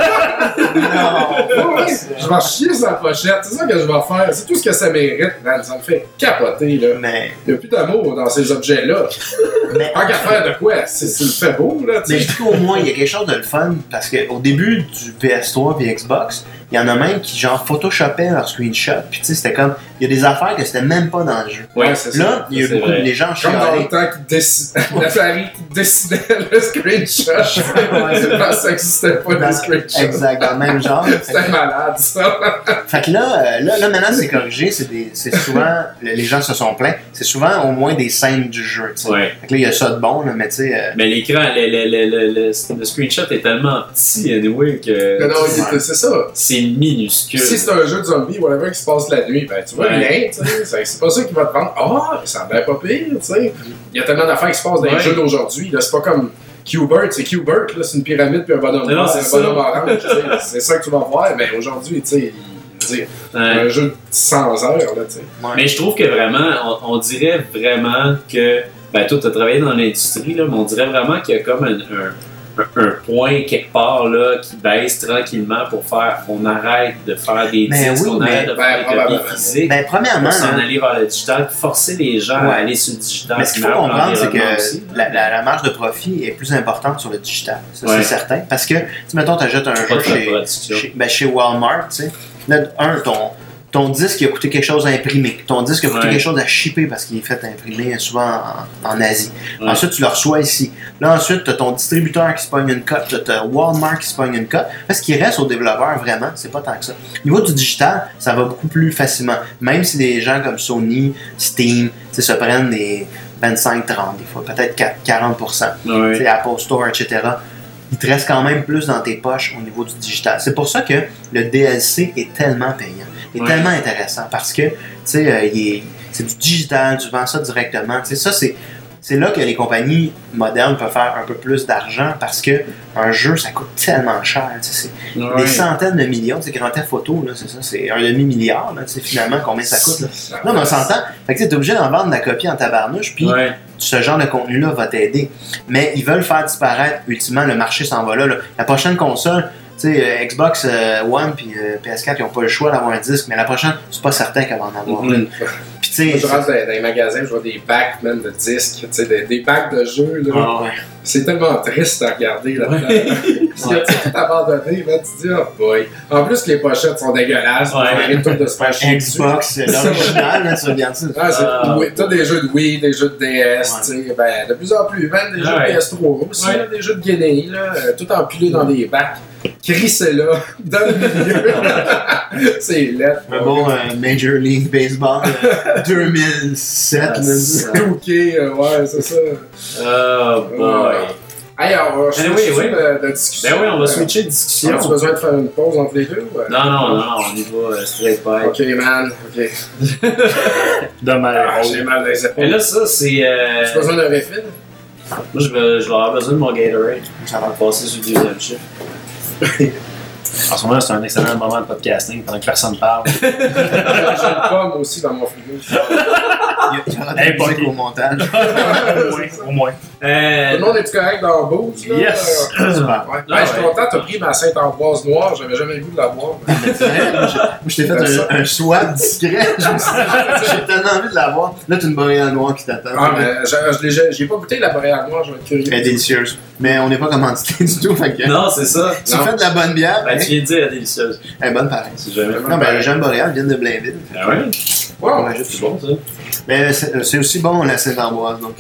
Je vais chier sur la pochette. C'est ça que je vais faire. C'est tout ce que ça mérite, man. Ça me fait capoter, là. Mais... Il n'y a plus d'amour dans ces objets-là. Tant qu'à faire de quoi? C'est le fait beau, là. Mais je dis qu'au moins, il y a quelque chose de le fun, parce qu'au début du PS3 et Xbox, il y en a même qui, genre, photoshopaient leur screenshot, puis tu sais, c'était comme, il y a des affaires que c'était même pas dans le jeu. C'est là, ça. Il y a eu beaucoup de gens comme dans le temps qui dessinait le screenshot. Ça n'existait pas, le screenshot. Exact, dans le même genre. C'était malade, ça. Fait que là, maintenant, c'est corrigé, c'est souvent, les gens se sont plaints, c'est souvent au moins des scènes du jeu, tu sais. Fait que là, il y a ça de bon, là, mais tu sais... Mais l'écran, le screenshot est tellement petit, anyway, que... Non, c'est ça. C'est c'est minuscule. Si c'est un jeu de zombies, whatever, qui se passe la nuit, ben tu vois rien, tu sais. C'est pas ça qui va te vendre. Ah, ça a l'air pas pire, tu sais. Il y a tellement d'affaires qui se passent dans les jeux d'aujourd'hui. Là, c'est pas comme Q-Bert, c'est Q-Bert, là, c'est une pyramide puis un bonhomme Non, noir, c'est un bonhomme orange, tu sais. C'est ça que tu vas voir, mais aujourd'hui, tu sais, un jeu de 100 heures, là, tu sais. Mais je trouve que vraiment, on dirait vraiment que, ben toi, t'as travaillé dans l'industrie, là, mais on dirait vraiment qu'il y a comme un point quelque part là qui baisse tranquillement pour faire on arrête de faire des disques, on arrête de faire des copies physiques, Ben, premièrement, pour s'en aller vers le digital, forcer les gens à aller sur le digital. Mais ce qu'il faut comprendre, c'est que la marge de profit est plus importante sur le digital. Ça, c'est certain. Parce que, si mettons, tu achètes un jeu chez Walmart, tu sais, là, ton disque il a coûté quelque chose à imprimer. Ton disque a coûté quelque chose à shipper parce qu'il est fait imprimer souvent en Asie. Ensuite, tu le reçois ici. Là, ensuite, tu as ton distributeur qui se pogne une cote, tu as Walmart qui se pogne une cote. Là, ce qui reste aux développeurs, vraiment, c'est pas tant que ça. Au niveau du digital, ça va beaucoup plus facilement. Même si des gens comme Sony, Steam, se prennent des 25-30, des fois, peut-être 40%. Apple Store, etc. Il te reste quand même plus dans tes poches au niveau du digital. C'est pour ça que le DLC est tellement payant. Il est tellement intéressant parce que, tu sais, c'est du digital, tu vends ça directement. Tu sais, ça, c'est là que les compagnies modernes peuvent faire un peu plus d'argent parce que un jeu, ça coûte tellement cher. Tu sais, c'est des centaines de millions. Tu sais, Grand Theft Auto, là, c'est ça, c'est un demi-milliard. Là, tu sais, finalement, combien ça coûte. Là, non, mais on s'entend. Fait que tu es obligé d'en vendre la copie en tabarnouche, puis ce genre de contenu-là va t'aider. Mais ils veulent faire disparaître, ultimement, le marché s'en va là. La prochaine console, tu sais, Xbox One puis PS4, ils n'ont pas le choix d'avoir un disque, mais la prochaine, c'est pas certain qu'elle va en avoir une. Puis tu sais, je rentre dans les magasins, je vois des packs même de disques, tu sais, des packs de jeux, là. C'est tellement triste à regarder là-dedans. Si tu tout abandonné, là, tu te dis, oh boy. En plus, les pochettes sont dégueulasses. Une tour de se chier Xbox, l'original, là, tu regardes ça. T'as des jeux de Wii, des jeux de DS, tu sais, ben, de plus en plus, même des jeux de PS3 aussi, là, des jeux de Guinée, là, tout empilé dans des bacs. Crissé là, dans le milieu. C'est laid. Un bon Major League Baseball 2007. 2K, ouais, c'est ça. Oh boy. Hey, on va switcher de discussion. Ben oui, on va switcher de discussion. As-tu besoin de faire une pause entre les deux? Ouais? Non, on y va straight by. Ok, man, ok. Dommage. J'ai mal dans les épaules. Et là, ça, c'est. As-tu besoin d'un refill? Moi, je vais avoir besoin de mon Gatorade. Ça va passer sur le deuxième chiffre. En ce moment, c'est un excellent moment de podcasting pendant que personne parle. J'ai une pomme aussi dans mon frigo. Il y aura des musiques au montage. Au moins. Tout le monde est-tu correct dans le booze? Là? Yes! Super. Je suis content, t'as pris ma Sainte-Ambroise noire, j'avais jamais le goût de la boire. Je t'ai fait un swap discret. J'ai tellement envie de la boire. Là, tu as une boréale noire qui t'attend. Ah, mais j'ai pas goûté la boréale noire, je vais être curieux. Elle est délicieuse. Mais on n'est pas commandité du tout. Fait que Non, c'est ça. tu fais de la bonne bière. Ben, tu viens de dire, elle est délicieuse. Elle est bonne pareil. C'est jamais. Non, mais les jeunes boréales viennent de Blainville. Ah ouais? Wow, C'est bon, ça. Mais c'est aussi bon la Sainte-Ambroise. Donc,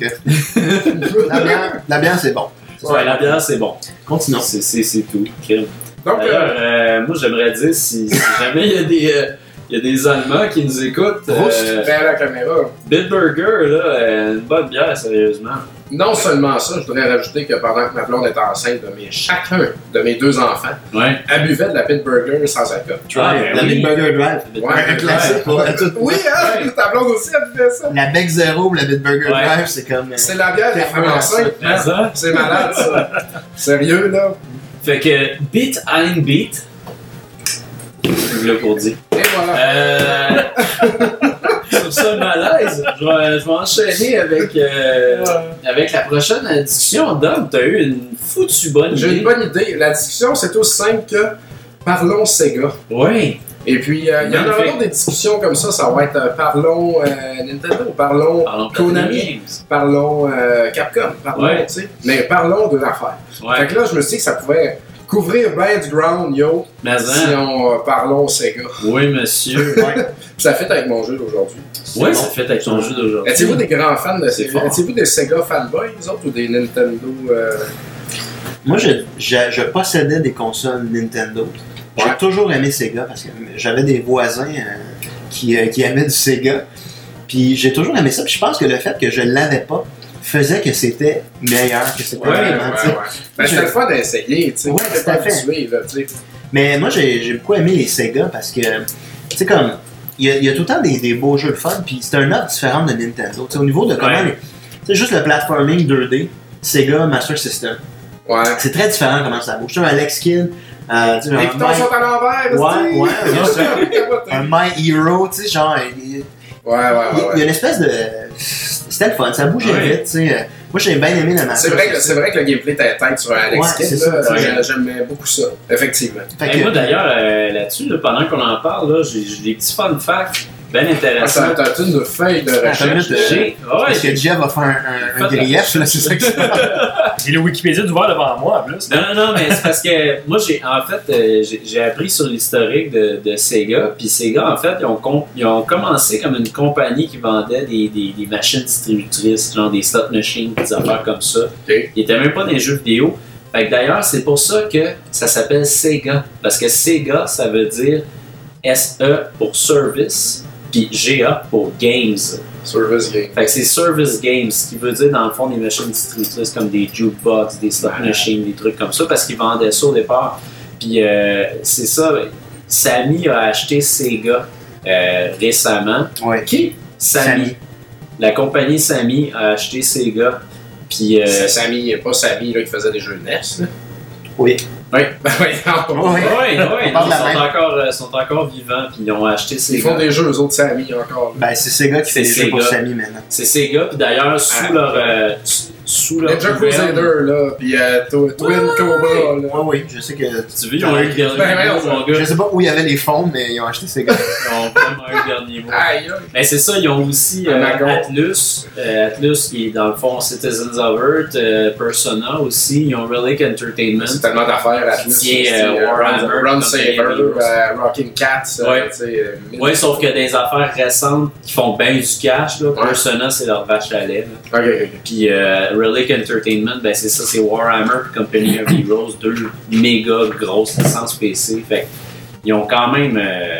la bière, c'est bon. Ouais, la bière, c'est bon. Continuons. C'est tout. Crime. Donc, moi, j'aimerais dire, si jamais il y a des Allemands qui nous écoutent, vers la caméra. Bitburger, là, une bonne bière, sérieusement. Non seulement ça, je voudrais rajouter que pendant que ma blonde était enceinte de chacun de mes 2 enfants, elle buvait de la Pitburger sans alcool. La Bitburger Drive. Un classique pour tout. Oui, hein? Ta blonde aussi, elle buvait ça. La Bec Zero ou la Bitburger Drive, c'est comme. C'est la bière des femmes enceintes. C'est malade, ça. Sérieux, là. Fait que Beat ein Beat. Je l'ai pour dire. Et voilà. Sur ça, malaise, je vais enchaîner avec la prochaine discussion. Dom, t'as eu une foutue bonne idée. J'ai une bonne idée. La discussion, c'est aussi simple que parlons Sega. Oui. Et puis, il y en aura d'autres des discussions comme ça. Ça va être parlons Nintendo, parlons Konami, parlons Capcom, parlons, tu sais. Mais parlons de l'affaire. Fait que là, je me suis dit que ça pouvait couvrir bien du ground, yo, si on parlons Sega. Oui, monsieur. Ça fait avec mon jeu d'aujourd'hui. Oui, ça fait avec ton jeu d'aujourd'hui. Étiez-vous des grands fans de Sega? Étiez-vous des Sega fanboys, vous autres, ou des Nintendo? Moi, je possédais des consoles Nintendo. J'ai toujours aimé Sega parce que j'avais des voisins qui aimaient du Sega. Puis j'ai toujours aimé ça. Puis je pense que le fait que je l'avais pas faisait que c'était meilleur, que c'était vraiment. Ben, c'était le fun d'essayer, tu sais. Ouais, c'était pas habitué, là, tu sais. Mais moi, j'ai beaucoup aimé les Sega parce que, tu sais, comme, il y a tout le temps des beaux jeux de fun, puis c'est un offre différente de Nintendo. Tu sais, au niveau de comment, tu sais, juste le platforming 2D, Sega Master System. Ouais. C'est très différent comment ça bouge. Tu sais, un Alex Kidd, tu sais, Les pitons sont à l'envers, ouais, un My Hero, tu sais, genre, il y a une espèce de... C'était le fun, ça bougeait vite, tu sais. Moi, j'ai bien aimé le Master System. C'est vrai que le gameplay était tête sur un Alex Kidd, j'aimais beaucoup ça, effectivement. Moi, d'ailleurs, là-dessus, là, pendant qu'on en parle, là, j'ai des petits fun facts bien intéressants. T'as une feuille de recherche. Parce que Jeff va faire un grief, là, c'est ça que J'ai le Wikipédia ouvert devant moi, en plus. Non, mais c'est parce que moi, j'ai appris sur l'historique de Sega. Puis Sega, en fait, ils ont commencé comme une compagnie qui vendait des machines distributrices, genre des slot machines, des affaires comme ça. Okay. Ils n'étaient même pas des jeux vidéo. Fait que d'ailleurs, c'est pour ça que ça s'appelle Sega. Parce que Sega, ça veut dire SE pour service, puis GA pour games. Service game. Fait que c'est service games, ce qui veut dire dans le fond des machines distributrices comme des jukebox, des slot machines, des trucs comme ça, parce qu'ils vendaient ça au départ. Puis c'est ça, Sammy a acheté Sega récemment. Ouais. Qui? Sammy. La compagnie Sammy a acheté Sega. Puis C'est Sammy, pas Sammy là, qui faisait des jeux NES. Là. Oui. Oui. Ils sont encore vivants, puis ils ont acheté Sega. Ils font des jeux, eux autres Sammy encore. Ben, c'est Sega qui fait des jeux pour Sammy maintenant. C'est Sega, puis d'ailleurs, sous leur Ninja Crusader, là, puis Twin Cobra, là. Oui, je sais que... Tu veux, ils ont eu le dernier mot, mon gars. Je sais pas où il y avait les fonds, mais ils ont acheté Sega. Ils ont vraiment eu le dernier mot. Aïe, Mais c'est ça, ils ont aussi Atlus. Atlus, qui est dans le fond Citizens of Earth, Persona aussi. Ils ont Relic Entertainment. C'est tellement d'affaires Atlus. Warhammer. Run Saver, Rockin' Cats. Oui, sauf que des affaires récentes qui font bien du cash. Là. Persona, c'est leur vache à lait. OK. Puis Relic Entertainment, ben c'est ça, c'est Warhammer et Company of Heroes, deux méga grosses licences PC. Fait ils ont quand même...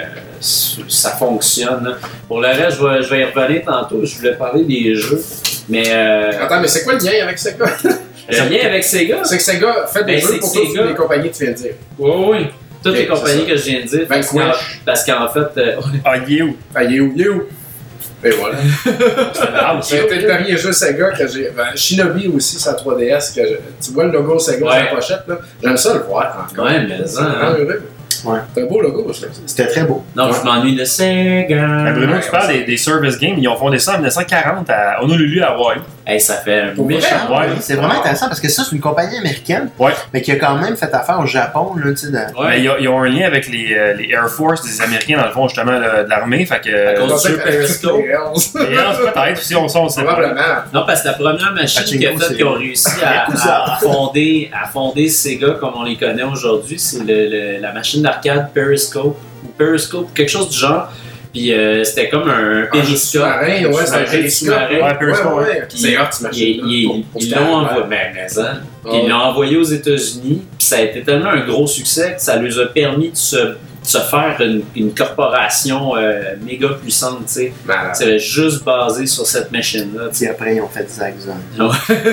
ça fonctionne. Là. Pour le reste, je vais y revenir tantôt. Je voulais parler des jeux, mais... Attends, mais c'est quoi le lien avec Sega? Le lien avec Sega? C'est que Sega fait des jeux pour toutes les compagnies que tu viens de dire. Oui. Toutes les compagnies que je viens de dire. Parce qu'en fait... il est où? Et voilà. C'était le dernier jeu Sega que j'ai. Shinobi aussi, sa 3DS. Tu vois le logo Sega sur la pochette, là. J'aime ça le voir encore. Ouais, mais ça. Ouais. C'est un beau logo, ça. C'était très beau. Non, je m'ennuie de Sega. Bruno, tu parles des service games. Ils ont fondé ça en 1940 à Honolulu, à Hawaii. Hey, ça fait un méchant. C'est vraiment intéressant parce que ça, c'est une compagnie américaine, mais qui a quand même fait affaire au Japon. Là, ils ont un lien avec les Air Force des Américains, dans le fond, justement, de l'armée. Fait que. À cause du Periscope. Peut-être, si on sait probablement. Non, parce que la première machine qu'ils ont réussi à fonder Sega comme on les connaît aujourd'hui, c'est la machine d'arcade Periscope, quelque chose du genre. Puis c'était comme un périscope. C'est un périscope. C'est hot, cette machine. Ils l'ont envoyé. Ils l'ont envoyé aux États-Unis. Puis ça a été tellement un gros succès que ça leur a permis de se faire une corporation méga puissante, tu sais. C'est juste basé sur cette machine-là. Puis après, ils ont fait Zaxxon. Non,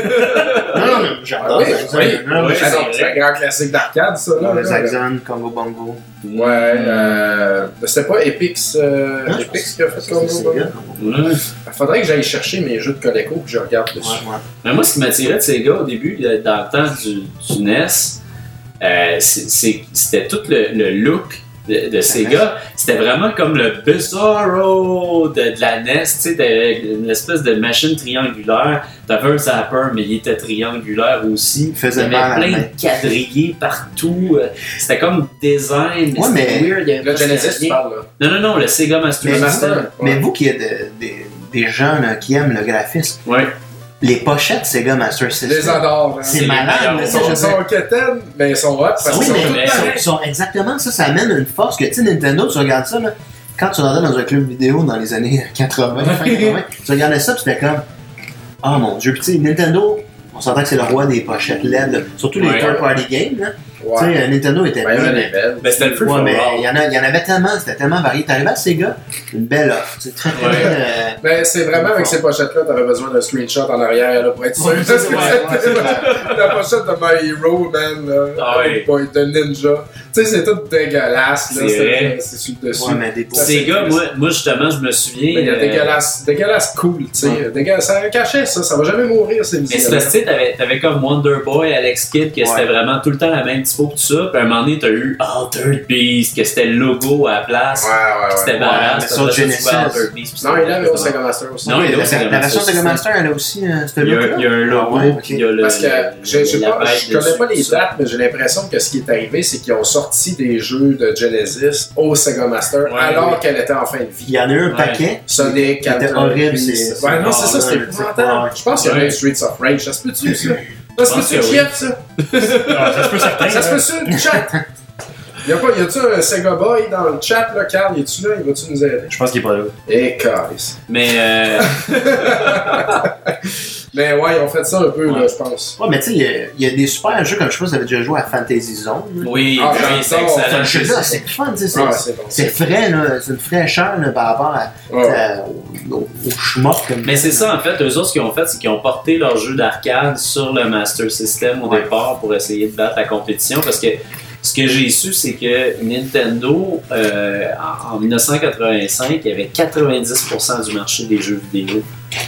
j'adore Zaxxon. C'est un grand classique d'arcade, ça. Zaxxon, Congo Bongo. Ouais, c'était pas Epix qui a fait Congo Bongo. Il faudrait que j'aille chercher mes jeux de Coleco que je regarde dessus. Mais moi, ce qui m'attirait de Sega au début, dans le temps du NES, c'était tout le look de Sega. C'était vraiment comme le Bizarro de la NES, tu sais, une espèce de machine triangulaire. T'avais un zapper, mais il était triangulaire aussi. Il y avait plein de quadrillés partout. C'était comme design, mais c'était weird. Le Genesis, tu parles, là. Non, le Sega Master System. Mais vous qui êtes des gens là, qui aiment le graphisme, les pochettes Sega Master System. Je les adore. C'est malade. Ils sont quétaines, mais ils sont hot. Ils sont exactement ça. Ça amène une force que, tu sais, Nintendo, tu regardes ça, là, quand tu rentrais dans un club vidéo dans les années 80, fin 80, tu regardais ça, puis c'était comme, oh mon Dieu. Puis, tu sais, Nintendo, on s'entend que c'est le roi des pochettes LED, là. Surtout les third-party games, là. Tu sais, Nintendo était Ben, il y en a bien. des belles. Ben, c'était le Free Ouais, for mais All. il y en avait tellement, c'était tellement varié. T'arrivais à Sega, une belle offre. C'est très, très, Ouais. très. Ben, c'est vraiment avec ces pochettes-là, t'avais besoin d'un screenshot en arrière là, pour être sûr. Ouais, Parce que ouais, c'est vrai. la pochette de My Hero, man, là, Ah ouais. de Ninja. Tu sais, c'est tout dégueulasse. Là, C'est vrai. c'est sur le dessus. Ouais, mais des beaux. Sega, moi, justement, je me souviens. Mais il y a dégueulasse cool, tu sais. Ça a un cachet, ça va jamais mourir, ces Mais c'est musiques. parce que tu sais, t'avais comme Wonder Boy, Alex Kidd, que c'était vraiment tout le temps la même typo que tout ça. Puis à un moment donné, t'as eu Altered Beast, que c'était le logo à la place. Ouais. C'était Ouais, badass. mais sur Genesis. Non, il l'avait au Sega Master aussi. Non, il l'a au Sega La version Master Sega aussi. Master, elle a aussi ce Il y a look-là. un logo, Ah ouais, ok. puis il y a le. Parce que je la bête connais dessus, pas les tout ça. dates, mais j'ai l'impression que ce qui est arrivé, c'est qu'ils ont sorti des jeux de Genesis au Sega Master Ouais, alors oui. qu'elle était en fin de vie. Il y en a eu un Ouais. paquet. Sonic, C'était Altered horrible, Beast. c'est- Ouais, non, c'est ça, c'est- c'était ouais, épouvantable. ouais. Je pense qu'il y a Ouais. même Streets of Rage. Ça se peut-tu, ça? Ça se pense peut-tu, que oui. Jeff, ça? Ah, ça se peut certain. Ça se peut-tu, chat? Y a-tu un Sega Boy dans le chat, là, Carl? Y es-tu là? Il va-tu nous aider? Je pense qu'il est pas là. Eh, calice. Mais Mais ouais, ils ont fait ça un peu, là, Ouais. je pense. Ouais, mais tu sais, il y a des super jeux comme je sais pas si vous avez déjà joué à Fantasy Zone. là. oui, Ah, oui, c'est j'adore. Ce excellent. jeu-là, c'est le fun, tu sais. Ouais, c'est- c'est bon. C'est frais, là. C'est une fraîcheur là, par rapport Ouais. au schmuck. Comme Mais c'est ça, en fait, eux autres, ce qu'ils ont fait, c'est qu'ils ont porté leur jeu d'arcade sur le Master System au Ouais. départ pour essayer de battre la compétition. Parce que ce que j'ai su, c'est que Nintendo, en 1985, il y avait 90% du marché des jeux vidéo.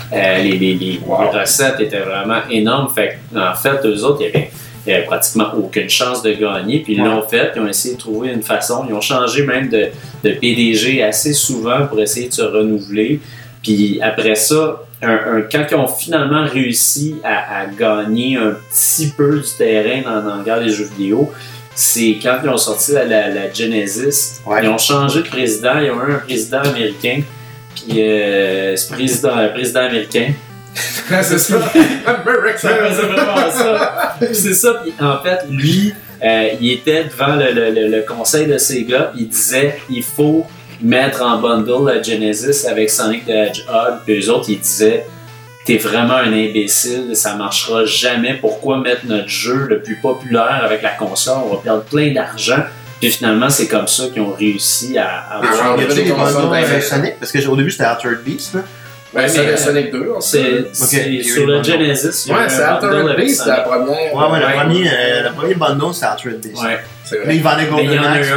Les recettes étaient vraiment énormes. Fait en fait, eux autres, il y avait pratiquement aucune chance de gagner. Puis ils l'ont fait, ils ont essayé de trouver une façon. Ils ont changé même de PDG assez souvent pour essayer de se renouveler. Puis après ça, quand ils ont finalement réussi à gagner un petit peu du terrain dans le regard des jeux vidéo, c'est quand ils ont sorti la Genesis. Ouais. Ils ont changé de président. Ils ont eu un président américain. Puis ce président américain, C'est ça. American. c'est vraiment ça. Puis c'est ça. Puis en fait, lui, il était devant le conseil de Sega. Puis il disait il faut mettre en bundle la Genesis avec Sonic the Hedgehog. Puis eux autres, ils disaient t'es vraiment un imbécile, ça marchera jamais. Pourquoi mettre notre jeu le plus populaire avec la console? On va perdre plein d'argent. Puis finalement, c'est comme ça qu'ils ont réussi à Ah, avoir. Il y a des des consoles bundles bien Sonic, parce qu'au début c'était Altered Beast. Là. Ouais, mais, c'est Sonic 2. C'est sur le Genesis. il y a Ouais, un c'est bundle Altered avec Beast, Sonic. la première. Ouais, Ouais. le premier bundle c'était Altered Beast. Ouais. C'est Là, vrai. ils vendaient Mais il y en a GoldenEye.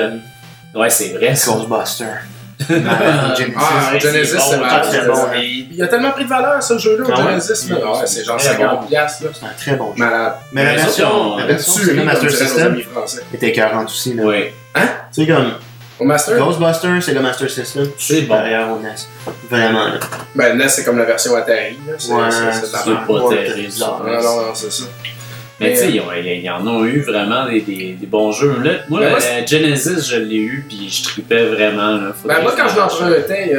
eu un. Ouais, c'est vrai. ça. Ghostbuster. Genesis. Ah, Genesis, c'est bon, malade. c'est bon. Il a tellement pris de valeur, ce jeu-là, Ah ouais? Genesis. man. Ouais, c'est genre Très 50 piastres, là. C'est un très bon jeu. Malade. Mais la Mais version, ça, la version Tu Sega Master nos System amis français. était écœurante aussi. Là. Ouais. Tu sais, comme Au Master? Ghostbuster, Sega Master System, C'est bon. derrière au NES. Vraiment, là. Ben, NES, c'est comme la version Atari. là. C'est Ouais, c'est de la c'est merde. pas Ouais, terrible, c'est bizarre. ça. Non, c'est ça. Mais tu sais, ils en ont eu vraiment des bons jeux. Là, moi, Mais moi, la Genesis, je l'ai eu, puis je tripais vraiment. Là. Ben, moi, quand je l'empruntais,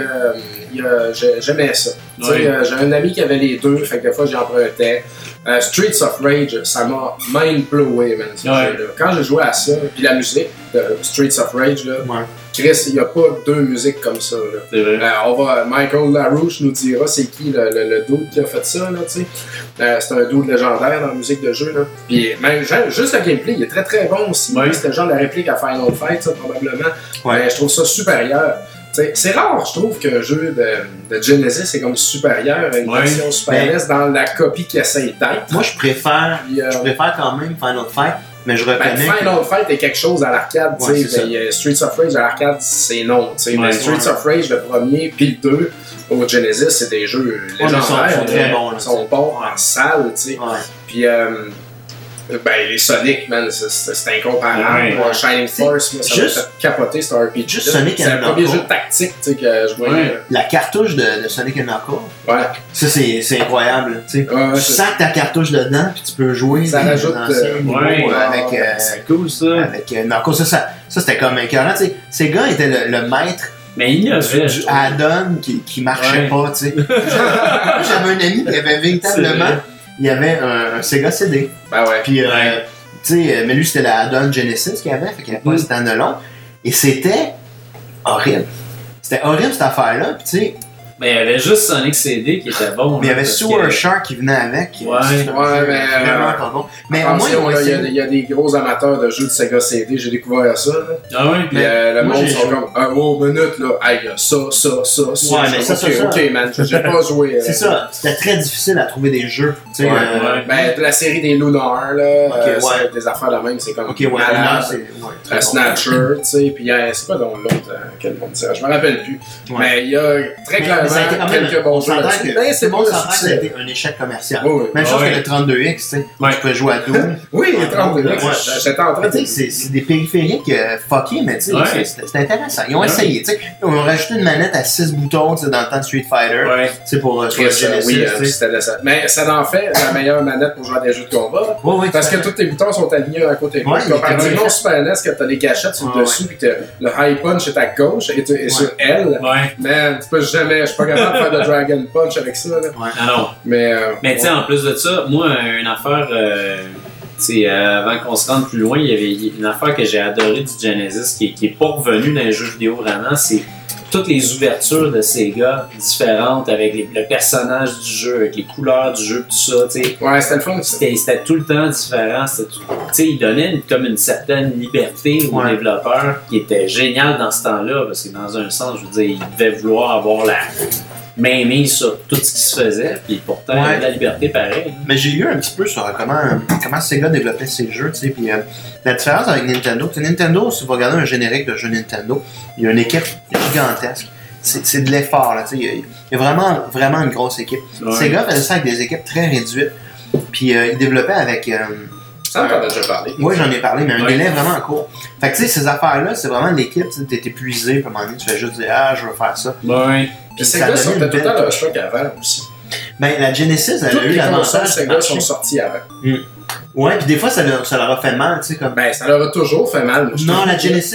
j'aimais ça. Tu sais, Oui. j'ai un ami qui avait les deux, fait que des fois, j'y empruntais. Streets of Rage, ça m'a mind-blowé, man, ce Ouais. jeu-là. Quand j'ai joué à ça, puis la musique de Streets of Rage, là, Ouais. Chris, il n'y a pas deux musiques comme ça, là. C'est vrai. Michael LaRouche nous dira c'est qui le dude qui a fait ça, là, tu sais. C'est un dude légendaire dans la musique de jeu, là. Puis même, juste le gameplay, il est très très bon aussi. Ouais. C'était genre la réplique à Final Fight, ça, probablement. Ouais. Mais je trouve ça supérieur. T'sais, c'est rare, je trouve, qu'un jeu de Genesis est comme supérieur à une Ouais. version Super Ben- NES dans la copie qui essaye d'être. Moi, je préfère Puis, quand même Final Fight, mais je ben, reconnais que... Final Fight est quelque chose à l'arcade, tu Ouais, sais. c'est Ben, Streets of Rage à l'arcade, c'est non, tu sais. Ouais, mais Streets of Rage, le premier, puis le 2, au Genesis, c'est des jeux mais ils légendaires. sont très bons, là. Ils sont bons en salle, tu sais. Ouais. Puis, ben, les Sonic, man, c'est incomparable. Ouais. Moi, Shining Force, moi, ça m'a Juste- fait capoter ce RPG. juste Sonic c'est le and premier Knuckles. jeu tactique, tu sais, que je voyais. Ouais. La cartouche de Sonic and Knuckles, Ouais. ça, c'est incroyable. Tu sais. Ouais, Tu c'est- sacs ta cartouche dedans, puis tu peux jouer Ça des rajoute, anciens niveaux, ouais, avec... C'est cool, ça. avec Knuckles. Ça c'était comme écœurant. Tu sais, Sega était le maître Mais il y a du add-on qui marchait Ouais. pas, tu sais. J'avais un ami qui avait véritablement... Il y avait un Sega CD. Ben ouais. Puis, Ouais. tu sais, mais lui, c'était la add-on Genesis qu'il avait, fait qu'il n'y avait pas un stand-alone. Et c'était horrible. C'était horrible, cette affaire-là. Puis, tu sais, Ben, il y avait juste Sonic CD qui était bon. Mais il y avait parce Sewer que- Shark qui venait avec. Ouais. C'était Ouais, mais, vraiment pas bon. Mais au moins, Attention, ils ont là, essayé. il y a des gros amateurs de jeux de Sega CD, j'ai découvert ça. Là. Ah ouais? Puis le moi, monde j'ai sont joué. comme, minute, là, hey, ça. Ouais, mais ça, ok, man, j'ai pas joué. C'est ça, c'était très difficile à trouver des jeux. Tu sais, Ouais, Ben, la série des Lunar, là, ouais. c'est des affaires de même, c'est comme Ok, ouais, malade. là, c'est. Ouais, très bon. Snatcher, tu sais, puis c'est quoi donc l'autre, quel monde dirait, je me rappelle plus. Ouais. Mais il y a très Mais clairement ça a été quand même, quelques bons on jeux s'entend là-dessus. que Ben, c'est bon le ça a succès. été un échec commercial. Oui, oui. Même chose Ouais. que le 32X, tu sais. Ouais. Tu pouvais jouer à Doom. Oui, les 32 Ouais. j'étais en train Mais de tu sais, c'est des périphériques fuckés, mais tu sais, Ouais. c'était intéressant. Ils ont Ouais. essayé, tu sais. Ils ont rajouté une manette à 6 boutons, tu sais, dans le temps de Street Fighter. Ouais. Tu sais, pour sur le Genesis, oui, tu sais. c'était ça. Mais ça en fait la meilleure manette pour jouer à des jeux de combat. Ouais, ouais, Parce tout que à fait. tous tes boutons sont alignés à côté de Ouais, l'autre. Comparativement il au Super NES, que t'as les gâchettes sur le dessus, puis que le high punch est à gauche et sur L. Ouais. Man, tu peux jamais, je suis pas capable de faire de Dragon Punch avec ça. Là. Ah non. Mais Mais tu sais, en plus de ça, moi, une affaire, tu sais, avant qu'on se rende plus loin, il y avait une affaire que j'ai adorée du Genesis qui est pas revenue dans les jeux vidéo vraiment, c'est toutes les ouvertures de Sega différentes avec le personnage du jeu, avec les couleurs du jeu, tout ça, tu sais. ouais, c'était le fun. Ça. C'était tout le temps différent. Tu sais, il donnait comme une certaine liberté aux Ouais. développeurs qui était génial dans ce temps-là, parce que dans un sens, je veux dire, ils devaient vouloir avoir la mainmise sur tout ce qui se faisait, puis pourtant, il y avait de la liberté pareil. Mais j'ai lu un petit peu sur comment Sega développait ses jeux, tu sais, puis la différence avec Nintendo, tu sais, Nintendo, si vous regardez un générique de jeu Nintendo, il y a une équipe gigantesque. C'est de l'effort, là, tu sais, il y a vraiment une grosse équipe. Ouais. Sega faisait ça avec des équipes très réduites, puis il développait avec... Ça, t'en as déjà parlé. Oui, j'en ai parlé, mais un Ouais. délai vraiment court. Fait que tu sais, ces affaires-là, c'est vraiment l'équipe, tu sais, t'es épuisé, puis à un moment donné, tu fais juste dire « Ah, je veux faire ça ». Ouais. Les ça Sega donnait sortaient une tout le belle temps leur touche. choc avant aussi. Ben, la Genesis, elle Toutes a eu les consoles l'avantage de Sega marcher. sont sorties avant. Ouais, puis des fois, ça leur a fait mal, tu sais, comme... Ben, ça leur a toujours fait mal. moi, je Non, trouve. la Genesis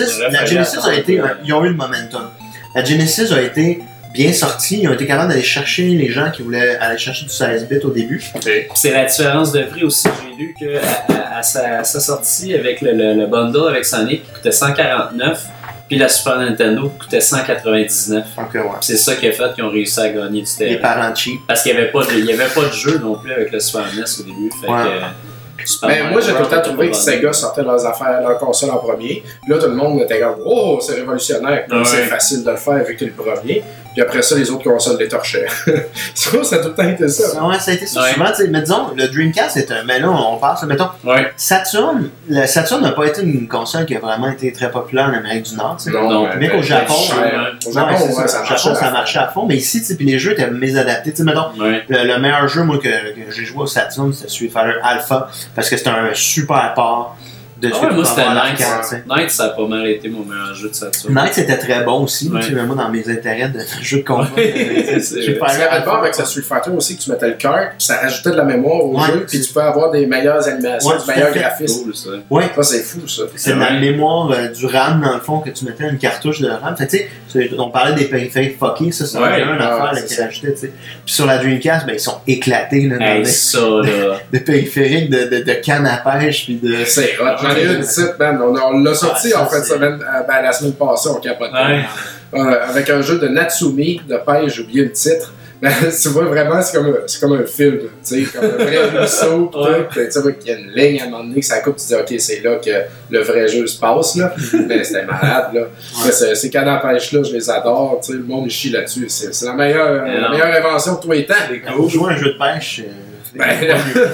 a été... Ils ont eu le momentum. La Genesis a été bien sortie. Ils ont été capables d'aller chercher les gens qui voulaient aller chercher du 16 bits au début. C'est la différence de prix aussi. J'ai lu qu'à sa sortie avec le bundle avec Sonic, qui coûtait 149, puis la Super Nintendo coûtait 199. Donc, ouais. C'est ça qui a fait qu'ils ont réussi à gagner du Les terrain. parents cheap. Parce qu'il n'y avait, pas de jeu non plus avec le Super NES au début. Fait Ouais. que, Super Ben, Mario moi, j'ai tout le temps World trouvé que était pas Sega sortait leurs affaires, leur console en premier. Puis là, tout le monde était comme, oh, c'est révolutionnaire. Puis Ouais. c'est facile de le faire vu que t'es le premier. Puis après ça, les autres consoles les torchaient. Ça a tout le temps été ça. Ouais, ça a été ça. Ouais. Souvent, tu sais, mais disons, le Dreamcast, c'est un... Mais là, on passe, mettons, Ouais. Saturn, le Saturn n'a pas été une console qui a vraiment été très populaire en Amérique du Nord, tu sais. Non, mais qu'au Japon, Au Ouais, Japon, c'est ouais, ça. ça Au Japon, ça marchait. marchait à fond, mais ici, tu sais, puis les jeux étaient mésadaptés. Tu sais, mettons, Ouais. le meilleur jeu, moi, que j'ai joué au Saturn, c'était Street Fighter Alpha, parce que c'était un super port de ce Ah que ouais, tu moi peux c'était avoir à Knight. l'arcade, tu sais. Knight, ça a pas mal été mon meilleur jeu de Saturn. Knight, c'était très bon aussi, Ouais. tu sais, mais moi, dans mes intérêts de jeux de combat. Ouais, Street Tu Fighter savais pas avec Alpha. ce Street Fighter aussi que tu mettais le cœur, puis ça rajoutait de la mémoire au Ouais, jeu, puis c'est- tu peux avoir des meilleures animations, Ouais, du tout à meilleur fait. graphisme. Cool, ça. Ouais. Ça, c'est fou, ça. C'est dans la mémoire du RAM, dans le fond, que tu mettais une cartouche de RAM. Fait, tu sais, on parlait des périphériques fuckés, ça, c'est Ouais, une affaire là, c'est qui ça. rajoutait, tu sais. Puis sur la Dreamcast, ben, ils sont éclatés, là, dans Hey, des, ça, là. des périphériques de canne à pêche, puis de... C'est hot. J'en ai une site, man. On l'a sorti ça, en fait c'est- la semaine passée, on capote. Ouais. Avec un jeu de Natsumi de pêche, j'ai oublié le titre. Mais tu vois vraiment, c'est comme un film, tu sais, comme un vrai ruisseau. Ouais. Tu vois qu'il y a une ligne à un moment donné que ça coupe, tu dis, ok, c'est là que le vrai jeu se passe, là. Mais c'était malade, là. Mais ces cannes à pêche-là, je les adore, tu sais, le monde il chie là-dessus. C'est la meilleure invention de tous les temps, les gars. Quand vous jouez à un jeu de pêche... Ben, Il y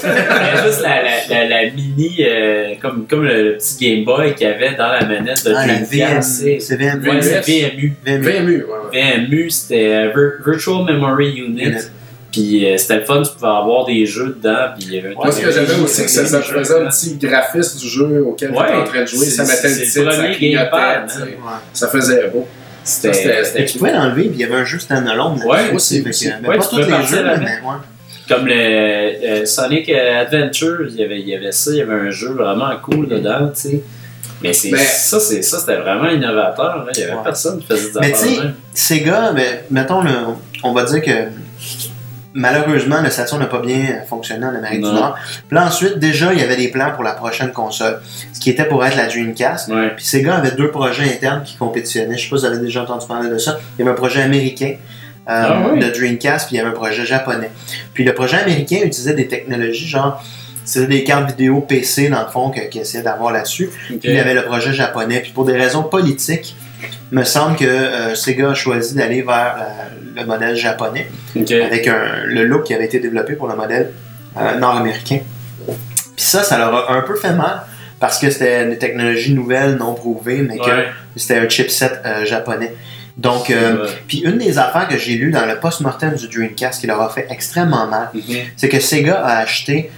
a juste la mini, comme le petit Game Boy qu'il y avait dans la manette de Ah, la Dreamcast. VM, c'est VMU. Ouais, c'est VMU. VMU, ouais. VMU, c'était Virtual Memory Unit. Unit. Puis c'était le fun, tu pouvais avoir des jeux dedans. Puis il y avait Moi, ce que j'aimais aussi, c'est que ça faisait un petit graphisme du jeu auquel tu Ouais, étais en train de jouer. Ça c'est- mettait le c'est titre, le ça premier clignotait, gamepad, tu sais. hein. Ça faisait beau. Ça, C'était Et tu pouvais l'enlever, puis il y avait un jeu standalone. là-dessus Ouais, aussi. aussi, Fait aussi. que, mais Ouais, pas tu tous peux les partir jeux, là, avec. mais ouais. comme le Sonic Adventure, il y avait ça, il y avait un jeu vraiment cool dedans, tu sais. Mais ça, c'était vraiment innovateur. Là. Il n'y avait Ouais. personne qui faisait des Mais tu affaires sais, de même. Sega, mettons, on va dire que malheureusement, le Saturn n'a pas bien fonctionné en Amérique Non. du Nord. Puis là, ensuite, déjà, il y avait des plans pour la prochaine console, ce qui était pour être la Dreamcast. Ouais. Puis Sega avait 2 projets internes qui compétitionnaient. Je sais pas si vous avez déjà entendu parler de ça. Il y avait un projet américain de Dreamcast, puis il y avait un projet japonais. Puis le projet américain utilisait des technologies genre, c'était des cartes vidéo PC dans le fond qu'ils essayaient d'avoir là-dessus. Puis il y avait le projet japonais. Puis pour des raisons politiques, il me semble que Sega a choisi d'aller vers le modèle japonais avec le look qui avait été développé pour le modèle nord-américain. Puis ça leur a un peu fait mal parce que c'était une technologie nouvelle, non prouvée, mais que c'était un chipset japonais. Donc, puis une des affaires que j'ai lues dans le post-mortem du Dreamcast qui leur a fait extrêmement mal, c'est que Sega a acheté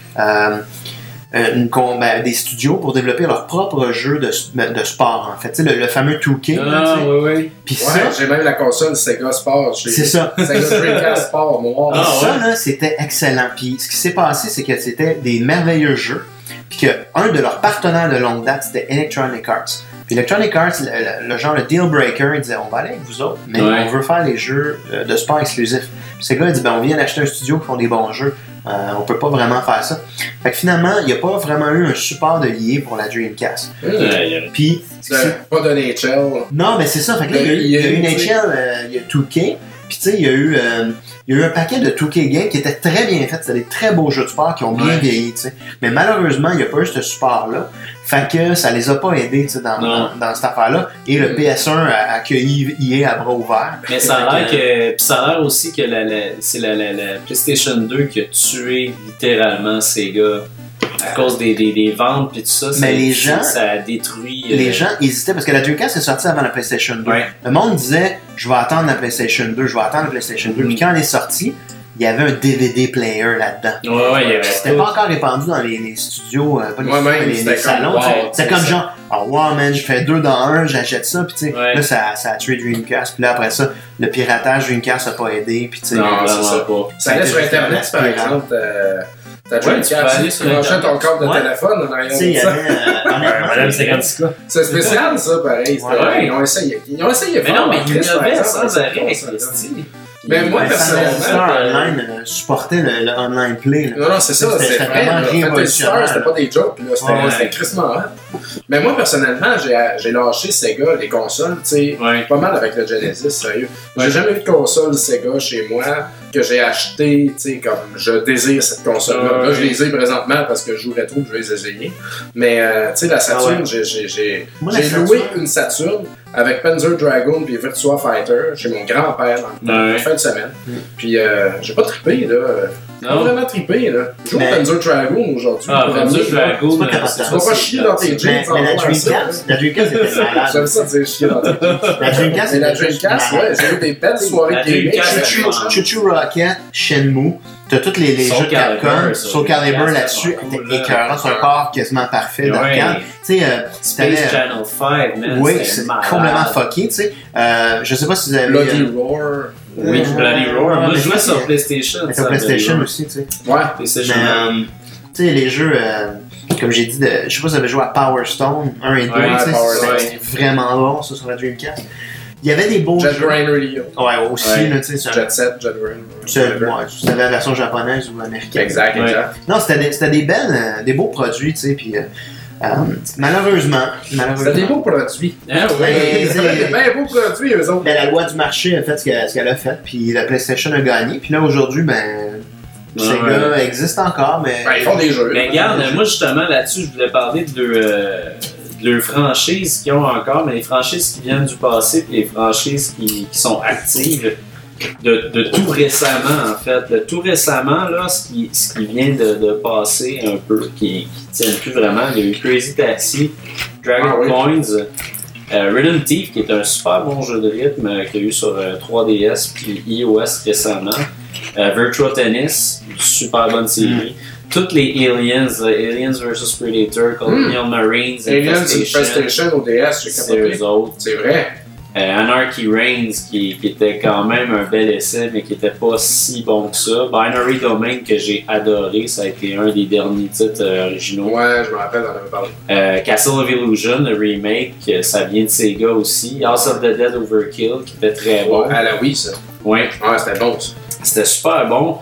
des studios pour développer leur propre jeu de sport, en fait. Tu sais, le fameux 2K. Puis ça, j'ai même la console Sega Sport. C'est ça. Sega Dreamcast Sport noir. Ça, là, c'était excellent. Puis ce qui s'est passé, c'est que c'était des merveilleux jeux. Puis qu'un de leurs partenaires de longue date, c'était Electronic Arts. Puis Electronic Arts, le deal breaker, il disait on va aller avec vous autres, mais on veut faire des jeux de sport exclusifs. Puis ces gars, ils disent on vient d'acheter un studio qui font des bons jeux. On peut pas vraiment faire ça. Fait que finalement, il n'y a pas vraiment eu un support de lié pour la Dreamcast. Puis pas de NHL. Non, mais c'est ça. Fait que là, il y a eu NHL, il y a 2K. Puis tu sais, il y a eu un paquet de 2K games qui étaient très bien faits. C'était des très beaux jeux de sport qui ont bien vieilli, tu sais. Mais malheureusement, il n'y a pas eu ce support-là. Fait que ça les a pas aidés, tu sais, dans cette affaire-là. Et le PS1 a accueilli EA à bras ouverts. Mais ça a l'air aussi que c'est la PlayStation 2 qui a tué littéralement Sega. À cause des ventes et tout ça, ça a détruit... Les gens hésitaient parce que la Dreamcast est sortie avant la PlayStation 2. Le monde disait « Je vais attendre la PlayStation 2, je vais attendre la PlayStation 2 ». Puis quand elle est sortie, il y avait un DVD player là-dedans. C'était pas encore répandu dans les studios, pas les salons. C'était comme genre « Oh wow man, je fais 2 dans 1, j'achète ça ». Puis tu sais, là ça a tué Dreamcast. Puis là après ça, le piratage Dreamcast n'a pas aidé. Puis tu sais, non, c'est ça. Ça allait sur Internet par exemple. T'as tu branchais ton câble de téléphone en arrière de ça. C'est spécial, ça, pareil. Ils ont essayé. Mais non, mais ils innovaient sans arrêt avec les styles. Mais moi, personnellement, online supportait le online play. Non, c'est ça. C'était vraiment révolutionnaire. C'était pas des jokes. C'était crissement. Mais moi, personnellement, j'ai lâché Sega, les consoles, tu sais, pas mal avec le Genesis, sérieux. J'ai jamais eu de console Sega chez moi que j'ai acheté, tu sais, comme je désire cette console-là. Là, je les ai présentement parce que je joue rétro, je vais les essayer. Mais, tu sais, la Saturn, j'ai loué une Saturn avec Panzer Dragoon puis Virtua Fighter chez mon grand-père dans la fin de semaine. Puis, j'ai pas trippé, là. Pas vraiment trippé, là. Je joue Panzer Dragoon aujourd'hui. Panzer Dragoon, tu vas pas chier dans tes jeans. Mais la Dreamcast était malade. J'aime ça dire chier dans tes jeans. La Dreamcast, ouais, j'ai eu des belles soirées gaming. Chuchu Rocket, Shenmue, t'as tous les jeux de Capcom, Soul Calibur là-dessus, était écœurant, c'est un port quasiment parfait d'arcade. Tu sais, Space Channel 5, man. Oui, c'est complètement fucké, tu sais. Je sais pas si vous avez... Bloody Roar. Oui, Bloody Roar. Moi, je jouais sur PlayStation. Sur PlayStation aussi, tu sais. Ouais. PlayStation. Mais, tu sais, les jeux, comme j'ai dit, je sais pas si vous avez joué à Power Stone 1 et 2, c'était vraiment bon, ça, sur la Dreamcast. Il y avait des beaux Jet jeux. Grinder Rio. Ouais, aussi, là, tu sais. Jet Set, Jet Grinder. C'était la version japonaise ou américaine. Exact. Non, c'était des beaux produits, tu sais, puis... malheureusement. C'était des beaux produits. Ah oui. C'était des beaux produits, eux autres. Ben, la loi du marché a fait ce qu'elle a fait, puis la PlayStation a gagné. Puis là, aujourd'hui, Sega existe encore, mais... ils font des jeux. Mais regarde, moi, justement, là-dessus, je voulais parler de leurs franchises qu'ils ont encore, mais les franchises qui viennent du passé, puis les franchises qui sont actives de tout récemment, en fait. Tout récemment, là, ce qui vient de passer un peu, qui tiennent plus vraiment, il y a eu Crazy Taxi, Dragon Coins, Rhythm Thief, qui est un super bon jeu de rythme qu'il y a eu sur 3DS puis iOS récemment, Virtua Tennis, une super bonne série. Toutes les Aliens vs Predator, Colonial Marines, Aliens Infestation ODS, c'est eux autres. C'est vrai. Anarchy Reigns, qui était quand même un bel essai, mais qui n'était pas si bon que ça. Binary Domain, que j'ai adoré, ça a été un des derniers titres originaux. Ouais, je me rappelle, on avait parlé. Castle of Illusion, le remake, ça vient de Sega aussi. House of the Dead Overkill, qui était très bon. À la Wii, ça. Ouais. Ouais, c'était bon, ça. C'était super bon.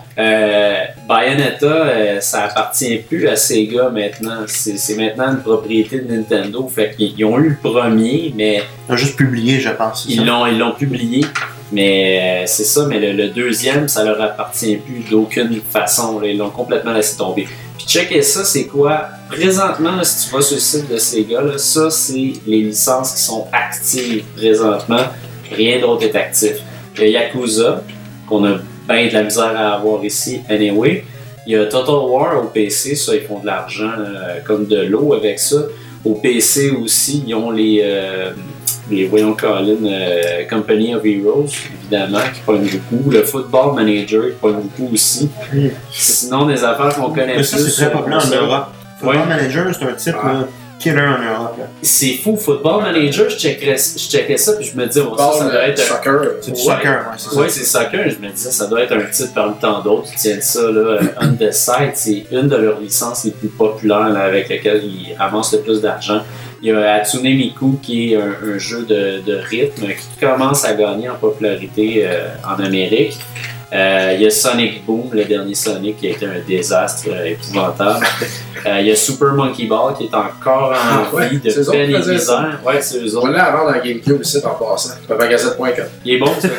Bayonetta, ça appartient plus à Sega maintenant. C'est maintenant une propriété de Nintendo. Fait qu'ils ont eu le premier, mais... Ils ont juste publié, je pense. Ils l'ont publié. Mais c'est ça, mais le deuxième, ça leur appartient plus d'aucune façon. Là, ils l'ont complètement laissé tomber. Puis checker ça, c'est quoi? Présentement, là, si tu vas sur le site de Sega, là, ça, c'est les licences qui sont actives présentement. Rien d'autre est actif. Il y a Yakuza, qu'on a bien de la misère à avoir ici, anyway. Il y a Total War au PC, ça, ils font de l'argent comme de l'eau avec ça. Au PC aussi, ils ont les voyons Colin, Company of Heroes, évidemment, qui pognent beaucoup. Le Football Manager, qui pogne beaucoup aussi. Sinon, des affaires qu'on connaît plus. Ça, c'est très populaire en Europe. Football Ouais. Manager, c'est un titre là, killer en Europe. Là. C'est fou, Football Manager, je checkais ça, puis je me disais, bon, ça doit être un... soccer. C'est du soccer, ouais, c'est ça. Oui, c'est soccer. Je me disais, ça doit être un titre parmi tant d'autres qui tiennent ça. Là. On the Side, c'est une de leurs licences les plus populaires là, avec laquelle ils amassent le plus d'argent. Il y a Hatsune Miku qui est un jeu de rythme qui commence à gagner en popularité en Amérique. Il y a Sonic Boom, le dernier Sonic, qui a été un désastre épouvantable. Il y a Super Monkey Ball qui est encore en vie de c'est eux peine autres et qui faisaient ça. misère. Ouais, c'est eux On autres. l'a avant dans GameCube ici en passant. Papagazette.com. Il est bon, ça.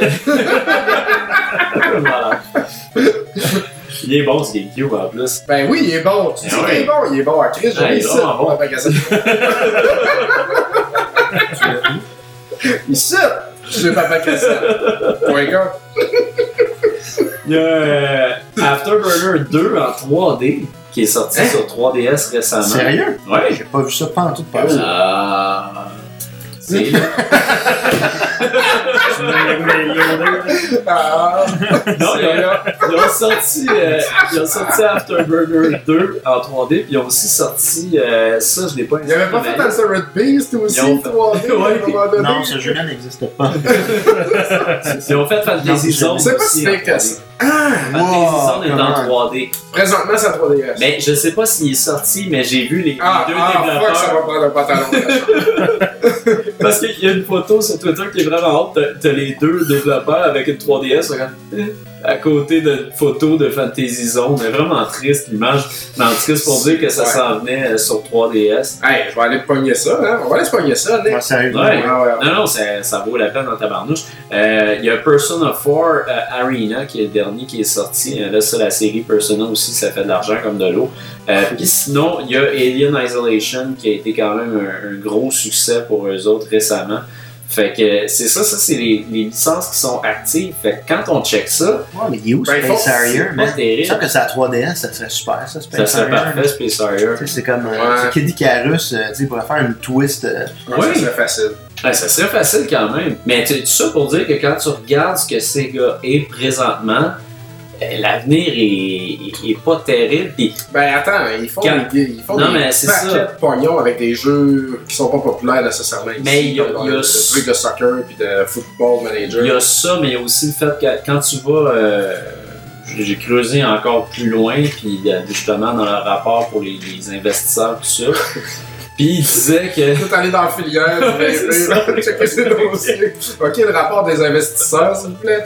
Voilà. Il est bon, ce GameCube en plus. Ben oui, il est bon. Tu dis Ah qu'il est bon, il est bon à Chris. Ah, il est ici. vraiment bon. Papagazette. Ici, chez Papagazette.com. Il y a Afterburner 2 en 3D qui est sorti sur 3DS récemment. Sérieux? Ouais. J'ai pas vu ça pas en tout passer. C'est là. Ah, Non, ils ont sorti Afterburner 2 en 3D, puis ils ont aussi sorti ça, je l'ai pas il avait pas fait Altered Beast aussi, Ils ont fait- 3D, à un moment donné. Non, ce jeu-là n'existe pas. Ils ont fait Fantasy Zone C'est pas aussi si en pire que 3D. ça. Fantasy Zone est en comment? 3D. Présentement, c'est en 3DS. Mais je sais pas s'il est sorti, mais j'ai vu les deux fuck, ça développeurs. va prendre un pantalon. Parce qu'il y a une photo sur Twitter qui est vraiment haute. T'as les deux développeurs avec une 3DS regarde, à côté d'une photo de Fantasy Zone. C'est vraiment triste l'image. Mais en tout cas, c'est pour dire que ça Ouais. s'en venait sur 3DS. Hey, je vais aller pogner ça, hein. On va aller se pogner ça, Nick. Ouais, sérieux. Ouais. Ouais. Non, ça vaut la peine dans ta barnouche. Il y a Persona 4 Arena qui est le dernier qui est sorti. Là, ça, la série Persona aussi, ça fait de l'argent comme de l'eau. Puis sinon, il y a Alien Isolation qui a été quand même un gros succès pour eux autres récemment. Fait que c'est ça c'est les licences qui sont actives. Fait que quand on check ça, Ouais, mais il est où Ben, Space faut- Harrier, c'est pas man? terrible. Ça que c'est à 3DS, ça serait super, ça, Ça Space serait Harrier. parfait, Space Harrier. Tu sais, c'est comme Ouais. c'est Kid Icarus, tu sais, il pourrait faire une twist. Ouais, Oui. ça serait facile. Ouais, ça serait facile quand même. Mais tout ça pour dire que quand tu regardes ce que Sega est présentement, l'avenir est pas terrible. Puis Ben attends, ils font Quand- ils font Non, des mais c'est paquets ça. de pognons avec des jeux qui sont pas populaires nécessairement. Mais ici, il y a- comme il y a- le truc de soccer puis de football manager. il y a ça, mais il y a aussi le fait que quand tu vas... j'ai creusé encore plus loin, puis justement dans le rapport pour les investisseurs, tout ça. Puis il disait que... Tout aller dans la filière, Ouais, c'est ça. checker ses dossiers. Ok, le rapport des investisseurs, s'il vous plaît.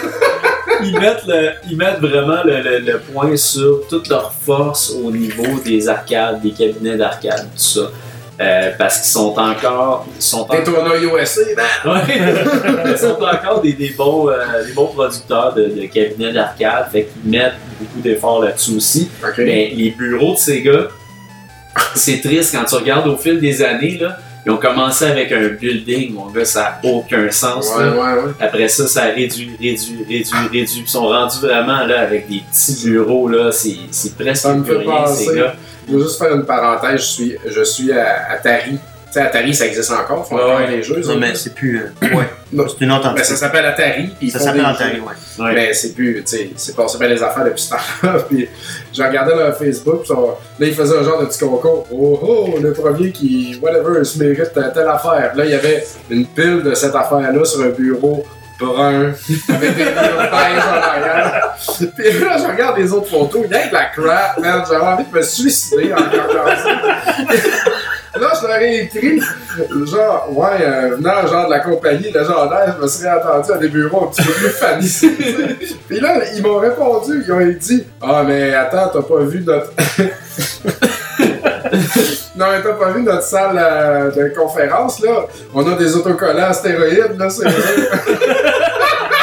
ils mettent vraiment le point sur toute leur force au niveau des arcades, des cabinets d'arcade, tout ça. Parce qu'ils sont encore... Des tournois USA, man. Ouais. Ils sont encore des bons producteurs de cabinets d'arcade, fait qu'ils mettent beaucoup d'efforts là-dessus aussi. Ok. Mais les bureaux de Sega, c'est triste quand tu regardes au fil des années, là, ils ont commencé avec un building, mon gars, ça n'a aucun sens. Ouais, là. ouais. Après ça, ça a réduit. Puis ils sont rendus vraiment là, avec des petits bureaux, là, c'est presque Ça me plus fait rien, penser. Sega. Je veux juste faire une parenthèse, je suis à Atari. Tu sais, Atari, ça existe encore, ils font encore des jeux. Non, mais c'est plus. Ouais. Non. C'est une autre Ben, entité. ça s'appelle Atari, puis ils Ça font s'appelle des Atari, jeux. ouais. Ouais. Mais c'est plus, tu sais, c'est passé bien les affaires depuis ce temps-là. Puis j'ai regardé leur Facebook, puis là, ils faisaient un genre de petit concours. Oh, le premier qui, whatever, se mérite telle affaire. Là, il y avait une pile de cette affaire-là sur un bureau brun, avec des murs beige en arrière. Puis là, je regarde les autres photos, il y a de la crap, man. J'avais envie de me suicider en regardant ça. Là, je leur ai écrit, genre, venant genre de la compagnie légendaire, je me serais attendu à des bureaux un petit peu plus fancy. Puis là, ils m'ont répondu, ils ont dit, ah, mais attends, t'as pas vu notre. Non, mais t'as pas vu notre salle de conférence, là? On a des autocollants astéroïdes, là, c'est vrai.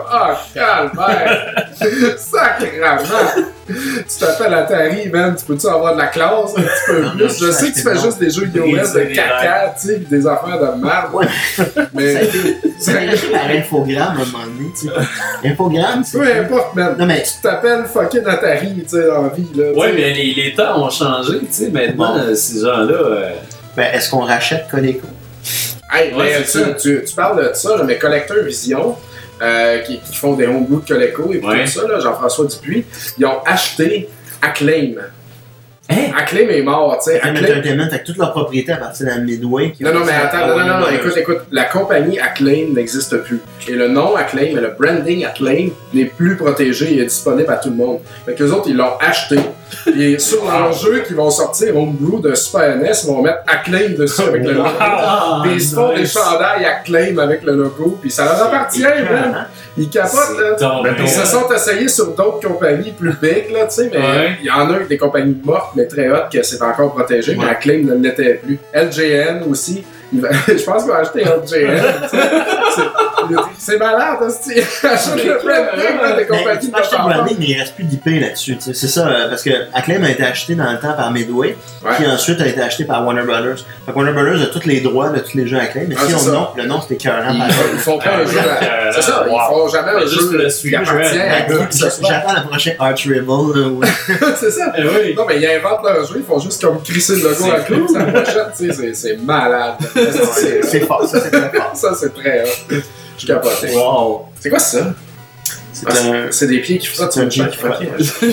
Ah, calvaire! Sacrément! Tu t'appelles Atari, man, tu peux-tu avoir de la classe un petit peu Non, plus? non, Je sais que tu fais juste des jeux iOS de caca, tu sais, pis des affaires de merde. Ouais. Mais Ça a été par infogramme à un moment donné, tu sais. Infogramme, c'est. peu importe, man. Non, mais. Tu t'appelles fucking Atari, tu sais, dans la vie, là. Ouais, tu sais. mais les temps ont changé, tu sais. Maintenant, Bon. ces gens-là. Ben, est-ce qu'on rachète Coleco? Hey, Ouais, mais c'est ça. tu parles de ça, là, mais Collector Vision, qui font des homebrew de Coleco et puis Ouais. tout ça, là, Jean-François Dupuis, ils ont acheté Acclaim. Hein? Acclaim est mort, tu sais. Acclaim Acclaim. Entertainment avec toute leur propriété à partir de la Midway. Non, mais attends, non, écoute, la compagnie Acclaim n'existe plus. Et le nom Acclaim et le branding Acclaim n'est plus protégé et est disponible à tout le monde. Fait qu'eux autres, ils l'ont acheté. Et sur leurs jeux qui vont sortir Homebrew de Super NES, ils vont mettre Acclaim dessus avec le logo. Ah, Puis ils se font des chandails Acclaim avec le logo, puis ça leur appartient, man. Ils capotent, là. Ben, Ils se sont essayés sur d'autres compagnies plus big, là, tu sais, mais Ouais. il y en a des compagnies mortes, mais très hautes, que c'est encore protégé, mais Acclaim ne l'était plus. LJN aussi. Je pense qu'il va acheter LJN. tu sais. C'est malade, hostie. Achète le branding des Mais compagnies tu de peux acheter le enfants. branding, mais il reste plus d'IP là-dessus. Tu sais. C'est ça, parce que Acclaim a été acheté dans le temps par Midway, Ouais. puis ensuite a été acheté par Warner Brothers. Fait que Warner Brothers a tous les droits de tous les jeux Acclaim, mais Ah, si c'est on ça. nom, le nom c'était écœurant. Ils font pas un jeu. C'est ça, ils font jamais un Juste jeu le qui suivre, appartient à qui que ce soit. J'attends le prochain Arch Rebel. C'est ça. Eh oui. Non, mais ils inventent leur jeu, ils font juste comme crisser le logo C'est à clou, ça pochette, tu sais, c'est malade. C'est fort, ça c'est très fort. Ça, c'est très hot. Je capotais. Wow. C'est quoi ça? C'est Ah, un. c'est des pieds qui frottent C'est un sur une Jeep chaîne. qui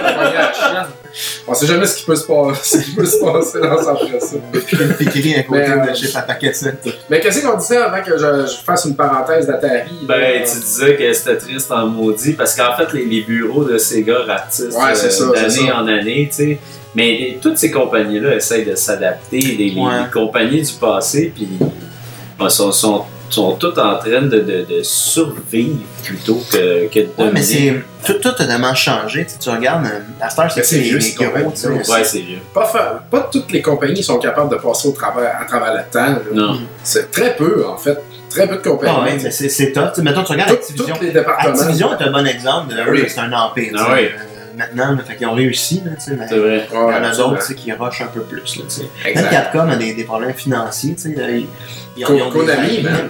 On sait jamais ce qui peut se passer dans après ça. Une piquerie à côté Mais, de chez Papa Cassette. Mais qu'est-ce qu'on disait avant que je fasse une parenthèse d'Atari? Ben, tu disais que c'était triste en maudit parce qu'en fait, les bureaux de Sega ratissent ouais, c'est ça, d'année c'est ça. en année, tu sais. Mais toutes ces compagnies-là essayent de s'adapter, les compagnies du passé, puis sont toutes en train de survivre plutôt que de Ouais, mais dominer. tout a tellement changé. Tu regardes, la Star, Mais c'est les juste gros, compagnie, tu sais. ouais. Ouais, c'est vieux. Pas toutes les compagnies sont capables de passer à travers le temps. là. Non. C'est très peu, en fait. Très peu de compagnies. Ah ouais, mais c'est top. Tu sais, mettons, tu regardes Activision. Tous les départements. Activision est un bon exemple de Oui. c'est un empire. Ah tu sais. oui. Maintenant, là, fait qu'ils ont réussi, là, tu sais, mais C'est vrai. il y en a absolument. d'autres tu sais, qui rushent un peu plus. Là, tu sais. Même Exact. Capcom a des problèmes financiers. Tu sais, là, ils ont Konami, des- man.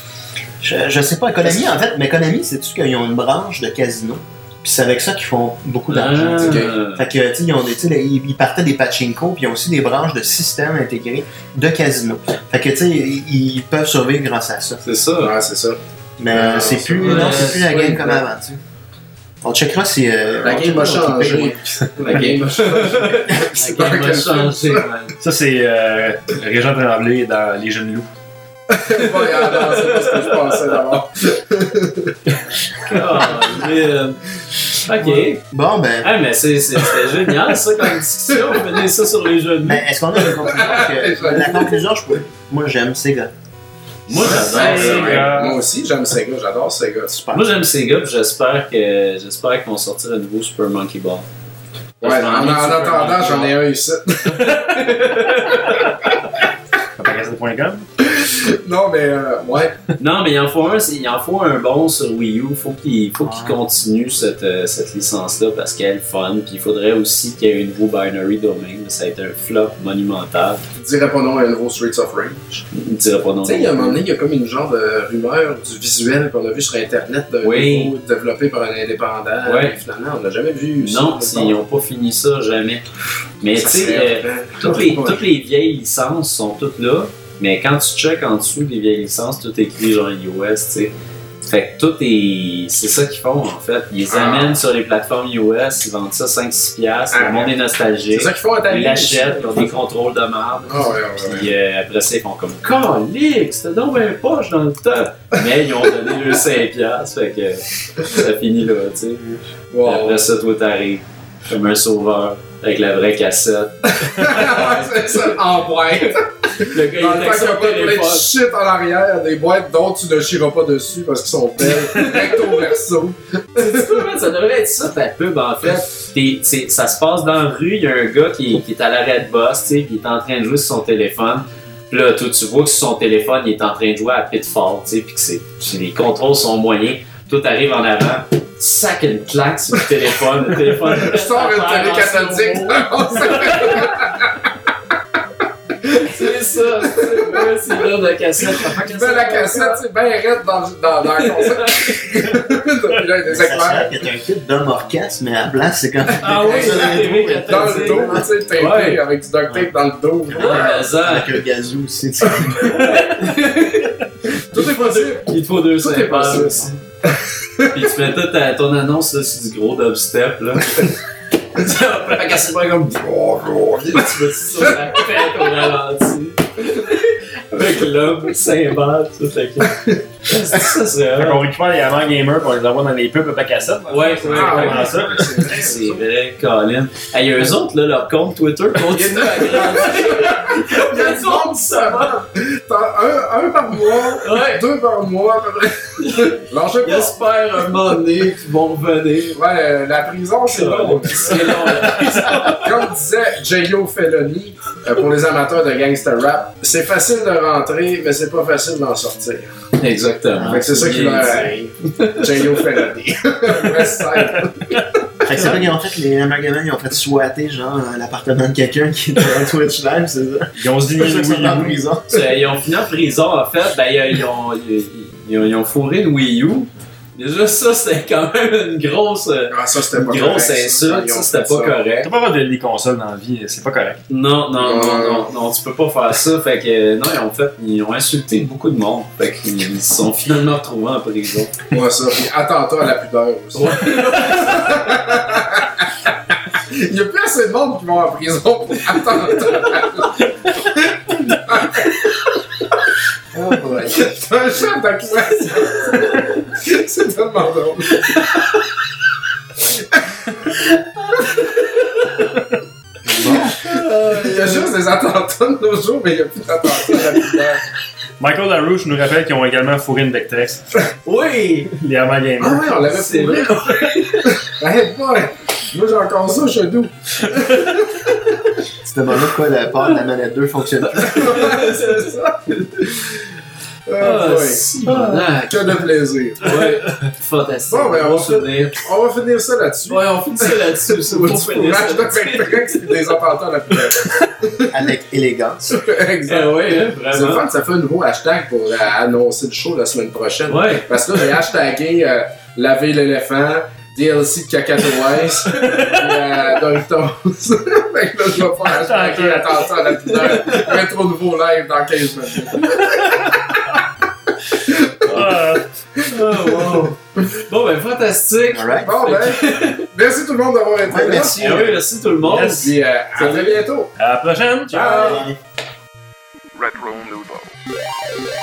Je sais pas, Konami, en fait, mais Konami, c'est-tu qu'ils ont une branche de casino? Puis c'est avec ça qu'ils font beaucoup d'argent. tu sais. Ah. Fait que, tu sais, ils ont tu sais, ils partaient des pachinko, puis ils ont aussi des branches de systèmes intégrés de casino. Fait que, tu sais, ils peuvent survivre grâce à ça. C'est ça. Ouais, c'est ça. Mais c'est c'est plus, vrai. non, c'est plus la Ouais, game comme ouais. avant, tu sais. On checkera si. La game a changé. La game a changé. La game a changé, man. Ça, c'est Régent Tremblay dans Les Jeunes Loups. Ouais, ah, non, c'est pas ce que je pensais d'abord. Ok. Bon, ben. Ah, mais c'était génial, ça, comme discussion. On faisait ça sur les jeunes. Ben, est-ce qu'on a une conclusion? Parce que la conclusion, moi, j'aime Sega. Moi, j'adore Sega. Moi aussi, j'aime Sega. J'adore Sega. Super. Moi, j'aime Sega, puis j'espère qu'ils vont sortir un nouveau Super Monkey Ball. Ouais, en attendant, j'en ai un ici. Papacassette.com. Non, mais ouais. Non, mais il en faut un bon sur Wii U. Faut qu'il continue cette licence-là parce qu'elle est fun. Puis il faudrait aussi qu'il y ait un nouveau Binary Domain. Ça a été un flop monumental. Je dirais pas non à un nouveau Streets of Rage. Je ne dirais pas non. Tu sais, il y a un moment donné, il y a comme une genre de rumeur du visuel qu'on a vu sur Internet d'un Oui. nouveau développé par un indépendant. Ouais. Et finalement, on n'a jamais vu ça. Non, ils n'ont pas fini ça, jamais. Mais tu Ça sais, serait- toutes les vieilles licences sont toutes là, mais quand tu checkes en dessous des vieilles licences, tout est écrit genre iOS, tu sais. Fait que tout est. C'est ça qu'ils font en fait. Ils les amènent sur les plateformes iOS, ils vendent ça 5-6$, le monde est C'est nostalgique. ça qu'ils font à ta Ils l'achètent, ils ont des contrôles de merde. Ah ouais, ouais, ouais. Puis après ça, ils font comme Calique, c'était donc bien poche dans le temps. Mais ils ont donné le 5$, fait que ça finit là, tu sais. Puis Wow. après ça, toi, t'arrives comme un sauveur avec la vraie cassette. Ouais, c'est ça, en boîte. Le gars, Dans il le est temps avec qu'il y a son pas plein de téléphone. shit en arrière, des boîtes dont tu ne chieras pas dessus parce qu'ils sont belles. Recto verso. C'est quoi, man? Ça devrait être ça, ta pub, en fait. Ça se passe dans la rue, il y a un gars qui est à l'arrêt de boss, tu sais, puis il est en train de jouer sur son téléphone. Puis là, toi, tu vois que sur son téléphone, il est en train de jouer à Pitfall, tu sais, puis que les contrôles sont moyens. Toi, t'arrives en avant, tu sacs une claque sur le téléphone. Je sors une télé cathodique. C'est ça, c'est là de la cassette. Tu mets la cassette, c'est bien raide dans la console. Puis là, il y a des éclairs. Il y a un kit d'homme orchestre, mais à la place, c'est comme. Ah oui, c'est Dans le dos, tu sais, tapé avec du duct tape dans le dos. Avec un gazou aussi, tu sais. Tout est possible. Il te faut 2 Tout est possible. aussi. Puis tu mets toute ton annonce là, sur du gros dubstep. Là. La cassette pas comme bonjour. Tu mets ça sur la tête au ralenti. Avec l'homme, 5 balles, tout fait que. Ça serait. Fait qu'on récupère les avant gamers et on les envoie dans les pubs à cassette. Ouais, vraiment ça. C'est vrai, Colin. Hey, eux autres, là, leur compte Twitter continue à grandir. Il y a du monde qui s'amende. T'as un par mois, 2 par mois, à peu près. Lâchez pas. J'espère un moment donné qu'ils vont revenir. Ouais, la prison, c'est long. C'est long, la prison. Comme disait J.O. Felony, pour les amateurs de gangster rap, c'est facile de rentrer, mais c'est pas facile d'en sortir. Exactement. Fait que c'est ça qui leur arrive. J.O. Felony. West Side. Fait que c'est vrai qu'ils ont fait, les Amalgamants, ils ont fait swatter, genre, l'appartement de quelqu'un qui était en Twitch Live, c'est ça? Ils ont se C'est ça qu'ils sont en dit prison. Ils ont fini en prison, en fait. Ben, ils ont fourré une Wii U. Déjà, ça, c'était quand même une grosse, Ah, ça, c'était pas grosse correct, insulte. Ça, c'était pas correct. T'as pas le droit de les consoles dans la vie, c'est pas correct. Non, tu peux pas faire ça. Fait que, non, ils ont insulté beaucoup de monde. Fait qu'ils se sont finalement retrouvés en prison. Ouais, ça. Puis attentat à la pudeur aussi. Il y a plus assez de monde qui vont en prison pour attentat. Oh boy. C'est un chef d'accusation. C'est tellement drôle. Il y a juste des attentats de nos jours, mais il n'y a plus d'attentats à la pudeur. Michael LaRouche nous rappelle qu'ils ont également fourré une Vectrex. Oui! Les avant gamers. Ah ouais, on l'avait C'est fourré. Arrête pas. Moi, j'ai encore ça chez nous. C'était bon là quoi, le port de la manette 2 fonctionne plus. C'est ça. Ah, boy. si, bonac. Que de plaisir. Ouais, fantastique. Bon, ben, Bon souvenir. On va finir ça là-dessus. Ouais, on finit ça là-dessus. C'est Au pour petit finir ça courage de là-dessus. Vectrex et des attentats à la pudeur. Avec élégance. Exact. Ouais, C'est le vraiment. fun, ça fait un nouveau hashtag pour annoncer le show la semaine prochaine. Ouais. Parce que là, j'ai hashtagué laver l'éléphant, DLC de Cacatoès et Doritos. Fait que là, je vais faire hashtaguer attentat à la pudeur. Rétro nouveau live dans 15 minutes. Oh, wow. Bon, ben, fantastique. Alright. Bon, ben, merci tout le monde d'avoir été Ouais, là. merci. Ah oui, merci tout le monde. Yes. Puis à très bientôt. À la prochaine! Ciao. Retro Nouveau.